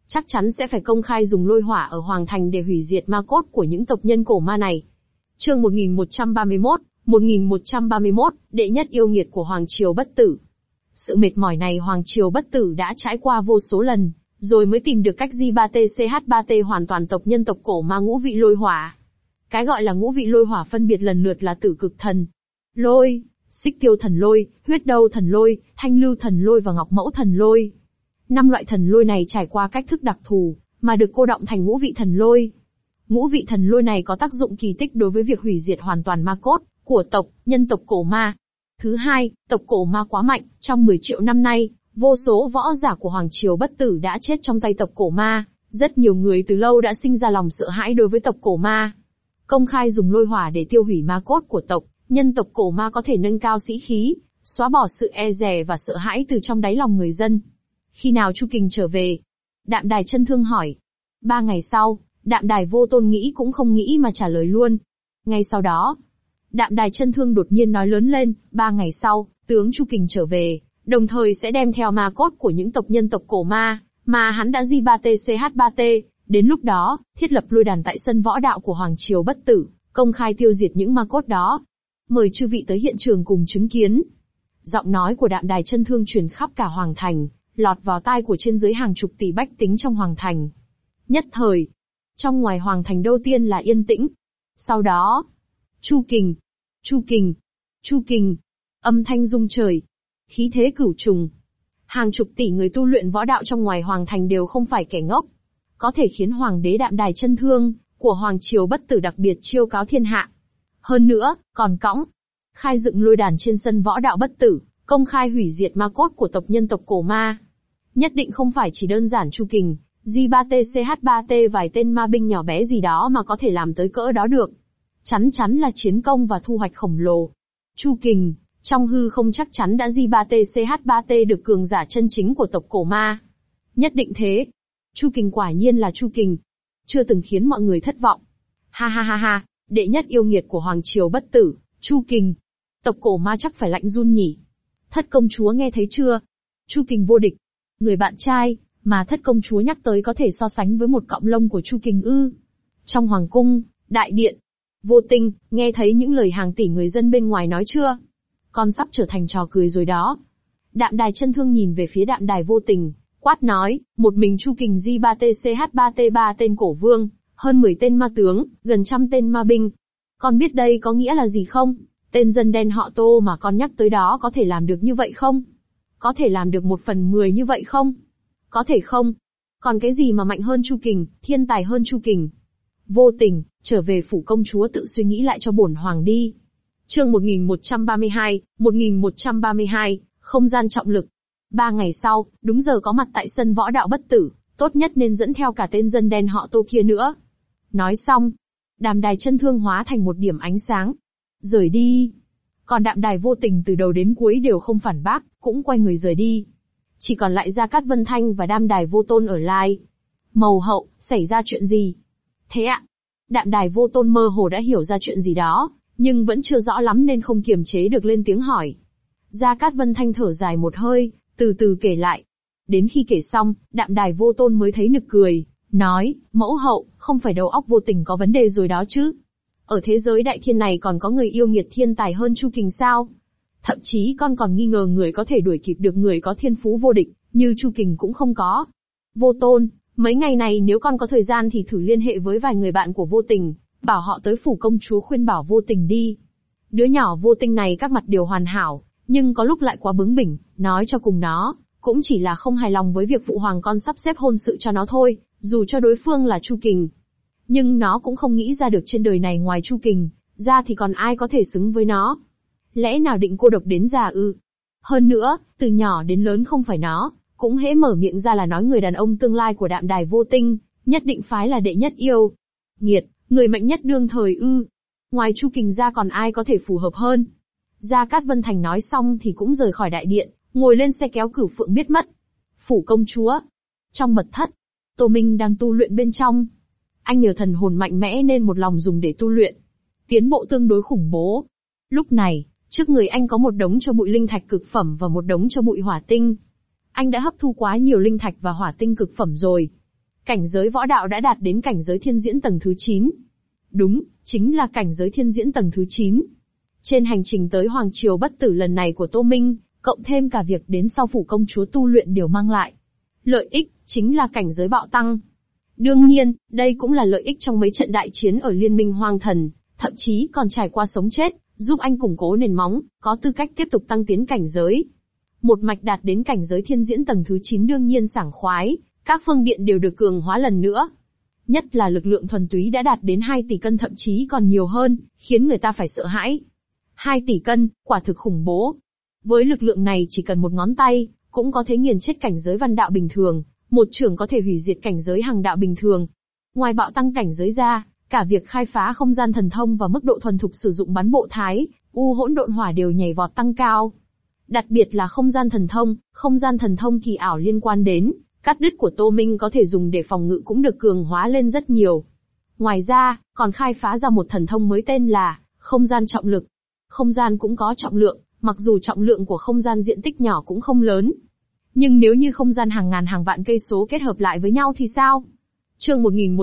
chắc chắn sẽ phải công khai dùng lôi hỏa ở Hoàng Thành để hủy diệt ma cốt của những tộc nhân cổ ma này. Chương 1131, đệ nhất yêu nghiệt của Hoàng Triều Bất Tử. Sự mệt mỏi này Hoàng Triều Bất Tử đã trải qua vô số lần, rồi mới tìm được cách J3TCH3T hoàn toàn tộc nhân tộc cổ ma ngũ vị lôi hỏa. Cái gọi là ngũ vị lôi hỏa phân biệt lần lượt là Tử Cực Thần Lôi, Xích Tiêu Thần Lôi, Huyết Đâu Thần Lôi, Thanh Lưu Thần Lôi và Ngọc Mẫu Thần Lôi. 5 loại thần lôi này trải qua cách thức đặc thù, mà được cô đọng thành ngũ vị thần lôi. Ngũ vị thần lôi này có tác dụng kỳ tích đối với việc hủy diệt hoàn toàn ma cốt của nhân tộc cổ ma. Thứ hai, tộc cổ ma quá mạnh, trong 10 triệu năm nay, vô số võ giả của Hoàng Triều Bất Tử đã chết trong tay tộc cổ ma, rất nhiều người từ lâu đã sinh ra lòng sợ hãi đối với tộc cổ ma. Công khai dùng lôi hỏa để tiêu hủy ma cốt của nhân tộc cổ ma có thể nâng cao sĩ khí, xóa bỏ sự e dè và sợ hãi từ trong đáy lòng người dân. Khi nào Chu Kình trở về? Đạm Đài Chân Thương hỏi. 3 ngày sau, Đạm Đài Vô Tôn nghĩ cũng không nghĩ mà trả lời luôn. Ngay sau đó, Đạm Đài Chân Thương đột nhiên nói lớn lên, 3 ngày sau, tướng Chu Kình trở về, đồng thời sẽ đem theo ma cốt của những tộc nhân tộc cổ ma, mà hắn đã J3TCH3T, đến lúc đó, thiết lập lôi đàn tại sân võ đạo của Hoàng Triều Bất Tử, công khai tiêu diệt những ma cốt đó. Mời chư vị tới hiện trường cùng chứng kiến. Giọng nói của Đạm Đài Chân Thương truyền khắp cả Hoàng Thành, lọt vào tai của trên dưới hàng chục tỷ bách tính trong Hoàng Thành. Nhất thời, trong ngoài Hoàng Thành đầu tiên là yên tĩnh. Sau đó, Chu Kình, Chu Kình, Chu Kình, âm thanh rung trời, khí thế cửu trùng. Hàng chục tỷ người tu luyện võ đạo trong ngoài Hoàng Thành đều không phải kẻ ngốc. Có thể khiến Hoàng đế Đạm Đài Chân Thương của Hoàng Triều Bất Tử đặc biệt chiêu cáo thiên hạ. Hơn nữa, còn khai dựng lôi đàn trên sân võ đạo Bất Tử, công khai hủy diệt ma cốt của nhân tộc cổ ma. Nhất định không phải chỉ đơn giản Chu Kình, J3TCH3T vài tên ma binh nhỏ bé gì đó mà có thể làm tới cỡ đó được. Chắn là chiến công và thu hoạch khổng lồ. Chu Kình, trong hư không chắc chắn đã J3TCH3T được cường giả chân chính của tộc cổ ma. Nhất định thế. Chu Kình quả nhiên là Chu Kình. Chưa từng khiến mọi người thất vọng. Ha ha ha ha, đệ nhất yêu nghiệt của Hoàng Triều Bất Tử, Chu Kình. Tộc cổ ma chắc phải lạnh run nhỉ. Thất công chúa nghe thấy chưa? Chu Kình vô địch. Người bạn trai, mà thất công chúa nhắc tới có thể so sánh với một cọng lông của Chu Kình ư. Trong hoàng cung, đại điện, Vô Tinh, nghe thấy những lời hàng tỷ người dân bên ngoài nói chưa? Con sắp trở thành trò cười rồi đó. Đạm Đài Chân Thương nhìn về phía Đạm Đài Vô Tình, quát nói, một mình Chu Kình J3TCH3T 3 tên cổ vương, hơn 10 tên ma tướng, gần 100 tên ma binh. Con biết đây có nghĩa là gì không? Tên dân đen họ Tô mà con nhắc tới đó có thể làm được như vậy không? Có thể làm được 1/10 như vậy không? Có thể không? Còn cái gì mà mạnh hơn Chu Kình, thiên tài hơn Chu Kình? Vô Tình, trở về phủ công chúa tự suy nghĩ lại cho bổn hoàng đi. Chương 1132, không gian trọng lực. 3 ngày sau, đúng giờ có mặt tại sân võ đạo Bất Tử, tốt nhất nên dẫn theo cả tên dân đen họ Tô kia nữa. Nói xong, Đạm Đài Chân Thương hóa thành một điểm ánh sáng, rời đi. Còn Đạm Đài Vô Tình từ đầu đến cuối đều không phản bác, cũng quay người rời đi. Chỉ còn lại Gia Cát Vân Thanh và Đạm Đài Vô Tôn ở lại. Mầu hậu, xảy ra chuyện gì? Thế ạ? Đạm Đài Vô Tôn mơ hồ đã hiểu ra chuyện gì đó, nhưng vẫn chưa rõ lắm nên không kiềm chế được lên tiếng hỏi. Gia Cát Vân Thanh thở dài một hơi, từ từ kể lại. Đến khi kể xong, Đạm Đài Vô Tôn mới thấy nực cười, nói, mẫu hậu, không phải đầu óc Vô Tình có vấn đề rồi đó chứ? Ở thế giới đại thiên này còn có người yêu nghiệt thiên tài hơn Chu Kình sao? Thậm chí con còn nghi ngờ người có thể đuổi kịp được người có thiên phú vô địch, như Chu Kình cũng không có. Vô Tôn, mấy ngày này nếu con có thời gian thì thử liên hệ với vài người bạn của Vô Tình, bảo họ tới phủ công chúa khuyên bảo Vô Tình đi. Đứa nhỏ Vô Tình này các mặt đều hoàn hảo, nhưng có lúc lại quá bướng bỉnh, nói cho cùng nó, cũng chỉ là không hài lòng với việc phụ hoàng con sắp xếp hôn sự cho nó thôi, dù cho đối phương là Chu Kình. Nhưng nó cũng không nghĩ ra được trên đời này ngoài Chu Kình ra thì còn ai có thể xứng với nó. Lẽ nào định cô độc đến già ư? Hơn nữa, từ nhỏ đến lớn không phải nó, cũng hễ mở miệng ra là nói người đàn ông tương lai của Đạm Đài Vô Tinh, nhất định phái là đệ nhất yêu. Nghiệt, người mạnh nhất đương thời ư? Ngoài Chu Kình ra còn ai có thể phù hợp hơn? Gia Cát Vân Thành nói xong thì cũng rời khỏi đại điện, ngồi lên xe kéo Cửu Phượng biết mất. Phủ công chúa. Trong mật thất, Tô Minh đang tu luyện bên trong. Anh nhờ thần hồn mạnh mẽ nên một lòng dùng để tu luyện. Tiến bộ tương đối khủng bố. Lúc này, trước người anh có một đống cho bụi linh thạch cực phẩm và một đống cho bụi hỏa tinh. Anh đã hấp thu quá nhiều linh thạch và hỏa tinh cực phẩm rồi. Cảnh giới võ đạo đã đạt đến cảnh giới thiên diễn tầng thứ 9. Đúng, chính là cảnh giới thiên diễn tầng thứ 9. Trên hành trình tới Hoàng Triều Bất Tử lần này của Tô Minh, cộng thêm cả việc đến sau phủ công chúa tu luyện đều mang lại lợi ích, chính là cảnh giới bạo tăng. Đương nhiên, đây cũng là lợi ích trong mấy trận đại chiến ở Liên minh Hoang Thần, thậm chí còn trải qua sống chết, giúp anh củng cố nền móng, có tư cách tiếp tục tăng tiến cảnh giới. Một mạch đạt đến cảnh giới thiên diễn tầng thứ 9 đương nhiên sảng khoái, các phương điện đều được cường hóa lần nữa. Nhất là lực lượng thuần túy đã đạt đến 2 tỷ cân thậm chí còn nhiều hơn, khiến người ta phải sợ hãi. 2 tỷ cân, quả thực khủng bố. Với lực lượng này chỉ cần một ngón tay, cũng có thể nghiền chết cảnh giới văn đạo bình thường, một chưởng có thể hủy diệt cảnh giới hằng đạo bình thường. Ngoài bạo tăng cảnh giới ra, cả việc khai phá không gian thần thông và mức độ thuần thục sử dụng bắn bộ thái, hỗn độn hỏa đều nhảy vọt tăng cao. Đặc biệt là không gian thần thông kỳ ảo liên quan đến cắt đứt của Tô Minh có thể dùng để phòng ngự cũng được cường hóa lên rất nhiều. Ngoài ra, còn khai phá ra một thần thông mới tên là không gian trọng lực. Không gian cũng có trọng lượng, mặc dù trọng lượng của không gian diện tích nhỏ cũng không lớn. Nhưng nếu như không gian hàng ngàn hàng vạn cây số kết hợp lại với nhau thì sao? Chương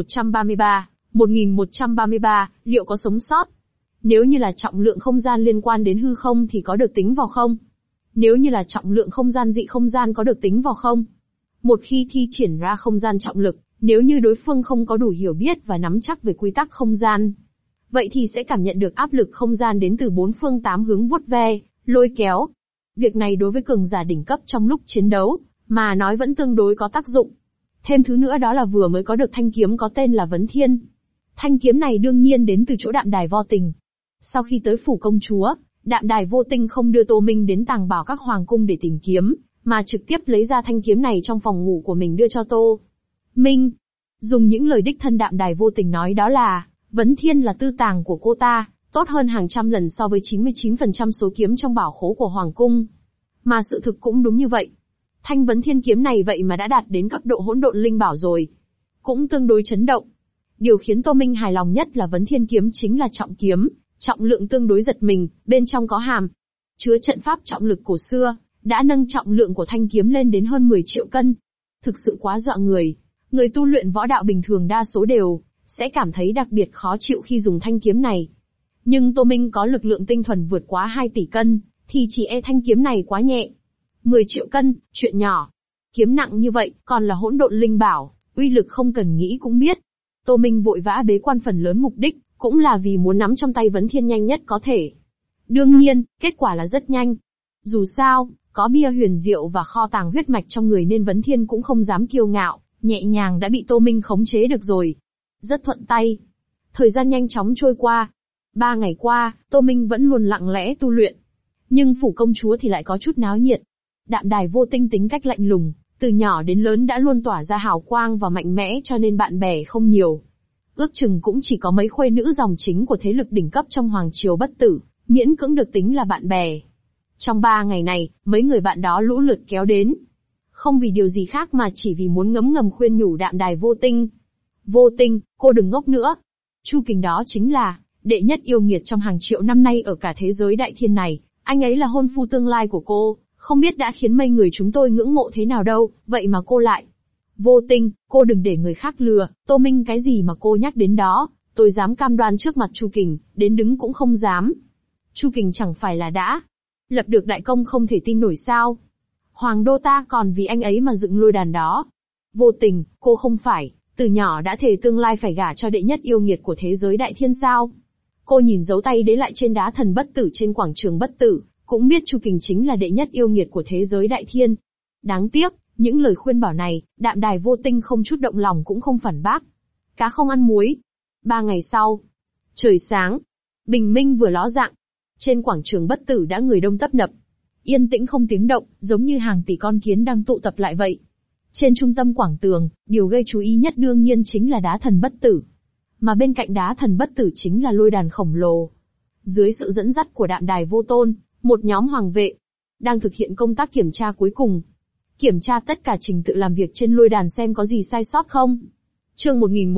1133, liệu có sống sót? Nếu như là trọng lượng không gian liên quan đến hư không thì có được tính vào không? Nếu như là trọng lượng không gian dị không gian có được tính vào không? Một khi thi triển ra không gian trọng lực, nếu như đối phương không có đủ hiểu biết và nắm chắc về quy tắc không gian, vậy thì sẽ cảm nhận được áp lực không gian đến từ 4 phương 8 hướng vuốt ve, lôi kéo. Việc này đối với cường giả đỉnh cấp trong lúc chiến đấu, mà nói vẫn tương đối có tác dụng. Thêm thứ nữa đó là vừa mới có được thanh kiếm có tên là Vấn Thiên. Thanh kiếm này đương nhiên đến từ chỗ Đạm Đài Vô Tình. Sau khi tới phủ công chúa, Đạm Đài Vô Tình không đưa Tô Minh đến tàng bảo các hoàng cung để tìm kiếm, mà trực tiếp lấy ra thanh kiếm này trong phòng ngủ của mình đưa cho Tô Minh. Dùng những lời đích thân Đạm Đài Vô Tình nói đó là, Vấn Thiên là tư tàng của cô ta, tốt hơn hàng trăm lần so với 99% số kiếm trong bảo khố của hoàng cung. Mà sự thực cũng đúng như vậy. Thanh Vấn Thiên kiếm này vậy mà đã đạt đến cấp độ hỗn độn linh bảo rồi. Cũng tương đối chấn động. Điều khiến Tô Minh hài lòng nhất là Vấn Thiên kiếm chính là trọng kiếm, trọng lượng tương đối giật mình, bên trong có hàm chứa trận pháp trọng lực cổ xưa, đã nâng trọng lượng của thanh kiếm lên đến hơn 10 triệu cân. Thực sự quá dọa người. Người tu luyện võ đạo bình thường đa số đều sẽ cảm thấy đặc biệt khó chịu khi dùng thanh kiếm này. Nhưng Tô Minh có lực lượng tinh thuần vượt quá 2 tỷ cân, thì chỉ e thanh kiếm này quá nhẹ. 10 triệu cân, chuyện nhỏ. Kiếm nặng như vậy, còn là hỗn độn linh bảo, uy lực không cần nghĩ cũng biết. Tô Minh vội vã bế quan phần lớn mục đích, cũng là vì muốn nắm trong tay Vấn Thiên nhanh nhất có thể. Đương nhiên, kết quả là rất nhanh. Dù sao, có bia huyền diệu và kho tàng huyết mạch trong người nên Vấn Thiên cũng không dám kiêu ngạo, nhẹ nhàng đã bị Tô Minh khống chế được rồi. Rất thuận tay. Thời gian nhanh chóng trôi qua. 3 ngày qua, Tô Minh vẫn luôn lặng lẽ tu luyện. Nhưng phủ công chúa thì lại có chút náo nhiệt. Đạm Đài Vô Tình tính cách lạnh lùng, từ nhỏ đến lớn đã luôn tỏa ra hào quang và mạnh mẽ cho nên bạn bè không nhiều. Ước chừng cũng chỉ có mấy khuê nữ dòng chính của thế lực đỉnh cấp trong Hoàng Triều Bất Tử, miễn cưỡng được tính là bạn bè. Trong 3 ngày này, mấy người bạn đó lũ lượt kéo đến. Không vì điều gì khác mà chỉ vì muốn ngấm ngầm khuyên nhủ Đạm Đài Vô Tình. Vô Tình, cô đừng ngốc nữa. Chu Kình đó chính là đệ nhất yêu nghiệt trong hàng triệu năm nay ở cả thế giới đại thiên này, anh ấy là hôn phu tương lai của cô, không biết đã khiến mấy người chúng tôi ngưỡng mộ thế nào đâu, vậy mà cô lại. Vô Tình, cô đừng để người khác lừa, Tô Minh cái gì mà cô nhắc đến đó, tôi dám cam đoan trước mặt Chu Kình, đến đứng cũng không dám. Chu Kình chẳng phải là đã lập được đại công không thể tin nổi sao? Hoàng đô ta còn vì anh ấy mà dựng lôi đàn đó. Vô Tình, cô không phải từ nhỏ đã thề tương lai phải gả cho đệ nhất yêu nghiệt của thế giới đại thiên sao? Cô nhìn dấu tay đế lại trên đá thần bất tử trên quảng trường Bất Tử, cũng biết Chu Kình chính là đệ nhất yêu nghiệt của thế giới đại thiên. Đáng tiếc, những lời khuyên bảo này, Đạm Đài Vô Tình không chút động lòng cũng không phản bác. Cá không ăn muối. 3 ngày sau, trời sáng, bình minh vừa ló dạng. Trên quảng trường Bất Tử đã người đông tấp nập. Yên tĩnh không tiếng động, giống như hàng tỷ con kiến đang tụ tập lại vậy. Trên trung tâm quảng tường, điều gây chú ý nhất đương nhiên chính là đá thần Bất Tử. Mà bên cạnh đá thần Bất Tử chính là lôi đàn khổng lồ. Dưới sự dẫn dắt của Đạm Đài Vô Tôn, một nhóm hoàng vệ đang thực hiện công tác kiểm tra cuối cùng. Kiểm tra tất cả trình tự làm việc trên lôi đàn xem có gì sai sót không. Chương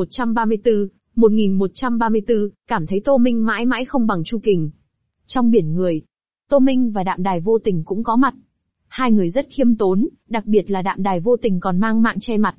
1134, cảm thấy Tô Minh mãi mãi không bằng Chu Kình. Trong biển người, Tô Minh và Đạm Đài Vô Tình cũng có mặt. Hai người rất khiêm tốn, đặc biệt là Đạm Đài Vô Tình còn mang mạng che mặt.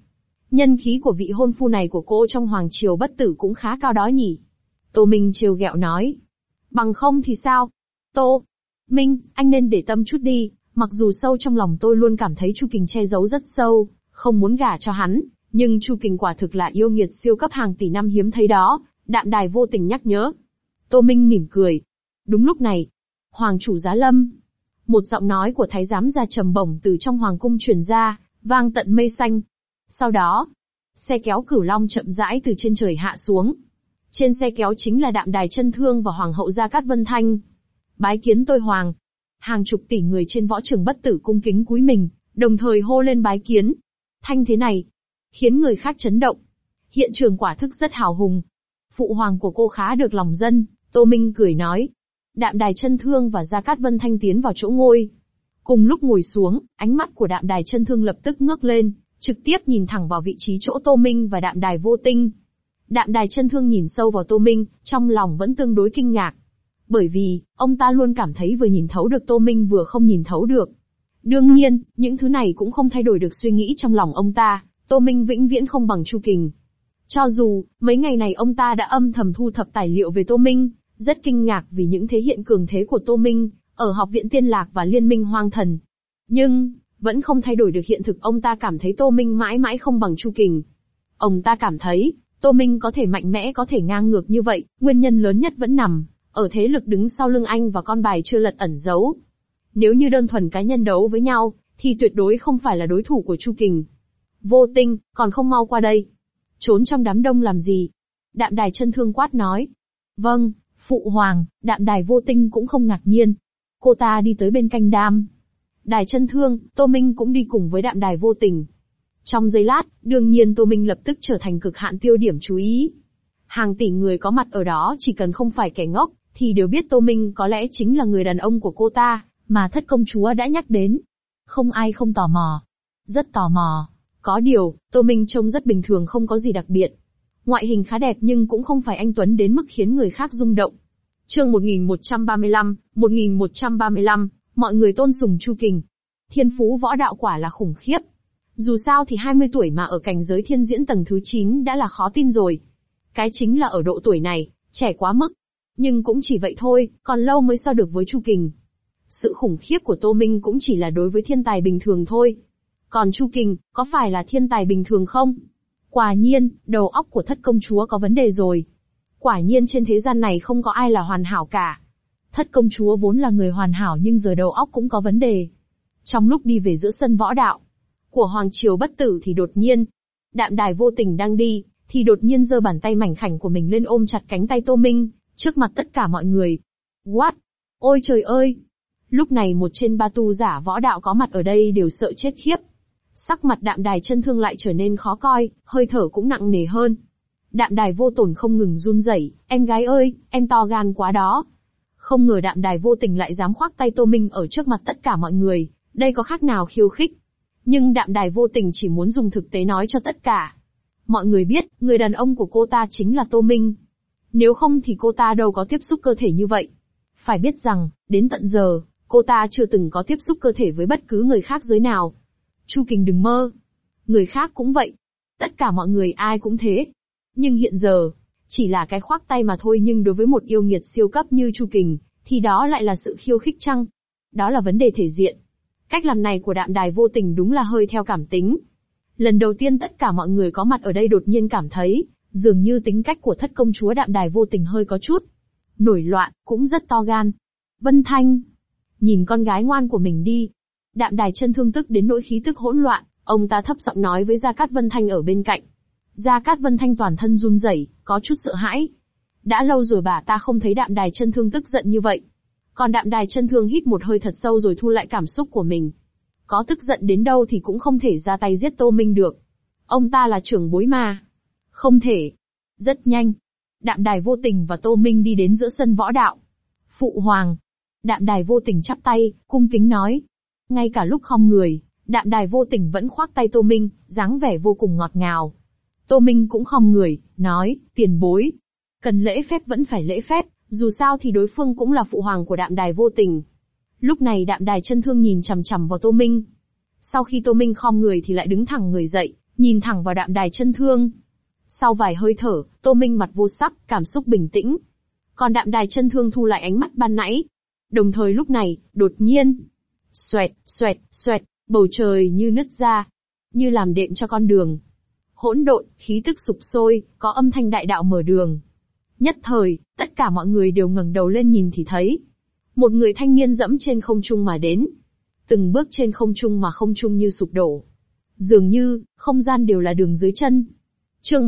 Nhân khí của vị hôn phu này của cô trong Hoàng Triều Bất Tử cũng khá cao đó nhỉ? Tô Minh trêu ghẹo nói. Bằng không thì sao? Tô Minh, anh nên để tâm chút đi, mặc dù sâu trong lòng tôi luôn cảm thấy Chu Kình che giấu rất sâu, không muốn gả cho hắn, nhưng Chu Kình quả thực là yêu nghiệt siêu cấp hàng tỷ năm hiếm thấy đó, Đạm Đài vô tình nhắc nhớ. Tô Minh mỉm cười. Đúng lúc này, Hoàng chủ giá lâm. Một giọng nói của thái giám gia trầm bổng từ trong hoàng cung truyền ra, vang tận mây xanh. Sau đó, xe kéo Cửu Long chậm rãi từ trên trời hạ xuống. Trên xe kéo chính là Đạm Đài Chân Thương và Hoàng hậu Gia Cát Vân Thanh. Bái kiến tôi hoàng. Hàng chục tỷ người trên võ trường Bất Tử cung kính cúi mình, đồng thời hô lên bái kiến. Thanh thế này, khiến người khác chấn động. Hiện trường quả thực rất hào hùng. Phụ hoàng của cô khá được lòng dân, Tô Minh cười nói. Đạm Đài Chân Thương và Gia Cát Vân Thanh tiến vào chỗ ngôi. Cùng lúc ngồi xuống, ánh mắt của Đạm Đài Chân Thương lập tức ngước lên, trực tiếp nhìn thẳng vào vị trí chỗ Tô Minh và Đạm Đài Vô Tinh. Đạm Đài Chân Thương nhìn sâu vào Tô Minh, trong lòng vẫn tương đối kinh ngạc. Bởi vì, ông ta luôn cảm thấy vừa nhìn thấu được Tô Minh vừa không nhìn thấu được. Đương nhiên, những thứ này cũng không thay đổi được suy nghĩ trong lòng ông ta, Tô Minh vĩnh viễn không bằng Chu Kình. Cho dù, mấy ngày này ông ta đã âm thầm thu thập tài liệu về Tô Minh, rất kinh ngạc vì những thế hiện cường thế của Tô Minh, ở Học viện Tiên Lạc và Liên minh Hoang Thần. Nhưng, vẫn không thay đổi được hiện thực ông ta cảm thấy Tô Minh mãi mãi không bằng Chu Kình. Ông ta cảm thấy, Tô Minh có thể mạnh mẽ có thể ngang ngược như vậy, nguyên nhân lớn nhất vẫn nằm ở thế lực đứng sau lưng anh và con bài chưa lật ẩn giấu. Nếu như đơn thuần cá nhân đấu với nhau, thì tuyệt đối không phải là đối thủ của Chu Kình. Vô Tinh, còn không mau qua đây. Trốn trong đám đông làm gì? Đạm Đài Chân Thương quát nói. Vâng, phụ hoàng. Đạm Đài Vô Tinh cũng không ngạc nhiên. Cô ta đi tới bên cạnh Đài Chân Thương, Tô Minh cũng đi cùng với Đạm Đài Vô Tình. Trong giây lát, đương nhiên Tô Minh lập tức trở thành cực hạn tiêu điểm chú ý. Hàng tỷ người có mặt ở đó chỉ cần không phải kẻ ngốc, thì đều biết Tô Minh có lẽ chính là người đàn ông của cô ta, mà thất công chúa đã nhắc đến. Không ai không tò mò. Rất tò mò. Có điều, Tô Minh trông rất bình thường không có gì đặc biệt. Ngoại hình khá đẹp nhưng cũng không phải anh tuấn đến mức khiến người khác rung động. Chương 1135, mọi người tôn sùng Chu Kình. Thiên phú võ đạo quả là khủng khiếp. Dù sao thì 20 tuổi mà ở cảnh giới thiên diễn tầng thứ 9 đã là khó tin rồi. Cái chính là ở độ tuổi này, trẻ quá mức. Nhưng cũng chỉ vậy thôi, còn lâu mới so được với Chu Kình. Sự khủng khiếp của Tô Minh cũng chỉ là đối với thiên tài bình thường thôi. Còn Chu Kình, có phải là thiên tài bình thường không? Quả nhiên, đầu óc của thất công chúa có vấn đề rồi. Quả nhiên trên thế gian này không có ai là hoàn hảo cả. Thất công chúa vốn là người hoàn hảo nhưng giờ đầu óc cũng có vấn đề. Trong lúc đi về giữa sân võ đạo của Hoàng Triều Bất Tử thì đột nhiên, Đạm Đài Vô Tình đang đi, thì đột nhiên giơ bàn tay mảnh khảnh của mình lên ôm chặt cánh tay Tô Minh, trước mặt tất cả mọi người. What? Ôi trời ơi! Lúc này một trên ba tu giả võ đạo có mặt ở đây đều sợ chết khiếp. Sắc mặt Đạm Đài Chân Thương lại trở nên khó coi, hơi thở cũng nặng nề hơn. Đạm Đài Vô Tổn không ngừng run rẩy, em gái ơi, em to gan quá đó. Không ngờ Đạm Đài Vô Tình lại dám khoác tay Tô Minh ở trước mặt tất cả mọi người, đây có khác nào khiêu khích. Nhưng Đạm Đài Vô Tình chỉ muốn dùng thực tế nói cho tất cả mọi người biết, người đàn ông của cô ta chính là Tô Minh. Nếu không thì cô ta đâu có tiếp xúc cơ thể như vậy. Phải biết rằng, đến tận giờ, cô ta chưa từng có tiếp xúc cơ thể với bất cứ người khác giới nào. Chu Kình đừng mơ. Người khác cũng vậy. Tất cả mọi người ai cũng thế. Nhưng hiện giờ, chỉ là cái khoác tay mà thôi, nhưng đối với một yêu nghiệt siêu cấp như Chu Kình, thì đó lại là sự khiêu khích chăng? Đó là vấn đề thể diện. Cách làm này của Đạm Đài Vô Tình đúng là hơi theo cảm tính. Lần đầu tiên tất cả mọi người có mặt ở đây đột nhiên cảm thấy, dường như tính cách của thất công chúa Đạm Đài Vô Tình hơi có chút nổi loạn, cũng rất to gan. Vân Thanh, nhìn con gái ngoan của mình đi. Đạm Đài Chân Thương tức đến nỗi khí tức hỗn loạn, ông ta thấp giọng nói với Gia Cát Vân Thanh ở bên cạnh. Gia Cát Vân Thanh toàn thân run rẩy, có chút sợ hãi. Đã lâu rồi bà ta không thấy Đạm Đài Chân Thương tức giận như vậy. Còn Đạm Đài Chân Thương hít một hơi thật sâu rồi thu lại cảm xúc của mình. Có tức giận đến đâu thì cũng không thể ra tay giết Tô Minh được. Ông ta là trưởng bối mà. Không thể. Rất nhanh, Đạm Đài Vô Tình và Tô Minh đi đến giữa sân võ đạo. Phụ hoàng. Đạm Đài Vô Tình chắp tay, cung kính nói. Ngay cả lúc khom người, Đạm Đài Vô Tình vẫn khoác tay Tô Minh, dáng vẻ vô cùng ngọt ngào. Tô Minh cũng khom người, nói, tiền bối. Cần lễ phép vẫn phải lễ phép, dù sao thì đối phương cũng là phụ hoàng của Đạm Đài Vô Tình. Lúc này Đạm Đài Chân Thương nhìn chằm chằm vào Tô Minh. Sau khi Tô Minh khom người thì lại đứng thẳng người dậy, nhìn thẳng vào Đạm Đài Chân Thương. Sau vài hơi thở, Tô Minh mặt vô sắc, cảm xúc bình tĩnh. Còn Đạm Đài Chân Thương thu lại ánh mắt ban nãy. Đồng thời lúc này, đột nhiên, xoẹt, xoẹt, xoẹt, bầu trời như nứt ra, như làm đệm cho con đường. Hỗn độn, khí tức sục sôi, có âm thanh đại đạo mở đường. Nhất thời, tất cả mọi người đều ngẩng đầu lên nhìn thì thấy. Một người thanh niên dẫm trên không trung mà đến. Từng bước trên không trung mà không trung như sụp đổ. Dường như, không gian đều là đường dưới chân. Chương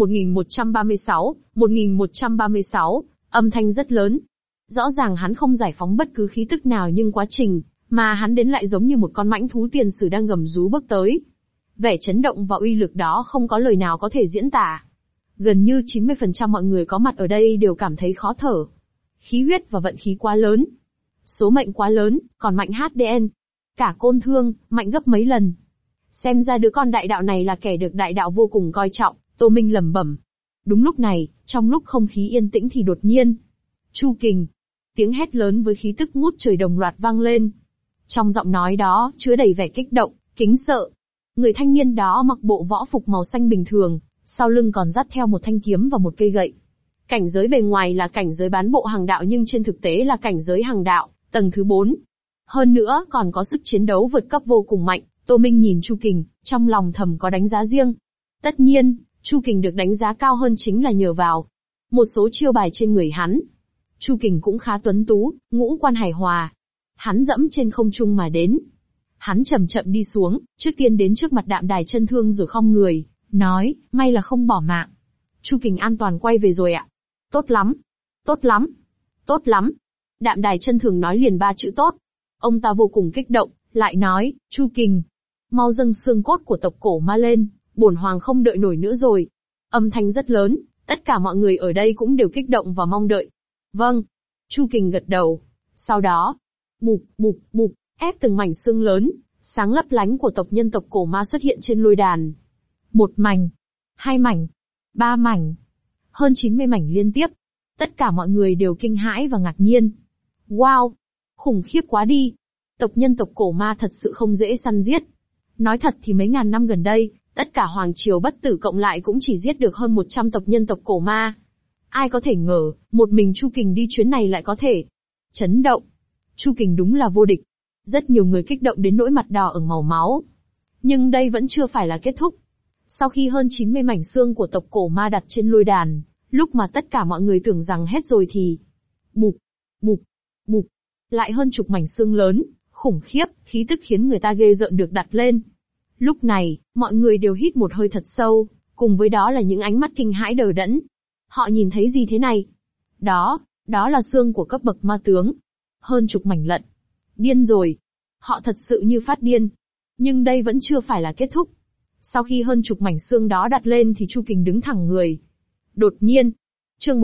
1136, âm thanh rất lớn. Rõ ràng hắn không giải phóng bất cứ khí tức nào nhưng quá trình mà hắn đến lại giống như một con mãnh thú tiền sử đang gầm rú bước tới. Vẻ chấn động và uy lực đó không có lời nào có thể diễn tả. Gần như 90% mọi người có mặt ở đây đều cảm thấy khó thở. Khí huyết và vận khí quá lớn. Số mệnh quá lớn, còn mạnh HDN. Cả Côn Thương, mạnh gấp mấy lần. Xem ra đứa con đại đạo này là kẻ được đại đạo vô cùng coi trọng, Tô Minh lẩm bẩm. Đúng lúc này, trong lúc không khí yên tĩnh thì đột nhiên. Chu Kình. Tiếng hét lớn với khí tức ngút trời đồng loạt vang lên. Trong giọng nói đó, chứa đầy vẻ kích động, kính sợ. Người thanh niên đó mặc bộ võ phục màu xanh bình thường, sau lưng còn dắt theo một thanh kiếm và một cây gậy. Cảnh giới bề ngoài là cảnh giới bán bộ hàng đạo nhưng trên thực tế là cảnh giới hàng đạo, tầng thứ 4. Hơn nữa còn có sức chiến đấu vượt cấp vô cùng mạnh. Tô Minh nhìn Chu Kình, trong lòng thầm có đánh giá riêng. Tất nhiên, Chu Kình được đánh giá cao hơn chính là nhờ vào một số chiêu bài trên người hắn. Chu Kình cũng khá tuấn tú, ngũ quan hài hòa. Hắn dẫm trên không trung mà đến. Hắn chậm chậm đi xuống, trước tiên đến trước mặt Đạm Đài Chân Thương rồi khom người, nói, may là không bỏ mạng. Chu Kình an toàn quay về rồi ạ. Tốt lắm, tốt lắm, tốt lắm. Đạm Đài Chân Thương nói liền 3 chữ tốt. Ông ta vô cùng kích động, lại nói, Chu Kình, mau dâng xương cốt của tộc cổ ma lên, bổn hoàng không đợi nổi nữa rồi. Âm thanh rất lớn, tất cả mọi người ở đây cũng đều kích động và mong đợi. Vâng. Chu Kình gật đầu. Sau đó, bụp, bụp, bụp, ép từng mảnh xương lớn, sáng lấp lánh của tộc nhân tộc cổ ma xuất hiện trên lôi đàn. 1 mảnh, 2 mảnh, 3 mảnh, hơn 90 mảnh liên tiếp. Tất cả mọi người đều kinh hãi và ngạc nhiên. Wow, khủng khiếp quá đi. Tộc nhân tộc cổ ma thật sự không dễ săn giết. Nói thật thì mấy ngàn năm gần đây, tất cả hoàng triều bất tử cộng lại cũng chỉ giết được hơn 100 tộc nhân tộc cổ ma. Ai có thể ngờ, một mình Chu Kình đi chuyến này lại có thể chấn động. Chu Kình đúng là vô địch. Rất nhiều người kích động đến nỗi mặt đỏ ửng màu máu. Nhưng đây vẫn chưa phải là kết thúc. Sau khi hơn 90 mảnh xương của tộc cổ ma đặt trên lôi đàn, lúc mà tất cả mọi người tưởng rằng hết rồi thì bụp, bụp, bụp, lại hơn chục mảnh xương lớn, khủng khiếp, khí tức khiến người ta ghê rợn được đặt lên. Lúc này, mọi người đều hít một hơi thật sâu, cùng với đó là những ánh mắt kinh hãi đờ đẫn. Họ nhìn thấy gì thế này? Đó là xương của cấp bậc ma tướng. Hơn chục mảnh lận. Điên rồi. Họ thật sự như phát điên. Nhưng đây vẫn chưa phải là kết thúc. Sau khi hơn chục mảnh xương đó đặt lên thì Chu Kình đứng thẳng người. Đột nhiên, chương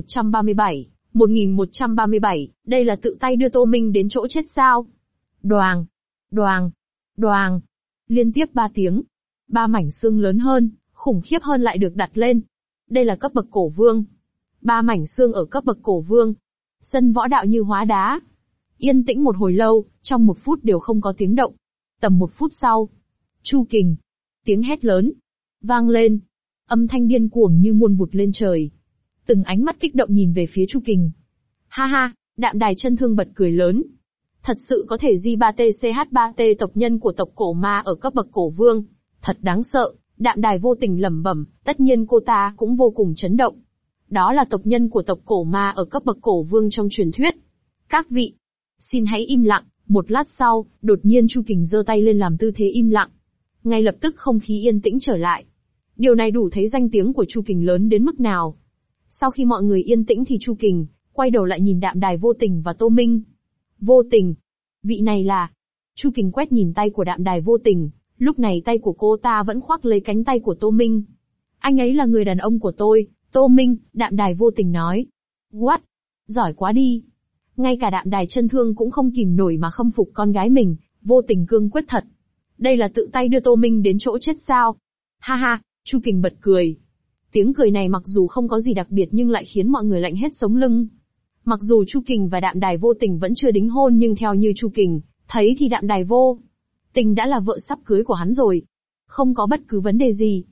1137, đây là tự tay đưa Tô Minh đến chỗ chết sao? Đoàng, đoàng, đoàng. Liên tiếp 3 tiếng. 3 mảnh xương lớn hơn, khủng khiếp hơn lại được đặt lên. Đây là cấp bậc cổ vương. 3 mảnh xương ở cấp bậc cổ vương. Sân võ đạo như hóa đá. Yên tĩnh một hồi lâu, trong 1 phút đều không có tiếng động. Tầm 1 phút sau. Chu Kình. Tiếng hét lớn. Vang lên. Âm thanh điên cuồng như muôn vụt lên trời. Từng ánh mắt kích động nhìn về phía Chu Kình. Ha ha, Đạm Đài Chân Thương bật cười lớn. Thật sự có thể J3TCH3T tộc nhân của tộc cổ ma ở cấp bậc cổ vương. Thật đáng sợ, Đạm Đài vô tình lẩm bẩm, tất nhiên cô ta cũng vô cùng chấn động. Đó là tộc nhân của tộc cổ ma ở cấp bậc cổ vương trong truyền thuyết. Các vị, xin hãy im lặng. Một lát sau, đột nhiên Chu Kình giơ tay lên làm tư thế im lặng. Ngay lập tức không khí yên tĩnh trở lại. Điều này đủ thấy danh tiếng của Chu Kình lớn đến mức nào. Sau khi mọi người yên tĩnh thì Chu Kình quay đầu lại nhìn Đạm Đài Vô Tình và Tô Minh. Vô Tình, vị này là... Chu Kình quét nhìn tay của Đạm Đài Vô Tình, lúc này tay của cô ta vẫn khoác lấy cánh tay của Tô Minh. Anh ấy là người đàn ông của tôi, Tô Minh, Đạm Đài Vô Tình nói. What? Giỏi quá đi. Ngay cả Đạm Đài Chân Thương cũng không kìm nổi mà khâm phục con gái mình, Vô Tình cương quyết thật. Đây là tự tay đưa Tô Minh đến chỗ chết sao? Ha ha, Chu Kình bật cười. Tiếng cười này mặc dù không có gì đặc biệt nhưng lại khiến mọi người lạnh hết sống lưng. Mặc dù Chu Kình và Đạm Đài Vô Tình vẫn chưa đính hôn nhưng theo như Chu Kình thấy thì Đạm Đài Vô Tình đã là vợ sắp cưới của hắn rồi. Không có bất cứ vấn đề gì.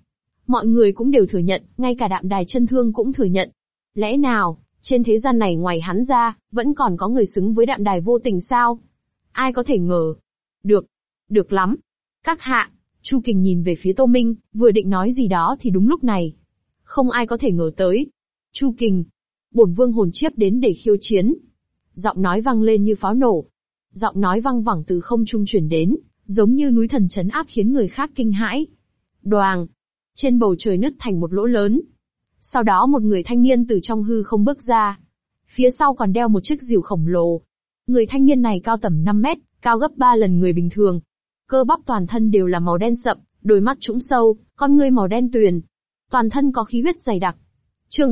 Mọi người cũng đều thừa nhận, ngay cả Đạm Đài Chân Thương cũng thừa nhận. Lẽ nào, trên thế gian này ngoài hắn ra, vẫn còn có người xứng với Đạm Đài Vô Tình sao? Ai có thể ngờ? Được, được lắm. Các hạ, Chu Kình nhìn về phía Tô Minh, vừa định nói gì đó thì đúng lúc này. Không ai có thể ngờ tới. Chu Kình, bổn vương hồn chiếp đến để khiêu chiến. Giọng nói vang lên như pháo nổ. Giọng nói vang vẳng từ không trung truyền đến, giống như núi thần trấn áp khiến người khác kinh hãi. Đoàng! Trên bầu trời nứt thành một lỗ lớn. Sau đó một người thanh niên từ trong hư không bước ra. Phía sau còn đeo một chiếc rìu khổng lồ. Người thanh niên này cao tầm 5 mét, cao gấp 3 lần người bình thường. Cơ bắp toàn thân đều là màu đen sậm, đôi mắt trũng sâu, con ngươi màu đen tuyền. Toàn thân có khí huyết dày đặc. Chương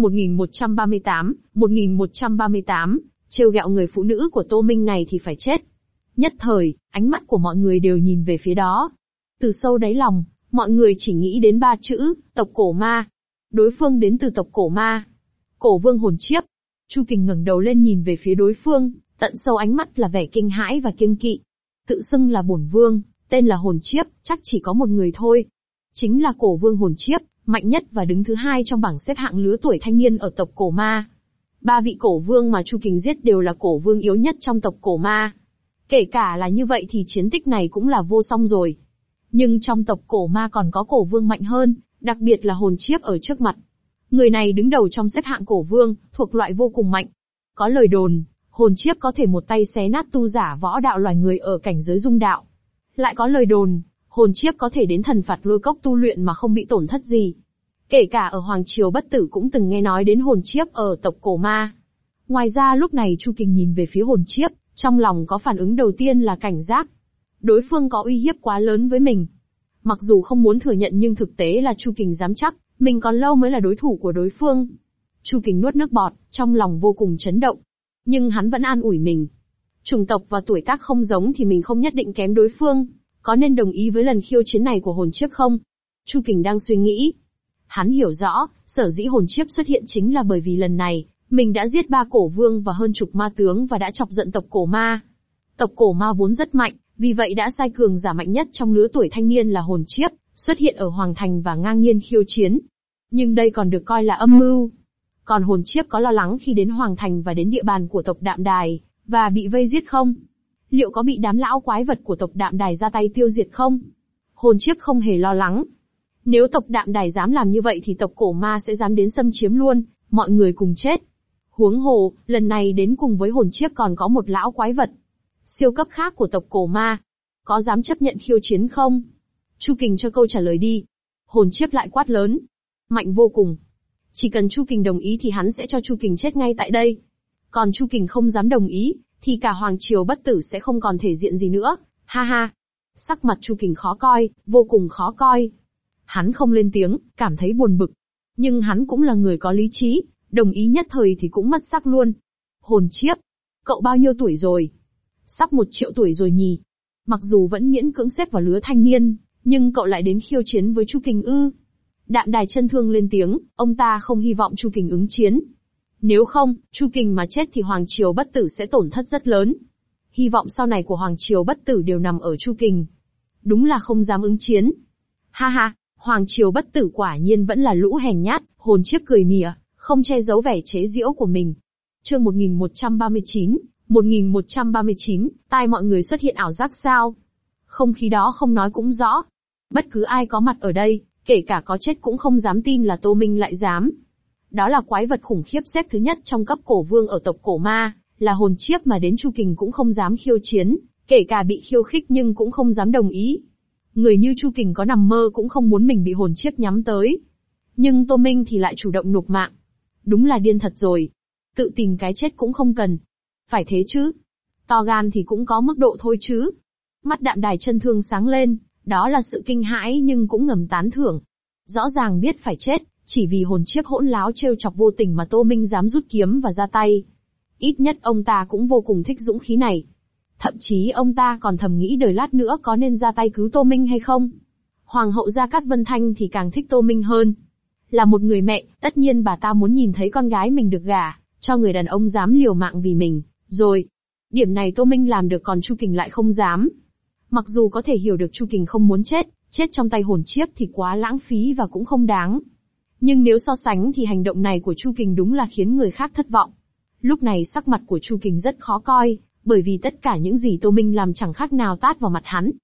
1138, trêu ghẹo người phụ nữ của Tô Minh này thì phải chết. Nhất thời, ánh mắt của mọi người đều nhìn về phía đó. Từ sâu đáy lòng, mọi người chỉ nghĩ đến 3 chữ, tộc cổ ma. Đối phương đến từ tộc cổ ma. Cổ vương hồn chiếp. Chu Kình ngẩng đầu lên nhìn về phía đối phương, tận sâu ánh mắt là vẻ kinh hãi và kiêng kỵ. Tự xưng là bổn vương, tên là hồn chiếp, chắc chỉ có một người thôi. Chính là cổ vương hồn chiếp, mạnh nhất và đứng thứ 2 trong bảng xếp hạng lứa tuổi thanh niên ở tộc cổ ma. 3 vị cổ vương mà Chu Kình giết đều là cổ vương yếu nhất trong tộc cổ ma. Kể cả là như vậy thì chiến tích này cũng là vô song rồi. Nhưng trong tộc cổ ma còn có cổ vương mạnh hơn, đặc biệt là hồn chiếp ở trước mặt. Người này đứng đầu trong xếp hạng cổ vương, thuộc loại vô cùng mạnh. Có lời đồn, hồn chiếp có thể một tay xé nát tu giả võ đạo loài người ở cảnh giới dung đạo. Lại có lời đồn, hồn chiếp có thể đến thần phạt lôi cốc tu luyện mà không bị tổn thất gì. Kể cả ở Hoàng Triều Bất Tử cũng từng nghe nói đến hồn chiếp ở tộc cổ ma. Ngoài ra lúc này Chu Kình nhìn về phía hồn chiếp, trong lòng có phản ứng đầu tiên là cảnh giác. Đối phương có uy hiếp quá lớn với mình. Mặc dù không muốn thừa nhận nhưng thực tế là Chu Kình dám chắc, mình còn lâu mới là đối thủ của đối phương. Chu Kình nuốt nước bọt, trong lòng vô cùng chấn động. Nhưng hắn vẫn an ủi mình. Chủng tộc và tuổi tác không giống thì mình không nhất định kém đối phương. Có nên đồng ý với lần khiêu chiến này của hồn chiếp không? Chu Kình đang suy nghĩ. Hắn hiểu rõ, sở dĩ hồn chiếp xuất hiện chính là bởi vì lần này, mình đã giết 3 cổ vương và hơn chục ma tướng và đã chọc giận tộc cổ ma. Tộc cổ ma vốn rất mạnh, vì vậy đã sai cường giả mạnh nhất trong lứa tuổi thanh niên là hồn chiếp, xuất hiện ở Hoàng Thành và ngang nhiên khiêu chiến. Nhưng đây còn được coi là âm mưu. Còn hồn chiếp có lo lắng khi đến Hoàng Thành và đến địa bàn của tộc Đạm Đài, và bị vây giết không? Liệu có bị đám lão quái vật của tộc Đạm Đài ra tay tiêu diệt không? Hồn chiếp không hề lo lắng. Nếu tộc Đạm Đài dám làm như vậy thì tộc cổ ma sẽ dám đến xâm chiếm luôn, mọi người cùng chết. Huống hồ, lần này đến cùng với hồn chiếp còn có một lão quái vật. Siêu cấp khác của tộc cổ ma. Có dám chấp nhận khiêu chiến không? Chu Kình cho câu trả lời đi. Hồn chiếp lại quát lớn. Mạnh vô cùng. Chỉ cần Chu Kình đồng ý thì hắn sẽ cho Chu Kình chết ngay tại đây. Còn Chu Kình không dám đồng ý, thì cả Hoàng Triều Bất Tử sẽ không còn thể diện gì nữa. Ha ha. Sắc mặt Chu Kình khó coi, vô cùng khó coi. Hắn không lên tiếng, cảm thấy buồn bực. Nhưng hắn cũng là người có lý trí, đồng ý nhất thời thì cũng mất sắc luôn. Hồn chiếp, cậu bao nhiêu tuổi rồi? Sắp 1 triệu tuổi rồi nhỉ? Mặc dù vẫn miễn cưỡng xếp vào lứa thanh niên, nhưng cậu lại đến khiêu chiến với Chu Kình ư? Đạm Đài Chân Thương lên tiếng, ông ta không hy vọng Chu Kình ứng chiến. Nếu không, Chu Kình mà chết thì Hoàng Triều Bất Tử sẽ tổn thất rất lớn. Hy vọng sau này của Hoàng Triều Bất Tử đều nằm ở Chu Kình. Đúng là không dám ứng chiến. Ha ha, Hoàng Triều Bất Tử quả nhiên vẫn là lũ hèn nhát, hồn chiếp cười mỉa, không che giấu vẻ chế giễu của mình. Chương 1139, tai mọi người xuất hiện ảo giác sao? Không khí đó không nói cũng rõ. Bất cứ ai có mặt ở đây, kể cả có chết cũng không dám tin là Tô Minh lại dám. Đó là quái vật khủng khiếp xếp thứ nhất trong cấp cổ vương ở tộc cổ ma, là hồn chiếp mà đến Chu Kình cũng không dám khiêu chiến, kể cả bị khiêu khích nhưng cũng không dám đồng ý. Người như Chu Kình có nằm mơ cũng không muốn mình bị hồn chiếp nhắm tới. Nhưng Tô Minh thì lại chủ động nộp mạng. Đúng là điên thật rồi. Tự tìm cái chết cũng không cần. Phải thế chứ. To gan thì cũng có mức độ thôi chứ. Mắt Đạm Đài Chân Thương sáng lên, đó là sự kinh hãi nhưng cũng ngầm tán thưởng. Rõ ràng biết phải chết, chỉ vì hồn chiếp hỗn láo trêu chọc vô tình mà Tô Minh dám rút kiếm và ra tay. Ít nhất ông ta cũng vô cùng thích dũng khí này. Thậm chí ông ta còn thầm nghĩ đời lát nữa có nên ra tay cứu Tô Minh hay không. Hoàng hậu Gia Cát Vân Thanh thì càng thích Tô Minh hơn. Là một người mẹ, tất nhiên bà ta muốn nhìn thấy con gái mình được gả cho người đàn ông dám liều mạng vì mình, rồi. Điểm này Tô Minh làm được còn Chu Kình lại không dám. Mặc dù có thể hiểu được Chu Kình không muốn chết, Chết trong tay hồn chiếp thì quá lãng phí và cũng không đáng. Nhưng nếu so sánh thì hành động này của Chu Kình đúng là khiến người khác thất vọng. Lúc này sắc mặt của Chu Kình rất khó coi, bởi vì tất cả những gì Tô Minh làm chẳng khác nào tát vào mặt hắn.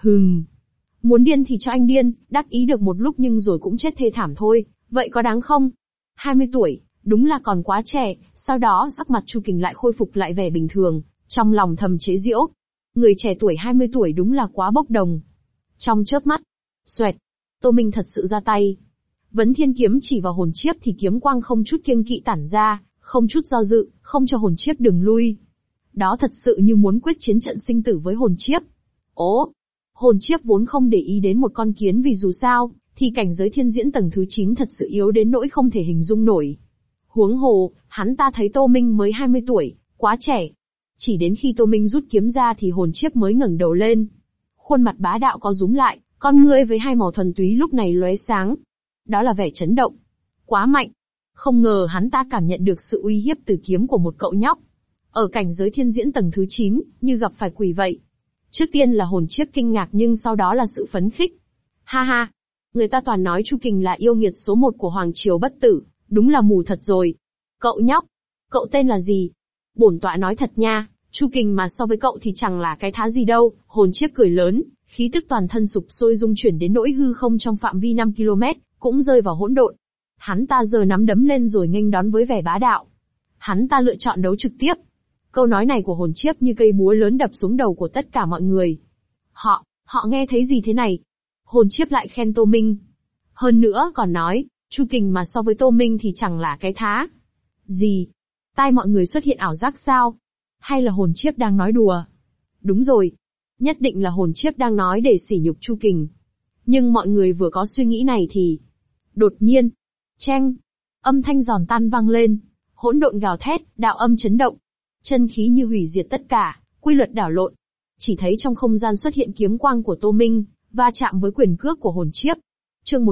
Muốn điên thì cho anh điên, đắc ý được một lúc nhưng rồi cũng chết thê thảm thôi, vậy có đáng không? 20 tuổi, đúng là còn quá trẻ. Sau đó sắc mặt Chu Kình lại khôi phục lại vẻ bình thường, trong lòng thầm chế giễu. Người trẻ tuổi 20 tuổi đúng là quá bốc đồng. Trong chớp mắt, xoẹt, Tô Minh thật sự ra tay. Vấn Thiên kiếm chỉ vào hồn chiếp thì kiếm quang không chút kiêng kỵ tản ra, không chút do dự, không cho hồn chiếp đường lui. Đó thật sự như muốn quyết chiến trận sinh tử với hồn chiếp. Hồn chiếp vốn không để ý đến một con kiến vì dù sao, thì cảnh giới thiên diễn tầng thứ 9 thật sự yếu đến nỗi không thể hình dung nổi. Huống hồ, hắn ta thấy Tô Minh mới 20 tuổi, quá trẻ. Chỉ đến khi Tô Minh rút kiếm ra thì hồn chiếp mới ngẩng đầu lên. Khuôn mặt bá đạo co rúm lại, con ngươi với hai màu thuần túy lúc này lóe sáng. Đó là vẻ chấn động. Quá mạnh. Không ngờ hắn ta cảm nhận được sự uy hiếp từ kiếm của một cậu nhóc. Ở cảnh giới thiên diễn tầng thứ 9, như gặp phải quỷ vậy. Trước tiên là hồn chiếp kinh ngạc nhưng sau đó là sự phấn khích. Ha ha! Người ta toàn nói Chu Kình là yêu nghiệt số 1 của Hoàng Triều Bất Tử, đúng là mù thật rồi. Cậu nhóc! Cậu tên là gì? Bổn tọa nói thật nha, Chu Kình mà so với cậu thì chẳng là cái thá gì đâu. Hồn chiếp cười lớn, khí tức toàn thân sụp sôi dung chuyển đến nỗi hư không trong phạm vi 5 km, cũng rơi vào hỗn độn. Hắn ta giơ nắm đấm lên rồi nghênh đón với vẻ bá đạo. Hắn ta lựa chọn đấu trực tiếp. Câu nói này của hồn chiếp như cây búa lớn đập xuống đầu của tất cả mọi người. Họ nghe thấy gì thế này? Hồn chiếp lại khen Tô Minh. Hơn nữa còn nói, Chu Kình mà so với Tô Minh thì chẳng là cái thá. Gì? Tai mọi người xuất hiện ảo giác sao? Hay là hồn chiếp đang nói đùa? Đúng rồi. Nhất định là hồn chiếp đang nói để sỉ nhục Chu Kình. Nhưng mọi người vừa có suy nghĩ này thì... Đột nhiên, cheng, âm thanh giòn tan vang lên. Hỗn độn gào thét, đạo âm chấn động. Chân khí như hủy diệt tất cả, quy luật đảo lộn. Chỉ thấy trong không gian xuất hiện kiếm quang của Tô Minh, va chạm với quyền cước của hồn chiếp. Chương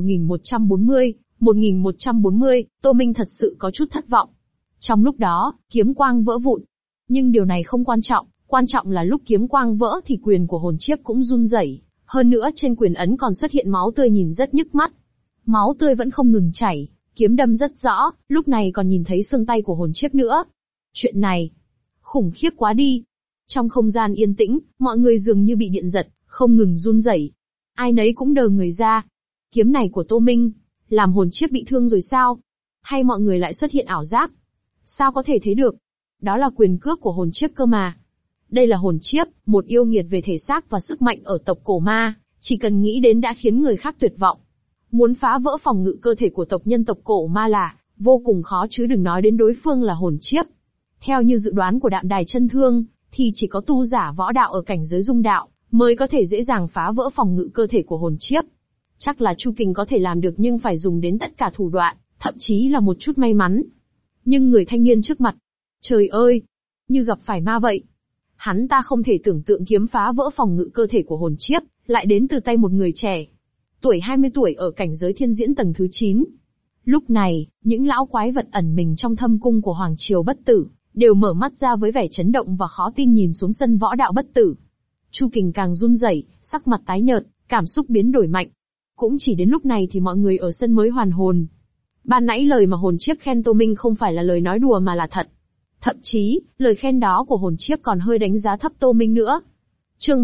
1140, Tô Minh thật sự có chút thất vọng. Trong lúc đó, kiếm quang vỡ vụn. Nhưng điều này không quan trọng là lúc kiếm quang vỡ thì quyền của hồn chiếp cũng run rẩy. Hơn nữa trên quyền ấn còn xuất hiện máu tươi nhìn rất nhức mắt. Máu tươi vẫn không ngừng chảy, kiếm đâm rất rõ, lúc này còn nhìn thấy xương tay của hồn chiếp nữa. Chuyện này, khủng khiếp quá đi. Trong không gian yên tĩnh, mọi người dường như bị điện giật, không ngừng run rẩy. Ai nấy cũng đờ người ra. Kiếm này của Tô Minh, làm hồn chiếp bị thương rồi sao? Hay mọi người lại xuất hiện ảo giác? Sao có thể thế được? Đó là quyền cước của hồn chiếp cơ mà. Đây là hồn chiếp, một yêu nghiệt về thể xác và sức mạnh ở tộc cổ ma, chỉ cần nghĩ đến đã khiến người khác tuyệt vọng. Muốn phá vỡ phòng ngự cơ thể của tộc nhân tộc cổ ma là vô cùng khó chứ đừng nói đến đối phương là hồn chiếp. Theo như dự đoán của Đạm Đài Chân Thương, thì chỉ có tu giả võ đạo ở cảnh giới dung đạo mới có thể dễ dàng phá vỡ phòng ngự cơ thể của hồn chiếp. Chắc là Chu Kình có thể làm được nhưng phải dùng đến tất cả thủ đoạn, thậm chí là một chút may mắn. Nhưng người thanh niên trước mặt, trời ơi, như gặp phải ma vậy. Hắn ta không thể tưởng tượng kiếm phá vỡ phòng ngự cơ thể của hồn chiếp, lại đến từ tay một người trẻ. Tuổi 20 tuổi ở cảnh giới thiên diễn tầng thứ 9. Lúc này, những lão quái vật ẩn mình trong thâm cung của Hoàng Triều Bất Tử, đều mở mắt ra với vẻ chấn động và khó tin nhìn xuống sân võ đạo bất tử. Chu Kình càng run rẩy, sắc mặt tái nhợt, cảm xúc biến đổi mạnh. Cũng chỉ đến lúc này thì mọi người ở sân mới hoàn hồn. Ban nãy lời mà hồn chiếp khen Tô Minh không phải là lời nói đùa mà là thật. Thậm chí, lời khen đó của hồn chiếp còn hơi đánh giá thấp Tô Minh nữa. Chương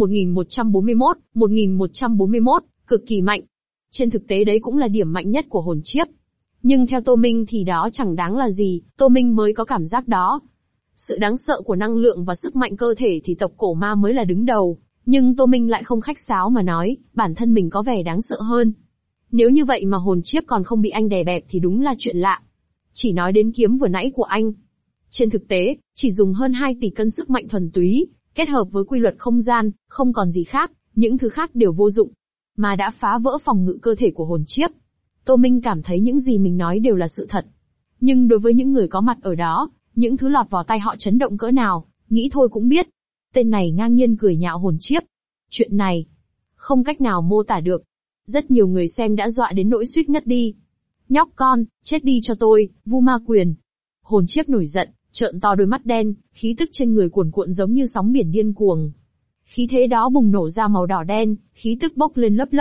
1141, cực kỳ mạnh. Trên thực tế đấy cũng là điểm mạnh nhất của hồn chiếp. Nhưng theo Tô Minh thì đó chẳng đáng là gì, Tô Minh mới có cảm giác đó. Sự đáng sợ của năng lượng và sức mạnh cơ thể thì tộc cổ ma mới là đứng đầu, nhưng Tô Minh lại không khách sáo mà nói, bản thân mình có vẻ đáng sợ hơn. Nếu như vậy mà hồn chiếp còn không bị anh đè bẹp thì đúng là chuyện lạ. Chỉ nói đến kiếm vừa nãy của anh. Trên thực tế, chỉ dùng hơn 2 tỷ cân sức mạnh thuần túy, kết hợp với quy luật không gian, không còn gì khác, những thứ khác đều vô dụng. Mà đã phá vỡ phòng ngự cơ thể của hồn chiếp. Tô Minh cảm thấy những gì mình nói đều là sự thật. Nhưng đối với những người có mặt ở đó, những thứ lọt vào tay họ chấn động cỡ nào, nghĩ thôi cũng biết. Tên này ngang nhiên cười nhạo hồn chiếp. Chuyện này, không cách nào mô tả được. Rất nhiều người xem đã dọa đến nỗi suýt ngất đi. Nhóc con, chết đi cho tôi, Vu Ma Quyền. Hồn chiếp nổi giận, trợn to đôi mắt đen, khí tức trên người cuồn cuộn giống như sóng biển điên cuồng. Khí thế đó bùng nổ ra màu đỏ đen, khí tức bốc lên lớp lớp,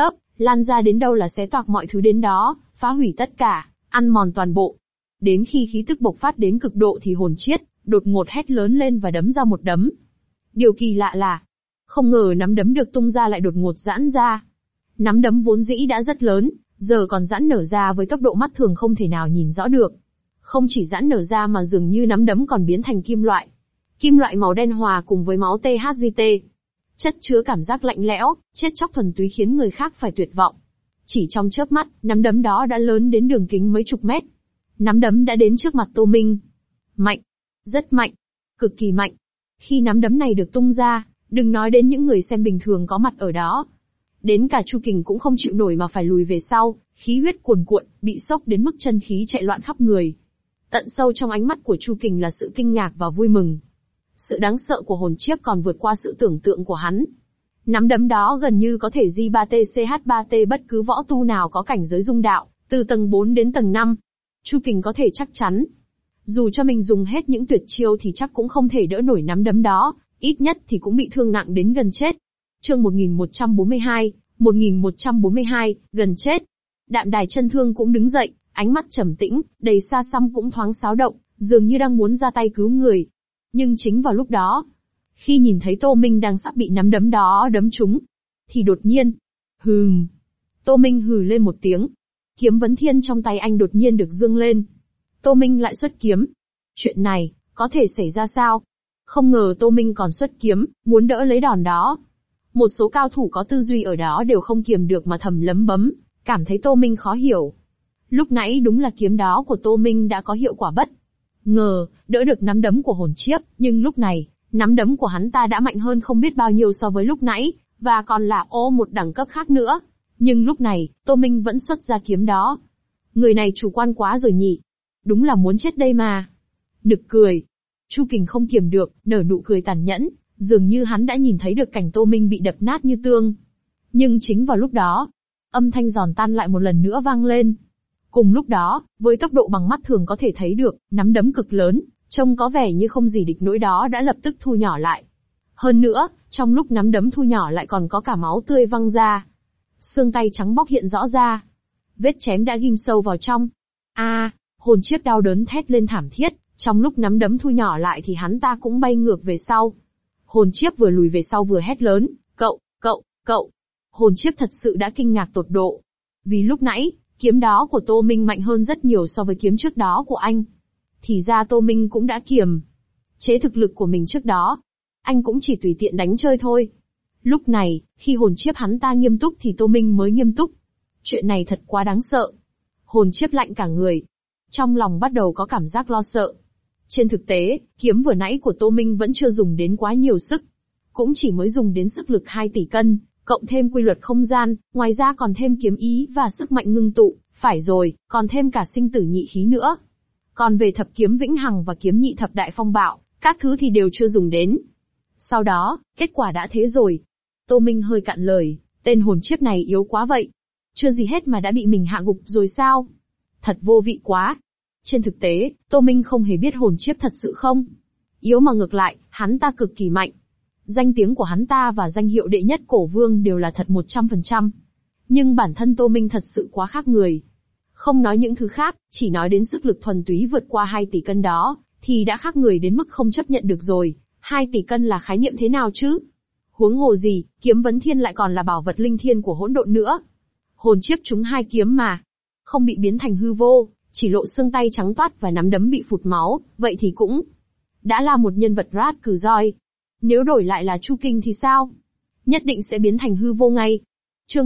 lan ra đến đâu là xé toạc mọi thứ đến đó, phá hủy tất cả, ăn mòn toàn bộ. Đến khi khí tức bộc phát đến cực độ thì hồn chiết đột ngột hét lớn lên và đấm ra một đấm. Điều kỳ lạ là, không ngờ nắm đấm được tung ra lại đột ngột giãn ra. Nắm đấm vốn dĩ đã rất lớn, giờ còn giãn nở ra với tốc độ mắt thường không thể nào nhìn rõ được. Không chỉ giãn nở ra mà dường như nắm đấm còn biến thành kim loại. Kim loại màu đen hòa cùng với máu THGT. Chất chứa cảm giác lạnh lẽo, chết chóc thuần túy khiến người khác phải tuyệt vọng. Chỉ trong chớp mắt, nắm đấm đó đã lớn đến đường kính mấy chục mét. Nắm đấm đã đến trước mặt Tô Minh. Mạnh. Rất mạnh. Cực kỳ mạnh. Khi nắm đấm này được tung ra, đừng nói đến những người xem bình thường có mặt ở đó. Đến cả Chu Kình cũng không chịu nổi mà phải lùi về sau, khí huyết cuồn cuộn, bị sốc đến mức chân khí chạy loạn khắp người. Tận sâu trong ánh mắt của Chu Kình là sự kinh ngạc và vui mừng. Sự đáng sợ của hồn chiếc còn vượt qua sự tưởng tượng của hắn. Nắm đấm đó gần như có thể di 3T CH 3T bất cứ võ tu nào có cảnh giới dung đạo, từ tầng 4 đến tầng 5. Chu Kình có thể chắc chắn. Dù cho mình dùng hết những tuyệt chiêu thì chắc cũng không thể đỡ nổi nắm đấm đó, ít nhất thì cũng bị thương nặng đến gần chết. Chương 1142, gần chết. Đạm Đài Chân Thương cũng đứng dậy, ánh mắt trầm tĩnh, đầy xa xăm cũng thoáng xáo động, dường như đang muốn ra tay cứu người. Nhưng chính vào lúc đó, khi nhìn thấy Tô Minh đang sắp bị nắm đấm đó đấm trúng, thì đột nhiên, Tô Minh hừ lên một tiếng. Kiếm vấn thiên trong tay anh đột nhiên được dương lên. Tô Minh lại xuất kiếm. Chuyện này, có thể xảy ra sao? Không ngờ Tô Minh còn xuất kiếm, muốn đỡ lấy đòn đó. Một số cao thủ có tư duy ở đó đều không kiềm được mà thầm lấm bấm, cảm thấy Tô Minh khó hiểu. Lúc nãy đúng là kiếm đó của Tô Minh đã có hiệu quả bất ngờ, đỡ được nắm đấm của hồn chiếp, nhưng lúc này, nắm đấm của hắn ta đã mạnh hơn không biết bao nhiêu so với lúc nãy, và còn là một đẳng cấp khác nữa. Nhưng lúc này, Tô Minh vẫn xuất ra kiếm đó. Người này chủ quan quá rồi nhỉ? Đúng là muốn chết đây mà. Nực cười. Chu Kình không kiềm được, nở nụ cười tàn nhẫn, dường như hắn đã nhìn thấy được cảnh Tô Minh bị đập nát như tương. Nhưng chính vào lúc đó, âm thanh giòn tan lại một lần nữa vang lên. Cùng lúc đó, với tốc độ bằng mắt thường có thể thấy được, nắm đấm cực lớn, trông có vẻ như không gì địch nổi đó đã lập tức thu nhỏ lại. Hơn nữa, trong lúc nắm đấm thu nhỏ lại còn có cả máu tươi văng ra. Xương tay trắng bóc hiện rõ ra. Vết chém đã ghim sâu vào trong. Hồn chiếc đau đớn thét lên thảm thiết, trong lúc nắm đấm thu nhỏ lại thì hắn ta cũng bay ngược về sau. Hồn chiếc vừa lùi về sau vừa hét lớn, cậu. Hồn chiếc thật sự đã kinh ngạc tột độ. Vì lúc nãy, kiếm đó của Tô Minh mạnh hơn rất nhiều so với kiếm trước đó của anh. Thì ra Tô Minh cũng đã kiềm chế thực lực của mình trước đó. Anh cũng chỉ tùy tiện đánh chơi thôi. Lúc này, khi hồn chiếp hắn ta nghiêm túc thì Tô Minh mới nghiêm túc. Chuyện này thật quá đáng sợ. Hồn chiếp lạnh cả người. Trong lòng bắt đầu có cảm giác lo sợ. Trên thực tế, kiếm vừa nãy của Tô Minh vẫn chưa dùng đến quá nhiều sức. Cũng chỉ mới dùng đến sức lực 2 tỷ cân, cộng thêm quy luật không gian, ngoài ra còn thêm kiếm ý và sức mạnh ngưng tụ, phải rồi, còn thêm cả sinh tử nhị khí nữa. Còn về thập kiếm vĩnh hằng và kiếm nhị thập đại phong bạo, các thứ thì đều chưa dùng đến. Sau đó, kết quả đã thế rồi. Tô Minh hơi cạn lời, tên hồn chiếp này yếu quá vậy. Chưa gì hết mà đã bị mình hạ gục rồi sao? Thật vô vị quá. Trên thực tế, Tô Minh không hề biết hồn chiếp thật sự không yếu mà ngược lại, hắn ta cực kỳ mạnh. Danh tiếng của hắn ta và danh hiệu đệ nhất cổ vương đều là thật 100%. Nhưng bản thân Tô Minh thật sự quá khác người. Không nói những thứ khác, chỉ nói đến sức lực thuần túy vượt qua 2 tỷ cân đó, thì đã khác người đến mức không chấp nhận được rồi. 2 tỷ cân là khái niệm thế nào chứ? Huống hồ gì, kiếm vấn thiên lại còn là bảo vật linh thiên của hỗn độn nữa. Hồn chiếp trúng 2 kiếm mà. Không bị biến thành hư vô, chỉ lộ xương tay trắng toát và nắm đấm bị phụt máu, vậy thì cũng đã là một nhân vật rát cừ roi. Nếu đổi lại là Chu Kinh thì sao? Nhất định sẽ biến thành hư vô ngay. Chương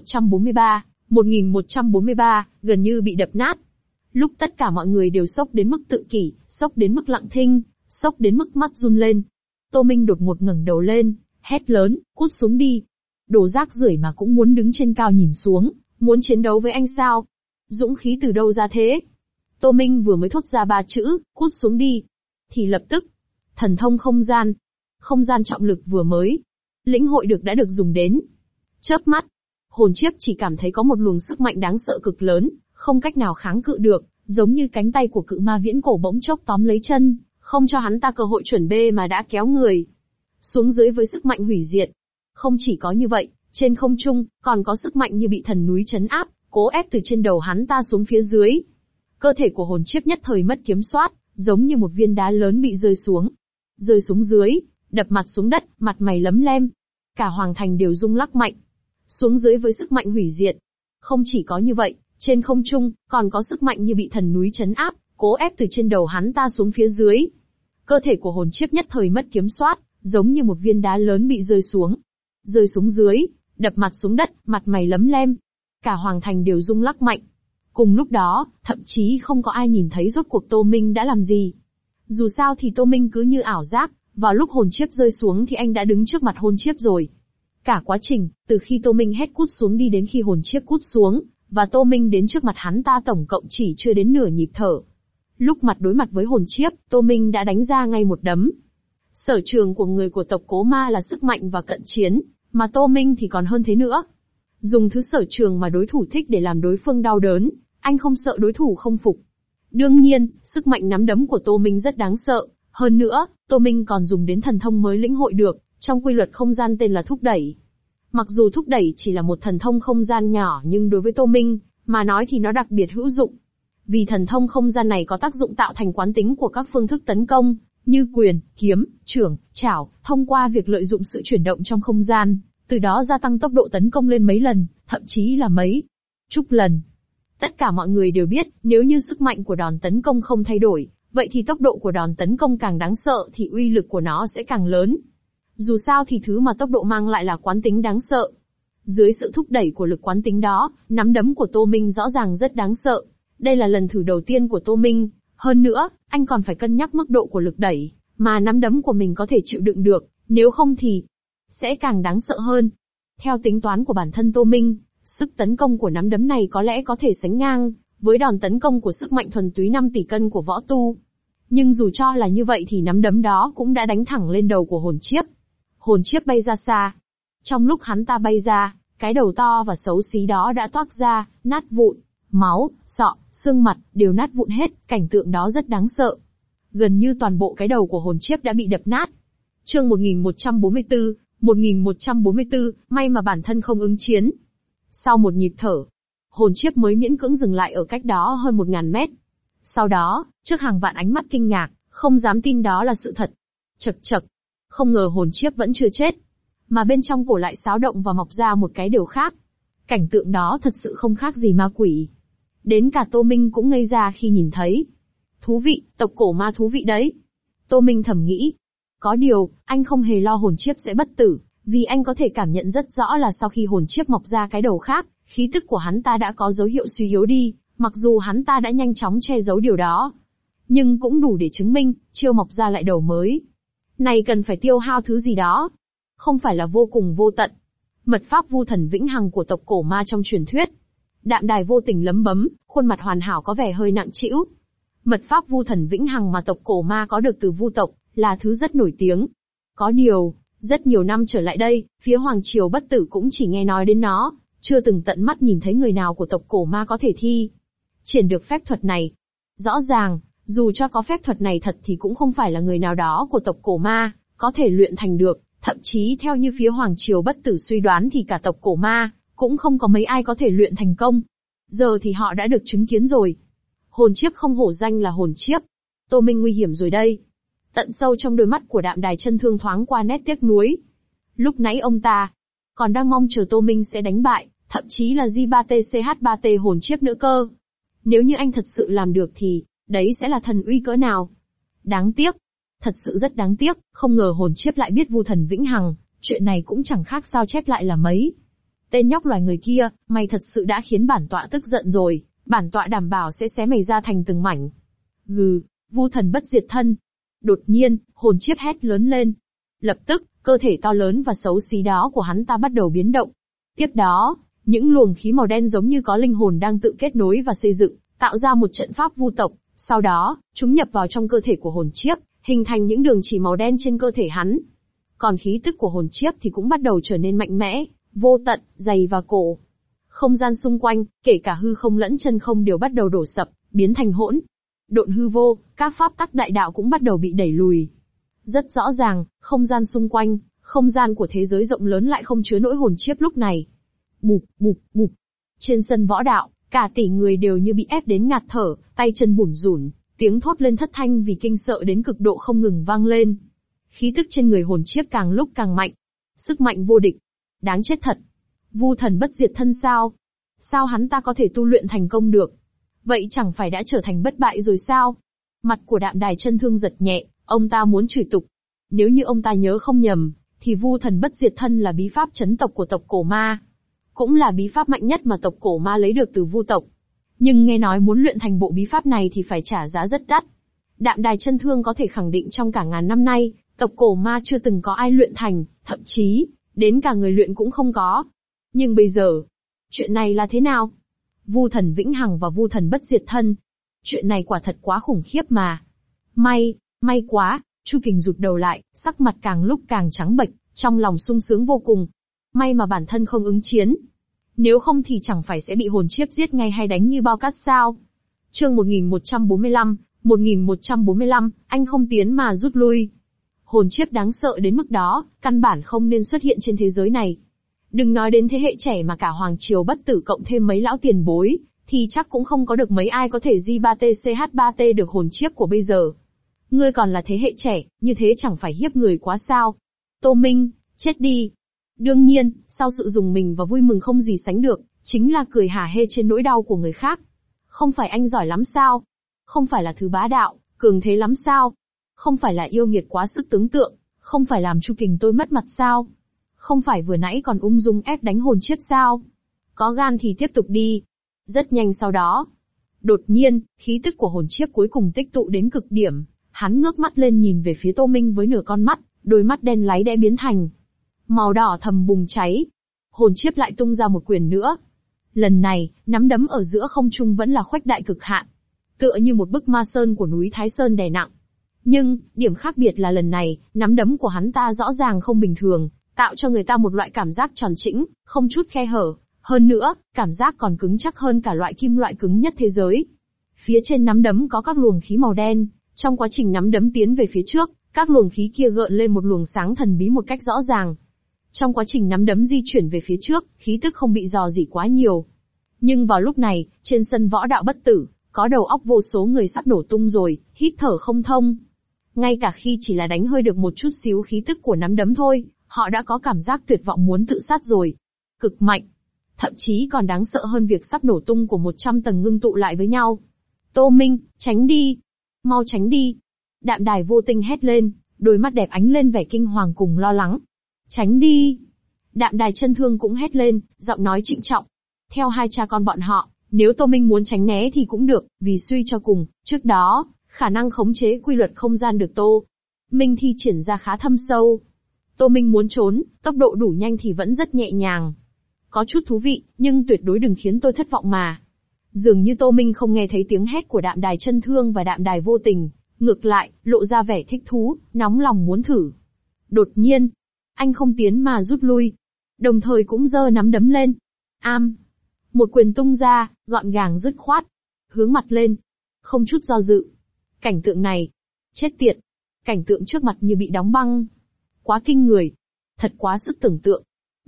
1143, gần như bị đập nát. Lúc tất cả mọi người đều sốc đến mức tự kỷ, sốc đến mức lặng thinh, sốc đến mức mắt run lên. Tô Minh đột ngột ngẩng đầu lên, hét lớn, cút xuống đi. Đồ rác rưởi mà cũng muốn đứng trên cao nhìn xuống, muốn chiến đấu với anh sao? Dũng khí từ đâu ra thế? Tô Minh vừa mới thốt ra 3 chữ, cút xuống đi. Thì lập tức, thần thông không gian trọng lực vừa mới lĩnh hội được đã được dùng đến. Chớp mắt, hồn chiếp chỉ cảm thấy có một luồng sức mạnh đáng sợ cực lớn, không cách nào kháng cự được, giống như cánh tay của cự ma viễn cổ bỗng chốc tóm lấy chân, không cho hắn ta cơ hội chuẩn bị mà đã kéo người xuống dưới với sức mạnh hủy diệt. Không chỉ có như vậy, Trên không trung, còn có sức mạnh như bị thần núi trấn áp, cố ép từ trên đầu hắn ta xuống phía dưới. Cơ thể của hồn chiếp nhất thời mất kiểm soát, giống như một viên đá lớn bị rơi xuống. Rơi xuống dưới, đập mặt xuống đất, mặt mày lấm lem. Cả hoàng thành đều rung lắc mạnh. Xuống dưới với sức mạnh hủy diệt. Không chỉ có như vậy, trên không trung, còn có sức mạnh như bị thần núi trấn áp, cố ép từ trên đầu hắn ta xuống phía dưới. Cơ thể của hồn chiếp nhất thời mất kiểm soát, giống như một viên đá lớn bị rơi xuống. Rơi xuống dưới, đập mặt xuống đất, mặt mày lấm lem. Cả hoàng thành đều rung lắc mạnh. Cùng lúc đó, thậm chí không có ai nhìn thấy rốt cuộc Tô Minh đã làm gì. Dù sao thì Tô Minh cứ như ảo giác, vào lúc hồn chiếp rơi xuống thì anh đã đứng trước mặt hồn chiếp rồi. Cả quá trình, từ khi Tô Minh hét cút xuống đi đến khi hồn chiếp cút xuống, và Tô Minh đến trước mặt hắn ta tổng cộng chỉ chưa đến nửa nhịp thở. Lúc mặt đối mặt với hồn chiếp, Tô Minh đã đánh ra ngay một đấm. Sở trường của người của tộc Cố Ma là sức mạnh và cận chiến, mà Tô Minh thì còn hơn thế nữa. Dùng thứ sở trường mà đối thủ thích để làm đối phương đau đớn, anh không sợ đối thủ không phục. Đương nhiên, sức mạnh nắm đấm của Tô Minh rất đáng sợ. Hơn nữa, Tô Minh còn dùng đến thần thông mới lĩnh hội được, trong quy luật không gian tên là thúc đẩy. Mặc dù thúc đẩy chỉ là một thần thông không gian nhỏ nhưng đối với Tô Minh, mà nói thì nó đặc biệt hữu dụng. Vì thần thông không gian này có tác dụng tạo thành quán tính của các phương thức tấn công, như quyền, kiếm, chưởng, chảo, thông qua việc lợi dụng sự chuyển động trong không gian, từ đó gia tăng tốc độ tấn công lên mấy lần, thậm chí là mấy chục lần. Tất cả mọi người đều biết, nếu như sức mạnh của đòn tấn công không thay đổi, vậy thì tốc độ của đòn tấn công càng đáng sợ thì uy lực của nó sẽ càng lớn. Dù sao thì thứ mà tốc độ mang lại là quán tính đáng sợ. Dưới sự thúc đẩy của lực quán tính đó, nắm đấm của Tô Minh rõ ràng rất đáng sợ. Đây là lần thử đầu tiên của Tô Minh, hơn nữa, anh còn phải cân nhắc mức độ của lực đẩy, mà nắm đấm của mình có thể chịu đựng được, nếu không thì sẽ càng đáng sợ hơn. Theo tính toán của bản thân Tô Minh, sức tấn công của nắm đấm này có lẽ có thể sánh ngang với đòn tấn công của sức mạnh thuần túy 5 tỷ cân của võ tu. Nhưng dù cho là như vậy thì nắm đấm đó cũng đã đánh thẳng lên đầu của hồn chiếp. Hồn chiếp bay ra xa. Trong lúc hắn ta bay ra, cái đầu to và xấu xí đó đã toác ra, nát vụn. Máu, sọ, xương mặt, đều nát vụn hết, cảnh tượng đó rất đáng sợ. Gần như toàn bộ cái đầu của hồn chiếp đã bị đập nát. Chương 1144, may mà bản thân không ứng chiến. Sau một nhịp thở, hồn chiếp mới miễn cưỡng dừng lại ở cách đó hơn 1000 mét. Sau đó, trước hàng vạn ánh mắt kinh ngạc, không dám tin đó là sự thật. Chậc chậc, không ngờ hồn chiếp vẫn chưa chết, mà bên trong cổ lại xáo động và mọc ra một cái điều khác. Cảnh tượng đó thật sự không khác gì ma quỷ. Đến cả Tô Minh cũng ngây ra khi nhìn thấy. Thú vị, tộc cổ ma thú vị đấy. Tô Minh thầm nghĩ. Có điều, anh không hề lo hồn chiếp sẽ bất tử, vì anh có thể cảm nhận rất rõ là sau khi hồn chiếp mọc ra cái đầu khác, khí tức của hắn ta đã có dấu hiệu suy yếu đi, mặc dù hắn ta đã nhanh chóng che giấu điều đó. Nhưng cũng đủ để chứng minh, chiêu mọc ra lại đầu mới. Này cần phải tiêu hao thứ gì đó. Không phải là vô cùng vô tận. Mật pháp vu thần vĩnh hằng của tộc cổ ma trong truyền thuyết. Đạm Đài vô tình lấm bấm, khuôn mặt hoàn hảo có vẻ hơi nặng trĩu. Mật pháp vu thần vĩnh hằng mà tộc cổ ma có được từ vu tộc, là thứ rất nổi tiếng. Có điều, rất nhiều năm trở lại đây, phía Hoàng Triều Bất Tử cũng chỉ nghe nói đến nó, chưa từng tận mắt nhìn thấy người nào của tộc cổ ma có thể thi triển được phép thuật này. Rõ ràng, dù cho có phép thuật này thật thì cũng không phải là người nào đó của tộc cổ ma có thể luyện thành được, thậm chí theo như phía Hoàng Triều Bất Tử suy đoán thì cả tộc cổ ma cũng không có mấy ai có thể luyện thành công. Giờ thì họ đã được chứng kiến rồi. Hồn chiếp không hổ danh là hồn chiếp. Tô Minh nguy hiểm rồi đây. Tận sâu trong đôi mắt của Đạm Đài Chân Thương thoáng qua nét tiếc nuối. Lúc nãy ông ta còn đang mong chờ Tô Minh sẽ đánh bại, thậm chí là J3TCH3T hồn chiếp nữa cơ. Nếu như anh thật sự làm được thì, đấy sẽ là thần uy cỡ nào. Đáng tiếc. Thật sự rất đáng tiếc, không ngờ hồn chiếp lại biết vu thần vĩnh hằng, chuyện này cũng chẳng khác sao chép lại là mấy. Tên nhóc loài người kia, mày thật sự đã khiến bản tọa tức giận rồi, bản tọa đảm bảo sẽ xé mày ra thành từng mảnh. Gừ, vu thần bất diệt thân. Đột nhiên, hồn chiếp hét lớn lên. Lập tức, cơ thể to lớn và xấu xí đó của hắn ta bắt đầu biến động. Tiếp đó, những luồng khí màu đen giống như có linh hồn đang tự kết nối và xây dựng, tạo ra một trận pháp vu tộc. Sau đó, chúng nhập vào trong cơ thể của hồn chiếp, hình thành những đường chỉ màu đen trên cơ thể hắn. Còn khí tức của hồn chiếp thì cũng bắt đầu trở nên mạnh mẽ, vô tận, dày và cổ. Không gian xung quanh, kể cả hư không lẫn chân không đều bắt đầu đổ sập, biến thành hỗn độn hư vô, các pháp tắc đại đạo cũng bắt đầu bị đẩy lùi. Rất rõ ràng, không gian xung quanh Không gian của thế giới rộng lớn lại không chứa nỗi hồn chiếp lúc này. Bụp, bụp, bụp. Trên sân võ đạo, cả tỷ người đều như bị ép đến ngạt thở, tay chân bủn rủn, tiếng thốt lên thất thanh vì kinh sợ đến cực độ không ngừng vang lên. Khí tức trên người hồn chiếp càng lúc càng mạnh. Sức mạnh vô địch. Đáng chết thật. Vu thần bất diệt thân sao? Sao hắn ta có thể tu luyện thành công được? Vậy chẳng phải đã trở thành bất bại rồi sao? Mặt của Đạm Đài Chân Thương giật nhẹ, ông ta muốn chửi tục. Nếu như ông ta nhớ không nhầm, thì Vu thần bất diệt thân là bí pháp chấn tộc của tộc cổ ma. Cũng là bí pháp mạnh nhất mà tộc cổ ma lấy được từ Vu tộc. Nhưng nghe nói muốn luyện thành bộ bí pháp này thì phải trả giá rất đắt. Đạm Đài Chân Thương có thể khẳng định trong cả ngàn năm nay, tộc cổ ma chưa từng có ai luyện thành, thậm chí, đến cả người luyện cũng không có. Nhưng bây giờ, chuyện này là thế nào? Vu thần vĩnh hằng và Vu thần bất diệt thân. Chuyện này quả thật quá khủng khiếp mà. May quá, Chu Kình rụt đầu lại, sắc mặt càng lúc càng trắng bệch, trong lòng sung sướng vô cùng. May mà bản thân không ứng chiến. Nếu không thì chẳng phải sẽ bị hồn chiếp giết ngay hay đánh như bao cát sao. Chương 1145, anh không tiến mà rút lui. Hồn chiếp đáng sợ đến mức đó, căn bản không nên xuất hiện trên thế giới này. Đừng nói đến thế hệ trẻ mà cả Hoàng Triều Bất Tử cộng thêm mấy lão tiền bối, thì chắc cũng không có được mấy ai có thể J3TCH3T được hồn chiếp của bây giờ. Ngươi còn là thế hệ trẻ, như thế chẳng phải hiếp người quá sao? Tô Minh, chết đi. Đương nhiên, sau sự dùng mình và vui mừng không gì sánh được, chính là cười hả hê trên nỗi đau của người khác. Không phải anh giỏi lắm sao? Không phải là thứ bá đạo, cường thế lắm sao? Không phải là yêu nghiệt quá sức tưởng tượng, không phải làm Chu Kình tôi mất mặt sao? Không phải vừa nãy còn ung dung ép đánh hồn chiếp sao? Có gan thì tiếp tục đi. Rất nhanh sau đó. Đột nhiên, khí tức của hồn chiếp cuối cùng tích tụ đến cực điểm. Hắn ngước mắt lên nhìn về phía Tô Minh với nửa con mắt, đôi mắt đen láy đã biến thành màu đỏ thầm bùng cháy. Hồn chiếp lại tung ra một quyền nữa. Lần này, nắm đấm ở giữa không trung vẫn là khuếch đại cực hạn. Tựa như một bức ma sơn của núi Thái Sơn đè nặng. Nhưng, điểm khác biệt là lần này, nắm đấm của hắn ta rõ ràng không bình thường, tạo cho người ta một loại cảm giác tròn trĩnh, không chút khe hở. Hơn nữa, cảm giác còn cứng chắc hơn cả loại kim loại cứng nhất thế giới. Phía trên nắm đấm có các luồng khí màu đen, trong quá trình nắm đấm tiến về phía trước, các luồng khí kia gợn lên một luồng sáng thần bí một cách rõ ràng. Trong quá trình nắm đấm di chuyển về phía trước, khí tức không bị rò rỉ quá nhiều. Nhưng vào lúc này, trên sân võ đạo bất tử, có đầu óc vô số người sắp nổ tung rồi, hít thở không thông. Ngay cả khi chỉ là đánh hơi được một chút xíu khí tức của nắm đấm thôi, họ đã có cảm giác tuyệt vọng muốn tự sát rồi. Cực mạnh. Thậm chí còn đáng sợ hơn việc sắp nổ tung của 100 tầng ngưng tụ lại với nhau. Tô Minh, tránh đi. Mau tránh đi. Đạm Đài vô tình hét lên, đôi mắt đẹp ánh lên vẻ kinh hoàng cùng lo lắng. Tránh đi. Đạm Đài Chân Thương cũng hét lên, giọng nói trịnh trọng. Theo hai cha con bọn họ, nếu Tô Minh muốn tránh né thì cũng được, vì suy cho cùng, trước đó, khả năng khống chế quy luật không gian được Tô Minh thi triển ra khá thâm sâu. Tô Minh muốn trốn, tốc độ đủ nhanh thì vẫn rất nhẹ nhàng. Có chút thú vị, nhưng tuyệt đối đừng khiến tôi thất vọng mà. Dường như Tô Minh không nghe thấy tiếng hét của Đạm Đài Chân Thương và Đạm Đài Vô Tình, ngược lại, lộ ra vẻ thích thú, nóng lòng muốn thử. Đột nhiên, anh không tiến mà rút lui. Đồng thời cũng giơ nắm đấm lên. Một quyền tung ra, gọn gàng dứt khoát. Hướng mặt lên. Không chút do dự. Cảnh tượng này. Chết tiệt. Cảnh tượng trước mặt như bị đóng băng. Quá kinh người. Thật quá sức tưởng tượng.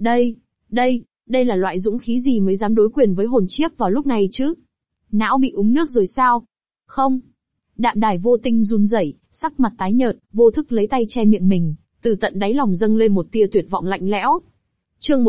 Đây là loại dũng khí gì mới dám đối quyền với hồn chiếp vào lúc này chứ? Não bị uống nước rồi sao? Không. Đạm Đài Vô Tình run rẩy, sắc mặt tái nhợt, vô thức lấy tay che miệng mình, từ tận đáy lòng dâng lên một tia tuyệt vọng lạnh lẽo. Chương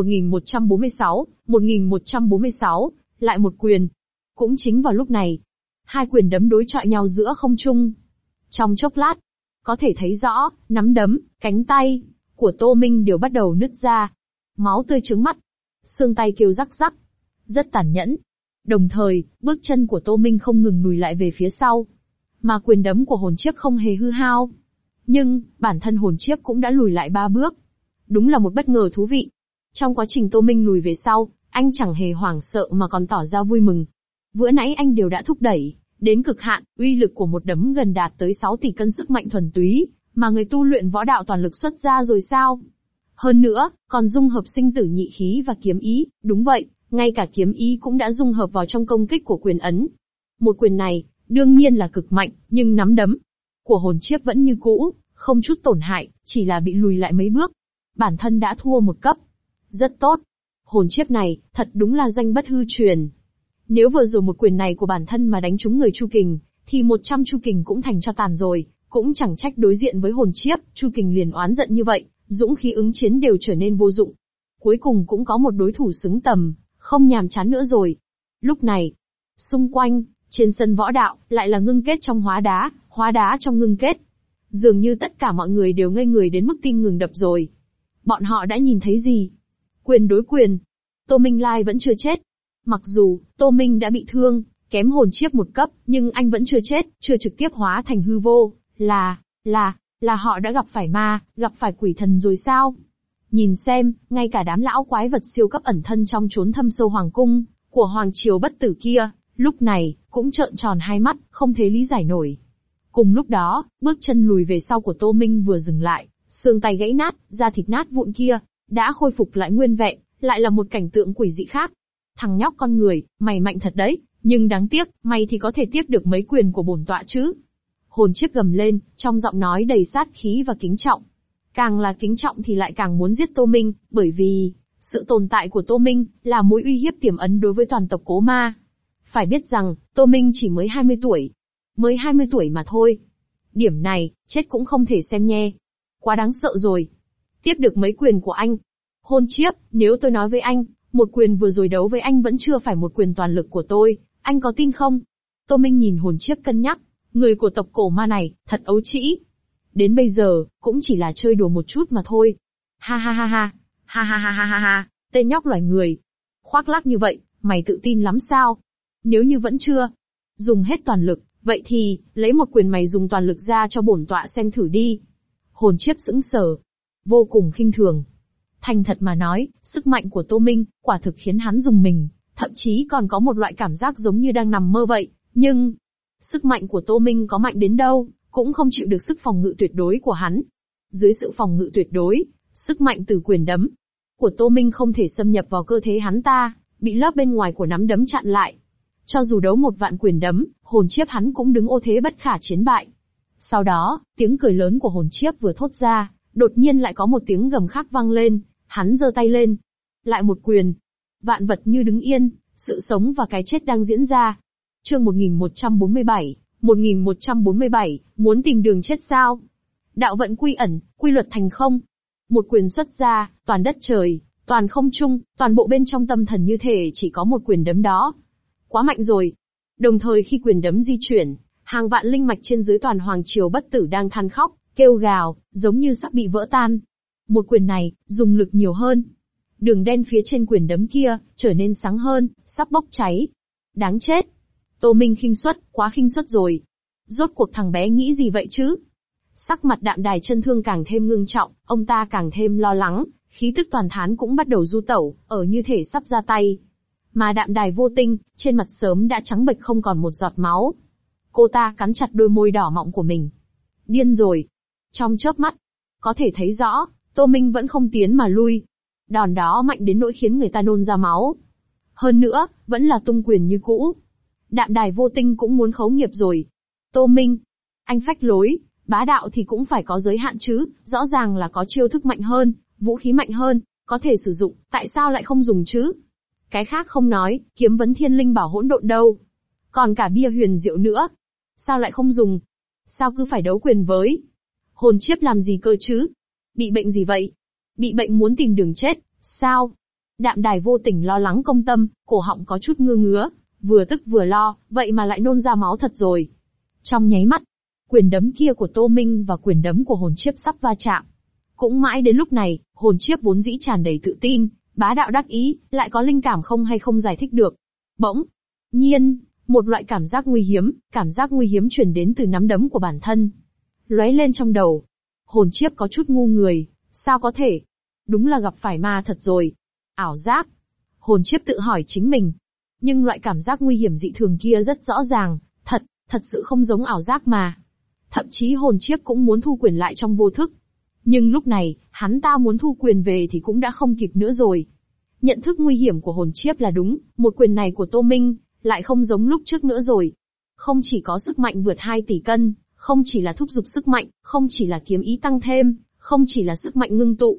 1146, lại một quyền. Cũng chính vào lúc này, hai quyền đấm đối chọi nhau giữa không trung. Trong chốc lát, có thể thấy rõ, nắm đấm, cánh tay của Tô Minh đều bắt đầu nứt ra. Máu tươi trướng mắt, xương tay kêu rắc rắc. Rất tàn nhẫn. Đồng thời, bước chân của Tô Minh không ngừng lùi lại về phía sau. Mà quyền đấm của hồn chiếp không hề hư hao. Nhưng, bản thân hồn chiếp cũng đã lùi lại 3 bước. Đúng là một bất ngờ thú vị. Trong quá trình Tô Minh lùi về sau, anh chẳng hề hoảng sợ mà còn tỏ ra vui mừng. Vừa nãy anh đều đã thúc đẩy, đến cực hạn, uy lực của một đấm gần đạt tới 6 tỷ cân sức mạnh thuần túy, mà người tu luyện võ đạo toàn lực xuất ra rồi sao? Hơn nữa, còn dung hợp sinh tử nhị khí và kiếm ý, đúng vậy, ngay cả kiếm ý cũng đã dung hợp vào trong công kích của quyền ấn. Một quyền này, đương nhiên là cực mạnh, nhưng nắm đấm của hồn chiếp vẫn như cũ, không chút tổn hại, chỉ là bị lùi lại mấy bước. bản thân đã thua một cấp. Rất tốt. Hồn chiếp này, thật đúng là danh bất hư truyền. Nếu vừa rồi một quyền này của bản thân mà đánh trúng người Chu Kình, thì 100 Chu Kình cũng thành cho tàn rồi, cũng chẳng trách đối diện với hồn chiếp, Chu Kình liền oán giận như vậy, dũng khí ứng chiến đều trở nên vô dụng. Cuối cùng cũng có một đối thủ xứng tầm, không nhàm chán nữa rồi. Lúc này, xung quanh, trên sân võ đạo, lại là ngưng kết trong hóa đá trong ngưng kết. Dường như tất cả mọi người đều ngây người đến mức tim ngừng đập rồi. Bọn họ đã nhìn thấy gì? Quyền đối quyền. Tô Minh Lai vẫn chưa chết. Mặc dù, Tô Minh đã bị thương, kém hồn chiếp một cấp, nhưng anh vẫn chưa chết, chưa trực tiếp hóa thành hư vô. Là họ đã gặp phải ma, gặp phải quỷ thần rồi sao? Nhìn xem, ngay cả đám lão quái vật siêu cấp ẩn thân trong chốn thâm sâu hoàng cung, của Hoàng Triều Bất Tử kia, lúc này, cũng trợn tròn hai mắt, không thể lý giải nổi. Cùng lúc đó, bước chân lùi về sau của Tô Minh vừa dừng lại, xương tay gãy nát, da thịt nát vụn kia, đã khôi phục lại nguyên vẹn, lại là một cảnh tượng quỷ dị khác. Thằng nhóc con người, mày mạnh thật đấy, nhưng đáng tiếc, mày thì có thể tiếp được mấy quyền của bổn tọa chứ. Hồn chiếp gầm lên, trong giọng nói đầy sát khí và kính trọng. Càng là kính trọng thì lại càng muốn giết Tô Minh, bởi vì, sự tồn tại của Tô Minh, là mối uy hiếp tiềm ẩn đối với toàn tộc Cố Ma. Phải biết rằng, Tô Minh chỉ mới 20 tuổi. Mới 20 tuổi mà thôi. Điểm này, chết cũng không thể xem nhe. Quá đáng sợ rồi. Tiếp được mấy quyền của anh. Hồn chiếp, nếu tôi nói với anh, một quyền vừa rồi đấu với anh vẫn chưa phải một quyền toàn lực của tôi, anh có tin không? Tô Minh nhìn hồn chiếp cân nhắc, người của tộc Cổ Ma này, thật ấu trĩ. Đến bây giờ, cũng chỉ là chơi đùa một chút mà thôi. Ha ha ha ha, ha ha ha ha ha ha, tên nhóc loài người. Khoác lác như vậy, mày tự tin lắm sao? Nếu như vẫn chưa dùng hết toàn lực, vậy thì, lấy một quyền mày dùng toàn lực ra cho bổn tọa xem thử đi. Hồn chiếp sững sờ, vô cùng khinh thường. Thành thật mà nói, sức mạnh của Tô Minh, quả thực khiến hắn dùng mình, thậm chí còn có một loại cảm giác giống như đang nằm mơ vậy, nhưng, sức mạnh của Tô Minh có mạnh đến đâu, cũng không chịu được sức phòng ngự tuyệt đối của hắn. Dưới sự phòng ngự tuyệt đối, sức mạnh từ quyền đấm của Tô Minh không thể xâm nhập vào cơ thể hắn ta, bị lớp bên ngoài của nắm đấm chặn lại. Cho dù đấu 1 vạn quyền đấm, hồn chiếp hắn cũng đứng ô thế bất khả chiến bại. Sau đó, tiếng cười lớn của hồn chiếp vừa thốt ra, đột nhiên lại có một tiếng gầm khác vang lên, hắn giơ tay lên. Lại một quyền. Vạn vật như đứng yên, sự sống và cái chết đang diễn ra. Chương 1147, muốn tìm đường chết sao? Đạo vận quy ẩn, quy luật thành không. Một quyền xuất ra, toàn đất trời, toàn không trung, toàn bộ bên trong tâm thần như thể chỉ có một quyền đấm đó. Quá mạnh rồi. Đồng thời khi quyền đấm di chuyển, hàng vạn linh mạch trên dưới toàn Hoàng Triều Bất Tử đang than khóc, kêu gào, giống như sắp bị vỡ tan. Một quyền này, dùng lực nhiều hơn. Đường đen phía trên quyền đấm kia, trở nên sáng hơn, sắp bốc cháy. Đáng chết. Tô Minh khinh suất, quá khinh suất rồi. Rốt cuộc thằng bé nghĩ gì vậy chứ? Sắc mặt Đạm Đài Chân Thương càng thêm ngưng trọng, ông ta càng thêm lo lắng, khí tức toàn thán cũng bắt đầu du tẩu, ở như thể sắp ra tay. Mà Đạm Đài Vô Tinh, trên mặt sớm đã trắng bệch không còn một giọt máu. Cô ta cắn chặt đôi môi đỏ mọng của mình. Điên rồi. Trong chớp mắt, có thể thấy rõ, Tô Minh vẫn không tiến mà lui. Đòn đó mạnh đến nỗi khiến người ta nôn ra máu. Hơn nữa, vẫn là tung quyền như cũ. Đạm Đài Vô Tinh cũng muốn khấu nghiệp rồi. Tô Minh, anh phách lối, bá đạo thì cũng phải có giới hạn chứ, rõ ràng là có chiêu thức mạnh hơn, vũ khí mạnh hơn, có thể sử dụng, tại sao lại không dùng chứ? Cái khác không nói, kiếm vấn thiên linh bảo hỗn độn đâu. Còn cả bia huyền diệu nữa. Sao lại không dùng? Sao cứ phải đấu quyền với? Hồn chiếp làm gì cơ chứ? Bị bệnh gì vậy? Bị bệnh muốn tìm đường chết, sao? Đạm Đài Vô Tình lo lắng công tâm, cổ họng có chút ngứa ngứa, vừa tức vừa lo, vậy mà lại nôn ra máu thật rồi. Trong nháy mắt, quyền đấm kia của Tô Minh và quyền đấm của hồn chiếp sắp va chạm. Cũng mãi đến lúc này, hồn chiếp vốn dĩ tràn đầy tự tin, bá đạo đắc ý, lại có linh cảm không giải thích được. Bỗng nhiên, một loại cảm giác nguy hiểm truyền đến từ nắm đấm của bản thân. Lóe lên trong đầu. Hồn chiếp có chút ngu người, sao có thể? Đúng là gặp phải ma thật rồi. Ảo giác. Hồn chiếp tự hỏi chính mình. Nhưng loại cảm giác nguy hiểm dị thường kia rất rõ ràng, thật sự không giống ảo giác mà. Thậm chí hồn chiếp cũng muốn thu quyền lại trong vô thức. Nhưng lúc này, hắn ta muốn thu quyền về thì cũng đã không kịp nữa rồi. Nhận thức nguy hiểm của hồn chiếp là đúng, một quyền này của Tô Minh, lại không giống lúc trước nữa rồi. Không chỉ có sức mạnh vượt 2 tỷ cân, không chỉ là thúc giục sức mạnh, không chỉ là kiếm ý tăng thêm, không chỉ là sức mạnh ngưng tụ.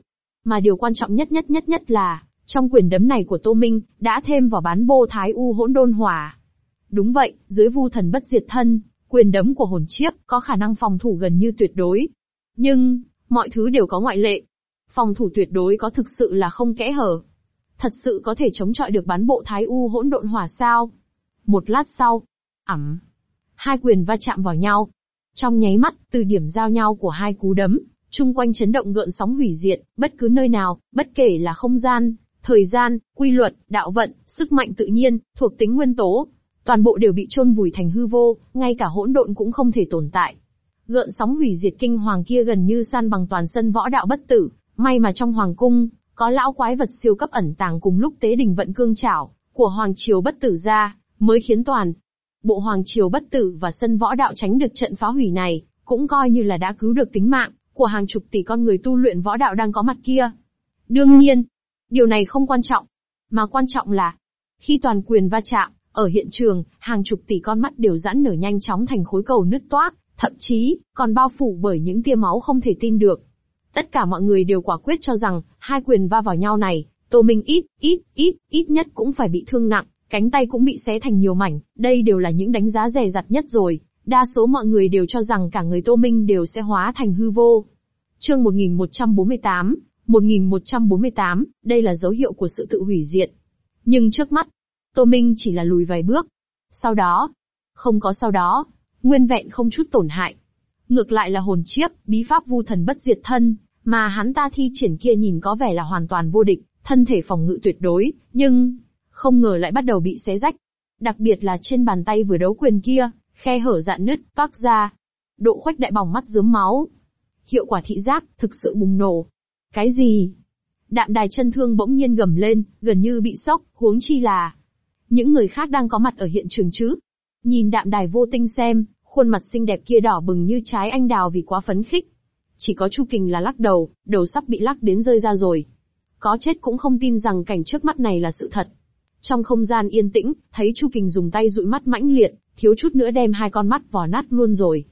Mà điều quan trọng nhất là, trong quyền đấm này của Tô Minh, đã thêm vào bán bô thái u hỗn độn hỏa. Đúng vậy, dưới vu thần bất diệt thân, quyền đấm của hồn chiếp có khả năng phòng thủ gần như tuyệt đối. Nhưng, mọi thứ đều có ngoại lệ. Phòng thủ tuyệt đối có thực sự là không kẽ hở. Thật sự có thể chống chọi được bán bộ thái u hỗn độn hỏa sao? Một lát sau, hai quyền va chạm vào nhau. Trong nháy mắt, từ điểm giao nhau của hai cú đấm, chung quanh chấn động gợn sóng hủy diệt, bất cứ nơi nào, bất kể là không gian, thời gian, quy luật, đạo vận, sức mạnh tự nhiên, thuộc tính nguyên tố, toàn bộ đều bị chôn vùi thành hư vô, ngay cả hỗn độn cũng không thể tồn tại. Gợn sóng hủy diệt kinh hoàng kia gần như san bằng toàn sân võ đạo bất tử, may mà trong hoàng cung, có lão quái vật siêu cấp ẩn tàng cùng lúc tế đình vận cương trảo của hoàng triều bất tử ra, mới khiến toàn bộ hoàng triều bất tử và sân võ đạo tránh được trận phá hủy này, cũng coi như là đã cứu được tính mạng của hàng chục tỷ con người tu luyện võ đạo đang có mặt kia. Đương nhiên, điều này không quan trọng, mà quan trọng là khi toàn quyền va chạm, ở hiện trường, hàng chục tỷ con mắt đều giãn nở nhanh chóng thành khối cầu nứt toác, thậm chí còn bao phủ bởi những tia máu không thể tin được. Tất cả mọi người đều quả quyết cho rằng, hai quyền va vào nhau này, Tô Minh ít nhất cũng phải bị thương nặng, cánh tay cũng bị xé thành nhiều mảnh, đây đều là những đánh giá dè dặt nhất rồi. Đa số mọi người đều cho rằng cả người Tô Minh đều sẽ hóa thành hư vô. Chương 1148, đây là dấu hiệu của sự tự hủy diệt. Nhưng trước mắt, Tô Minh chỉ là lùi vài bước. Sau đó, không có sau đó, nguyên vẹn không chút tổn hại. Ngược lại là hồn chiếp, bí pháp vu thần bất diệt thân, mà hắn ta thi triển kia nhìn có vẻ là hoàn toàn vô địch, thân thể phòng ngự tuyệt đối, nhưng không ngờ lại bắt đầu bị xé rách. Đặc biệt là trên bàn tay vừa đấu quyền kia, khe hở rạn nứt, toác ra. Độ khuếch đại bỏng mắt rớm máu. Hiệu quả thị giác, thực sự bùng nổ. Cái gì? Đạm Đài chân thương bỗng nhiên gầm lên, gần như bị sốc, huống chi là những người khác đang có mặt ở hiện trường chứ. Nhìn Đạm Đài vô tinh xem, khuôn mặt xinh đẹp kia đỏ bừng như trái anh đào vì quá phấn khích. Chỉ có Chu Kình là lắc đầu, đầu sắp bị lắc đến rơi ra rồi. Có chết cũng không tin rằng cảnh trước mắt này là sự thật. Trong không gian yên tĩnh, thấy Chu Kình dùng tay dụi mắt mãnh liệt, thiếu chút nữa đem hai con mắt vò nát luôn rồi.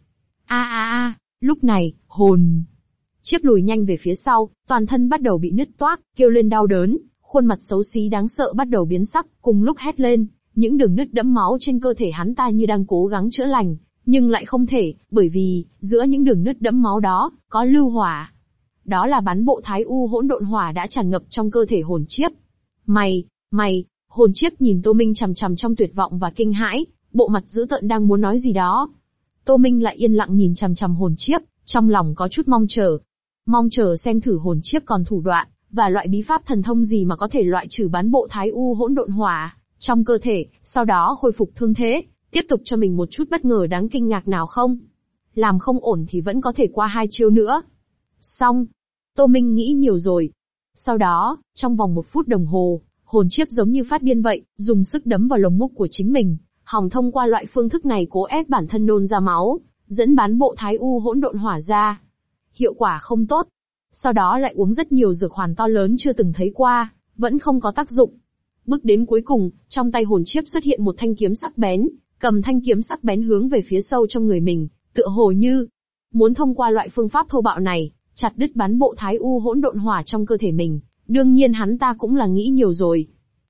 Lúc này, hồn chiếp lùi nhanh về phía sau, toàn thân bắt đầu bị nứt toác, kêu lên đau đớn, khuôn mặt xấu xí đáng sợ bắt đầu biến sắc, cùng lúc hét lên, những đường nứt đẫm máu trên cơ thể hắn ta như đang cố gắng chữa lành, nhưng lại không thể, bởi vì giữa những đường nứt đẫm máu đó có lưu hỏa. Đó là bán bộ thái u hỗn độn hỏa đã tràn ngập trong cơ thể hồn chiếp. Mày, hồn chiếp nhìn Tô Minh chằm chằm trong tuyệt vọng và kinh hãi, bộ mặt dữ tợn đang muốn nói gì đó. Tô Minh lại yên lặng nhìn chằm chằm hồn chiếp, trong lòng có chút mong chờ xem thử hồn chiếp còn thủ đoạn và loại bí pháp thần thông gì mà có thể loại trừ bán bộ thái u hỗn độn hỏa trong cơ thể, sau đó khôi phục thương thế, tiếp tục cho mình một chút bất ngờ đáng kinh ngạc nào không. Làm không ổn thì vẫn có thể qua hai chiêu nữa. Xong. Tô Minh nghĩ nhiều rồi. Sau đó, trong vòng 1 phút đồng hồ, hồn chiếp giống như phát điên vậy, dùng sức đấm vào lồng ngực của chính mình, hòng thông qua loại phương thức này cố ép bản thân nôn ra máu, dẫn bán bộ thái u hỗn độn hỏa ra. Hiệu quả không tốt. Sau đó lại uống rất nhiều dược hoàn to lớn chưa từng thấy qua, vẫn không có tác dụng. Bước đến cuối cùng, trong tay hồn chiếp xuất hiện một thanh kiếm sắc bén, cầm thanh kiếm sắc bén hướng về phía sâu trong người mình, tựa hồ như muốn thông qua loại phương pháp thô bạo này, chặt đứt bán bộ thái u hỗn độn hỏa trong cơ thể mình. Đương nhiên hắn ta cũng là nghĩ nhiều rồi.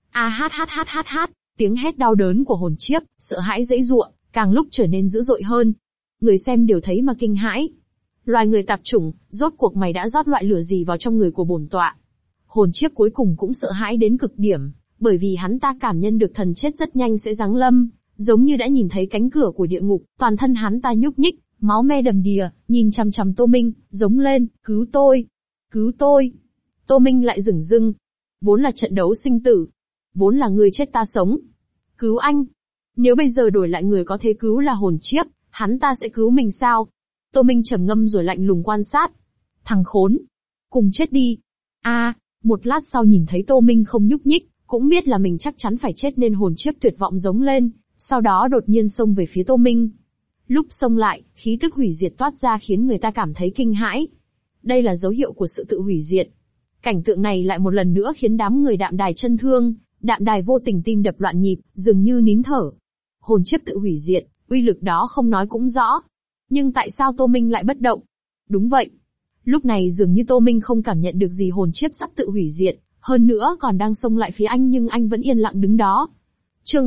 Tiếng hét đau đớn của hồn chiếp, sợ hãi giãy giụa, càng lúc trở nên dữ dội hơn. Người xem đều thấy mà kinh hãi. Loài người tạp chủng, rốt cuộc mày đã rót loại lửa gì vào trong người của bổn tọa? Hồn chiếp cuối cùng cũng sợ hãi đến cực điểm, bởi vì hắn ta cảm nhận được thần chết rất nhanh sẽ giáng lâm, giống như đã nhìn thấy cánh cửa của địa ngục, toàn thân hắn ta nhúc nhích, máu me đầm đìa, nhìn chằm chằm Tô Minh, giống lên, cứu tôi, cứu tôi. Tô Minh lại dửng dưng. Vốn là trận đấu sinh tử, vốn là người chết ta sống. Cứu anh. Nếu bây giờ đổi lại người có thể cứu là hồn chiếp, hắn ta sẽ cứu mình sao? Tô Minh trầm ngâm rồi lạnh lùng quan sát. Thằng khốn. Cùng chết đi. Một lát sau nhìn thấy Tô Minh không nhúc nhích, cũng biết là mình chắc chắn phải chết nên hồn chiếp tuyệt vọng giống lên, sau đó đột nhiên xông về phía Tô Minh. Lúc xông lại, khí tức hủy diệt toát ra khiến người ta cảm thấy kinh hãi. Đây là dấu hiệu của sự tự hủy diệt. Cảnh tượng này lại một lần nữa khiến đám người Đạm Đài chân thương, Đạm Đài vô tình tim đập loạn nhịp, dường như nín thở. Hồn chiếp tự hủy diệt, uy lực đó không nói cũng rõ. Nhưng tại sao Tô Minh lại bất động? Đúng vậy. Lúc này dường như Tô Minh không cảm nhận được gì hồn chiếp sắp tự hủy diệt, hơn nữa còn đang xông lại phía anh nhưng anh vẫn yên lặng đứng đó. Chương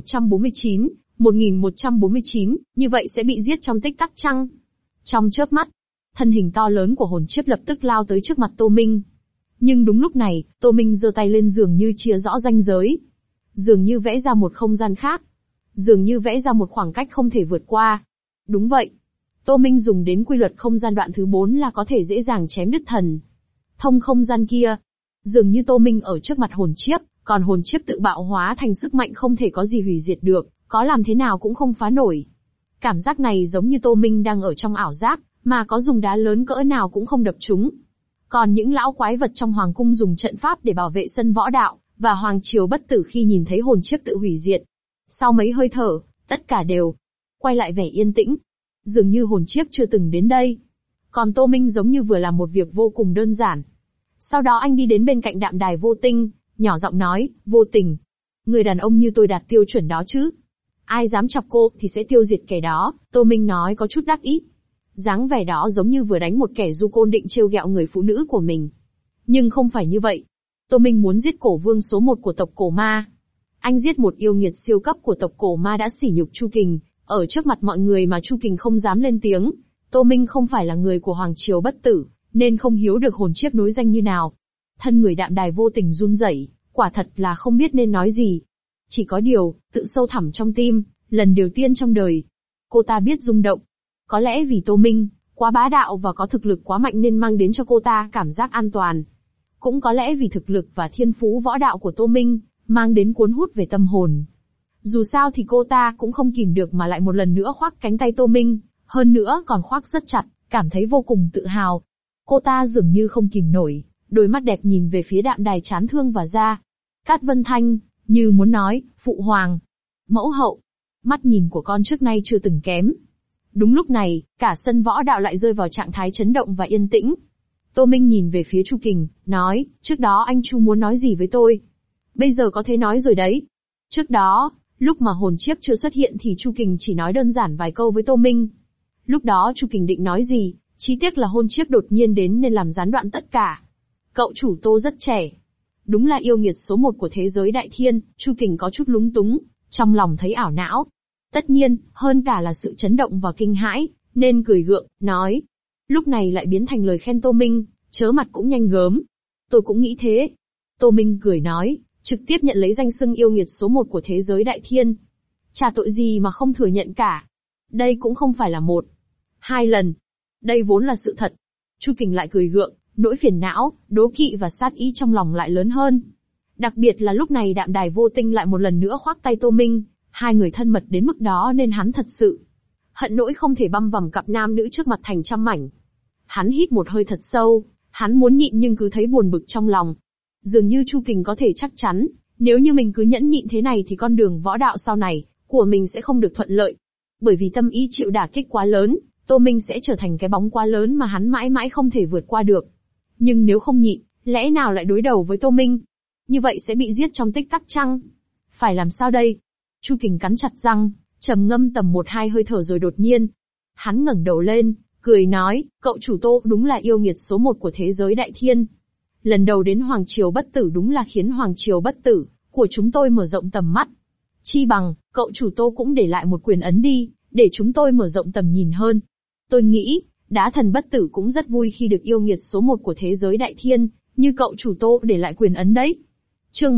1149, như vậy sẽ bị giết trong tích tắc chăng? Trong chớp mắt, thân hình to lớn của hồn chiếp lập tức lao tới trước mặt Tô Minh. Nhưng đúng lúc này, Tô Minh giơ tay lên dường như chia rõ ranh giới. Dường như vẽ ra một không gian khác. Dường như vẽ ra một khoảng cách không thể vượt qua. Đúng vậy. Tô Minh dùng đến quy luật không gian đoạn thứ 4 là có thể dễ dàng chém đứt thần thông không gian kia. Dường như Tô Minh ở trước mặt hồn chiếp, còn hồn chiếp tự bạo hóa thành sức mạnh không thể có gì hủy diệt được, có làm thế nào cũng không phá nổi. Cảm giác này giống như Tô Minh đang ở trong ảo giác, mà có dùng đá lớn cỡ nào cũng không đập chúng. Còn những lão quái vật trong hoàng cung dùng trận pháp để bảo vệ sân võ đạo, và hoàng triều bất tử khi nhìn thấy hồn chiếp tự hủy diệt. Sau mấy hơi thở, tất cả đều quay lại vẻ yên tĩnh. Dường như hồn chiếp chưa từng đến đây. Còn Tô Minh giống như vừa làm một việc vô cùng đơn giản. Sau đó anh đi đến bên cạnh Đạm Đài Vô Tinh, nhỏ giọng nói, Vô Tình. Người đàn ông như tôi đạt tiêu chuẩn đó chứ. Ai dám chọc cô thì sẽ tiêu diệt kẻ đó, Tô Minh nói có chút đắc ý. Dáng vẻ đó giống như vừa đánh một kẻ du côn định trêu ghẹo người phụ nữ của mình. Nhưng không phải như vậy. Tô Minh muốn giết cổ vương số 1 của tộc cổ ma. Anh giết một yêu nghiệt siêu cấp của tộc cổ ma đã sỉ nhục Chu Kình, ở trước mặt mọi người mà Chu Kình không dám lên tiếng. Tô Minh không phải là người của Hoàng Triều Bất Tử, nên không hiếu được hồn chiếp nối danh như nào. Thân người Đạm Đài Vô Tình run rẩy, quả thật là không biết nên nói gì. Chỉ có điều, tự sâu thẳm trong tim, lần đầu tiên trong đời, cô ta biết rung động. Có lẽ vì Tô Minh quá bá đạo và có thực lực quá mạnh nên mang đến cho cô ta cảm giác an toàn. Cũng có lẽ vì thực lực và thiên phú võ đạo của Tô Minh mang đến cuốn hút về tâm hồn. Dù sao thì cô ta cũng không kìm được mà lại một lần nữa khoác cánh tay Tô Minh, hơn nữa còn khoác rất chặt, cảm thấy vô cùng tự hào. Cô ta dường như không kìm nổi, đôi mắt đẹp nhìn về phía Đạm Đài chán thương và ra. Cát Vân Thanh, như muốn nói, phụ hoàng, mẫu hậu, mắt nhìn của con trước nay chưa từng kém. Đúng lúc này, cả sân võ đạo lại rơi vào trạng thái chấn động và yên tĩnh. Tô Minh nhìn về phía Chu Kình, nói, trước đó anh Chu muốn nói gì với tôi? Bây giờ có thể nói rồi đấy. Trước đó, lúc mà hồn chiếp chưa xuất hiện thì Chu Kình chỉ nói đơn giản vài câu với Tô Minh. Lúc đó Chu Kình định nói gì, chỉ tiếc là hồn chiếp đột nhiên đến nên làm gián đoạn tất cả. Cậu chủ Tô rất trẻ. Đúng là yêu nghiệt số 1 của thế giới đại thiên, Chu Kình có chút lúng túng, trong lòng thấy ảo não. Tất nhiên, hơn cả là sự chấn động và kinh hãi, nên cười gượng, nói. Lúc này lại biến thành lời khen Tô Minh, chớ mặt cũng nhanh gớm. Tôi cũng nghĩ thế. Tô Minh cười nói, trực tiếp nhận lấy danh xưng yêu nghiệt số 1 của thế giới đại thiên. Chả tội gì mà không thừa nhận cả. Đây cũng không phải là 1, 2 lần. Đây vốn là sự thật. Chu Kình lại cười gượng, nỗi phiền não, đố kỵ và sát ý trong lòng lại lớn hơn. Đặc biệt là lúc này Đạm Đài Vô Tinh lại một lần nữa khoác tay Tô Minh, hai người thân mật đến mức đó nên hắn thật sự hận nỗi không thể băm vằm cặp nam nữ trước mặt thành trăm mảnh. Hắn hít một hơi thật sâu, hắn muốn nhịn nhưng cứ thấy buồn bực trong lòng. Dường như Chu Kình có thể chắc chắn, nếu như mình cứ nhẫn nhịn thế này thì con đường võ đạo sau này của mình sẽ không được thuận lợi. Bởi vì tâm ý chịu đả kích quá lớn, Tô Minh sẽ trở thành cái bóng quá lớn mà hắn mãi mãi không thể vượt qua được. Nhưng nếu không nhịn, lẽ nào lại đối đầu với Tô Minh? Như vậy sẽ bị giết trong tích tắc chăng? Phải làm sao đây? Chu Kình cắn chặt răng, trầm ngâm tầm 1-2 hơi thở rồi đột nhiên. Hắn ngẩng đầu lên, cười nói, cậu chủ Tô đúng là yêu nghiệt số 1 của thế giới đại thiên. Lần đầu đến Hoàng Triều Bất Tử đúng là khiến Hoàng Triều Bất Tử của chúng tôi mở rộng tầm mắt. Chi bằng, cậu chủ Tô cũng để lại một quyền ấn đi, để chúng tôi mở rộng tầm nhìn hơn. Tôi nghĩ, Đá Thần Bất Tử cũng rất vui khi được yêu nghiệt số 1 của thế giới đại thiên, như cậu chủ Tô để lại quyền ấn đấy. Chương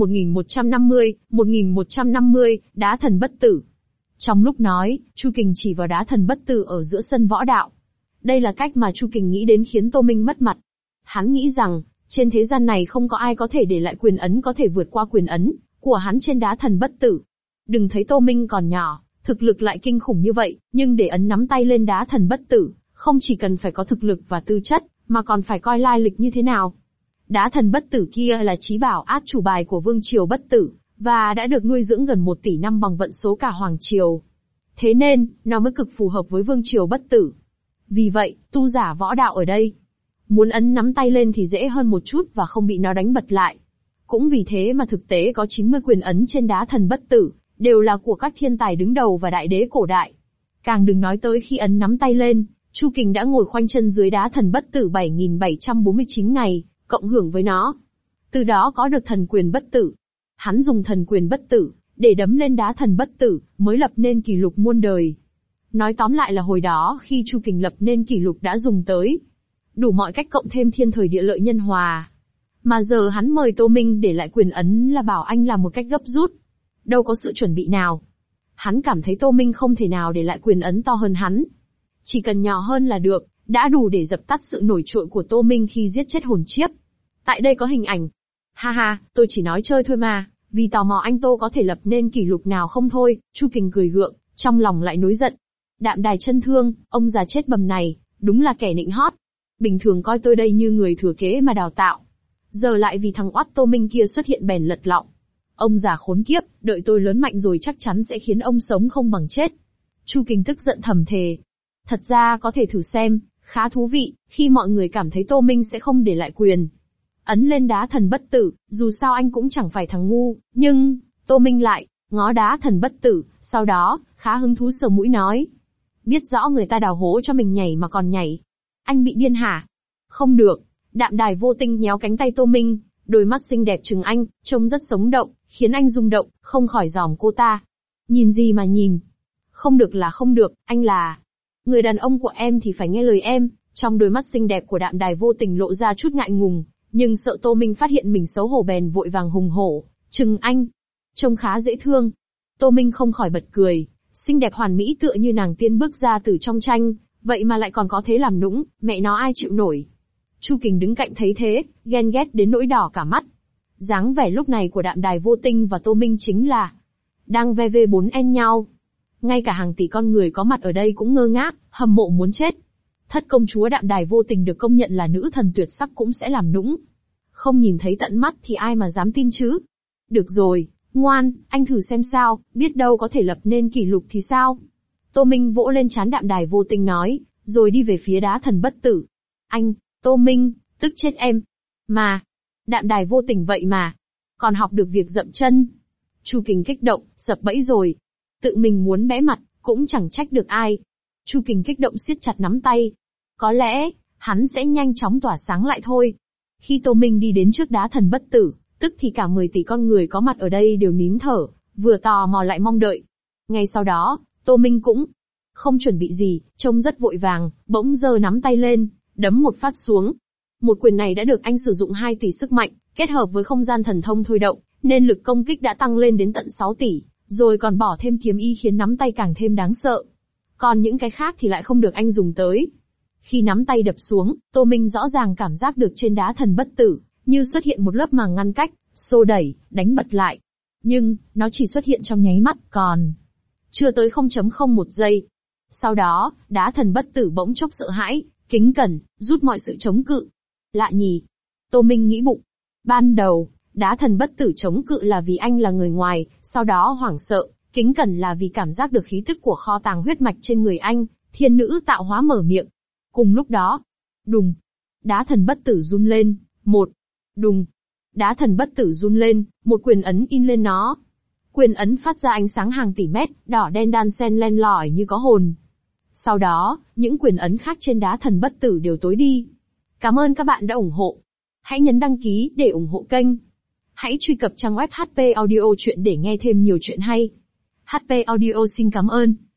1150, Đá Thần Bất Tử. Trong lúc nói, Chu Kình chỉ vào Đá Thần Bất Tử ở giữa sân võ đạo. Đây là cách mà Chu Kình nghĩ đến khiến Tô Minh mất mặt. Hắn nghĩ rằng, trên thế gian này không có ai có thể để lại quyền ấn có thể vượt qua quyền ấn của hắn trên Đá Thần Bất Tử. Đừng thấy Tô Minh còn nhỏ, thực lực lại kinh khủng như vậy, nhưng để ấn nắm tay lên Đá Thần Bất Tử, không chỉ cần phải có thực lực và tư chất, mà còn phải coi lai lịch như thế nào. Đá Thần Bất Tử kia là chí bảo át chủ bài của Vương Triều Bất Tử, và đã được nuôi dưỡng gần 1 tỷ năm bằng vận số cả Hoàng Triều. Thế nên, nó mới cực phù hợp với Vương Triều Bất Tử. Vì vậy, tu giả võ đạo ở đây, muốn ấn nắm tay lên thì dễ hơn một chút và không bị nó đánh bật lại. Cũng vì thế mà thực tế có 90 quyền ấn trên Đá Thần Bất Tử, đều là của các thiên tài đứng đầu và đại đế cổ đại. Càng đừng nói tới khi ấn nắm tay lên, Chu Kình đã ngồi khoanh chân dưới đá thần bất tử 7.749 ngày, cộng hưởng với nó. Từ đó có được thần quyền bất tử. Hắn dùng thần quyền bất tử, để đấm lên đá thần bất tử, mới lập nên kỷ lục muôn đời. Nói tóm lại là hồi đó khi Chu Kình lập nên kỷ lục đã dùng tới đủ mọi cách cộng thêm thiên thời địa lợi nhân hòa. Mà giờ hắn mời Tô Minh để lại quyền ấn là bảo anh làm một cách gấp rút. Đâu có sự chuẩn bị nào. Hắn cảm thấy Tô Minh không thể nào để lại quyền ấn to hơn hắn. Chỉ cần nhỏ hơn là được, đã đủ để dập tắt sự nổi trội của Tô Minh khi giết chết hồn chiếp. Tại đây có hình ảnh. Ha ha, tôi chỉ nói chơi thôi mà, vì tò mò anh Tô có thể lập nên kỷ lục nào không thôi. Chu Kình cười gượng, trong lòng lại nối giận. Đạm Đài chân thương, ông già chết bầm này, đúng là kẻ nịnh hót. Bình thường coi tôi đây như người thừa kế mà đào tạo. Giờ lại vì thằng oắt Tô Minh kia xuất hiện bèn lật lọng. Ông già khốn kiếp, đợi tôi lớn mạnh rồi chắc chắn sẽ khiến ông sống không bằng chết. Chu Kình tức giận thầm thề. Thật ra có thể thử xem, khá thú vị, khi mọi người cảm thấy Tô Minh sẽ không để lại quyền ấn lên đá thần bất tử, dù sao anh cũng chẳng phải thằng ngu, nhưng, Tô Minh lại, ngó đá thần bất tử, sau đó, khá hứng thú sờ mũi nói. Biết rõ người ta đào hố cho mình nhảy mà còn nhảy. Anh bị điên hả? Không được. Đạm Đài vô tình nhéo cánh tay Tô Minh, đôi mắt xinh đẹp trừng anh, trông rất sống động, khiến anh rung động, không khỏi dòm cô ta. Nhìn gì mà nhìn? Không được là không được, anh là người đàn ông của em thì phải nghe lời em. Trong đôi mắt xinh đẹp của Đạm Đài vô tình lộ ra chút ngại ngùng, nhưng sợ Tô Minh phát hiện mình xấu hổ bèn vội vàng hùng hổ, trừng anh. Trông khá dễ thương. Tô Minh không khỏi bật cười, xinh đẹp hoàn mỹ tựa như nàng tiên bước ra từ trong tranh, vậy mà lại còn có thế làm nũng, mẹ nó ai chịu nổi. Chu Kình đứng cạnh thấy thế, ghen ghét đến nỗi đỏ cả mắt. Dáng vẻ lúc này của Đạm Đài vô tình và Tô Minh chính là đang VV4N nhau. Ngay cả hàng tỷ con người có mặt ở đây cũng ngơ ngác, hâm mộ muốn chết. Thất công chúa Đạm Đài vô tình được công nhận là nữ thần tuyệt sắc cũng sẽ làm nũng. Không nhìn thấy tận mắt thì ai mà dám tin chứ. Được rồi, ngoan, anh thử xem sao, biết đâu có thể lập nên kỷ lục thì sao. Tô Minh vỗ lên trán Đạm Đài vô tình nói, rồi đi về phía đá thần bất tử. Anh, Tô Minh, tức chết em. Mà, Đạm Đài vô tình vậy mà, còn học được việc dậm chân. Chu Kình kích động, sập bẫy rồi. Tự mình muốn bẽ mặt, cũng chẳng trách được ai. Chu Kình kích động siết chặt nắm tay. Có lẽ, hắn sẽ nhanh chóng tỏa sáng lại thôi. Khi Tô Minh đi đến trước đá thần bất tử, tức thì cả 10 tỷ con người có mặt ở đây đều nín thở, vừa tò mò lại mong đợi. Ngay sau đó, Tô Minh cũng không chuẩn bị gì, trông rất vội vàng, bỗng giơ nắm tay lên, đấm một phát xuống. Một quyền này đã được anh sử dụng 2 tỷ sức mạnh, kết hợp với không gian thần thông thôi động, nên lực công kích đã tăng lên đến tận 6 tỷ, rồi còn bỏ thêm kiếm ý khiến nắm tay càng thêm đáng sợ. Còn những cái khác thì lại không được anh dùng tới. Khi nắm tay đập xuống, Tô Minh rõ ràng cảm giác được trên đá thần bất tử, như xuất hiện một lớp màng ngăn cách, xô đẩy, đánh bật lại. Nhưng, nó chỉ xuất hiện trong nháy mắt, còn chưa tới 0.01 giây. Sau đó, đá thần bất tử bỗng chốc sợ hãi, kính cẩn, rút mọi sự chống cự. Lạ nhỉ? Tô Minh nghĩ bụng. Ban đầu, đá thần bất tử chống cự là vì anh là người ngoài, sau đó hoảng sợ, kính cẩn là vì cảm giác được khí tức của kho tàng huyết mạch trên người anh, thiên nữ tạo hóa mở miệng. Cùng lúc đó, đùng, đá thần bất tử run lên, đùng, đá thần bất tử run lên, một quyền ấn in lên nó. Quyền ấn phát ra ánh sáng hàng tỷ mét, đỏ đen đan xen len lỏi như có hồn. Sau đó, những quyền ấn khác trên đá thần bất tử đều tối đi. Cảm ơn các bạn đã ủng hộ. Hãy nhấn đăng ký để ủng hộ kênh. Hãy truy cập trang web HP Audio Chuyện để nghe thêm nhiều chuyện hay. HP Audio xin cảm ơn.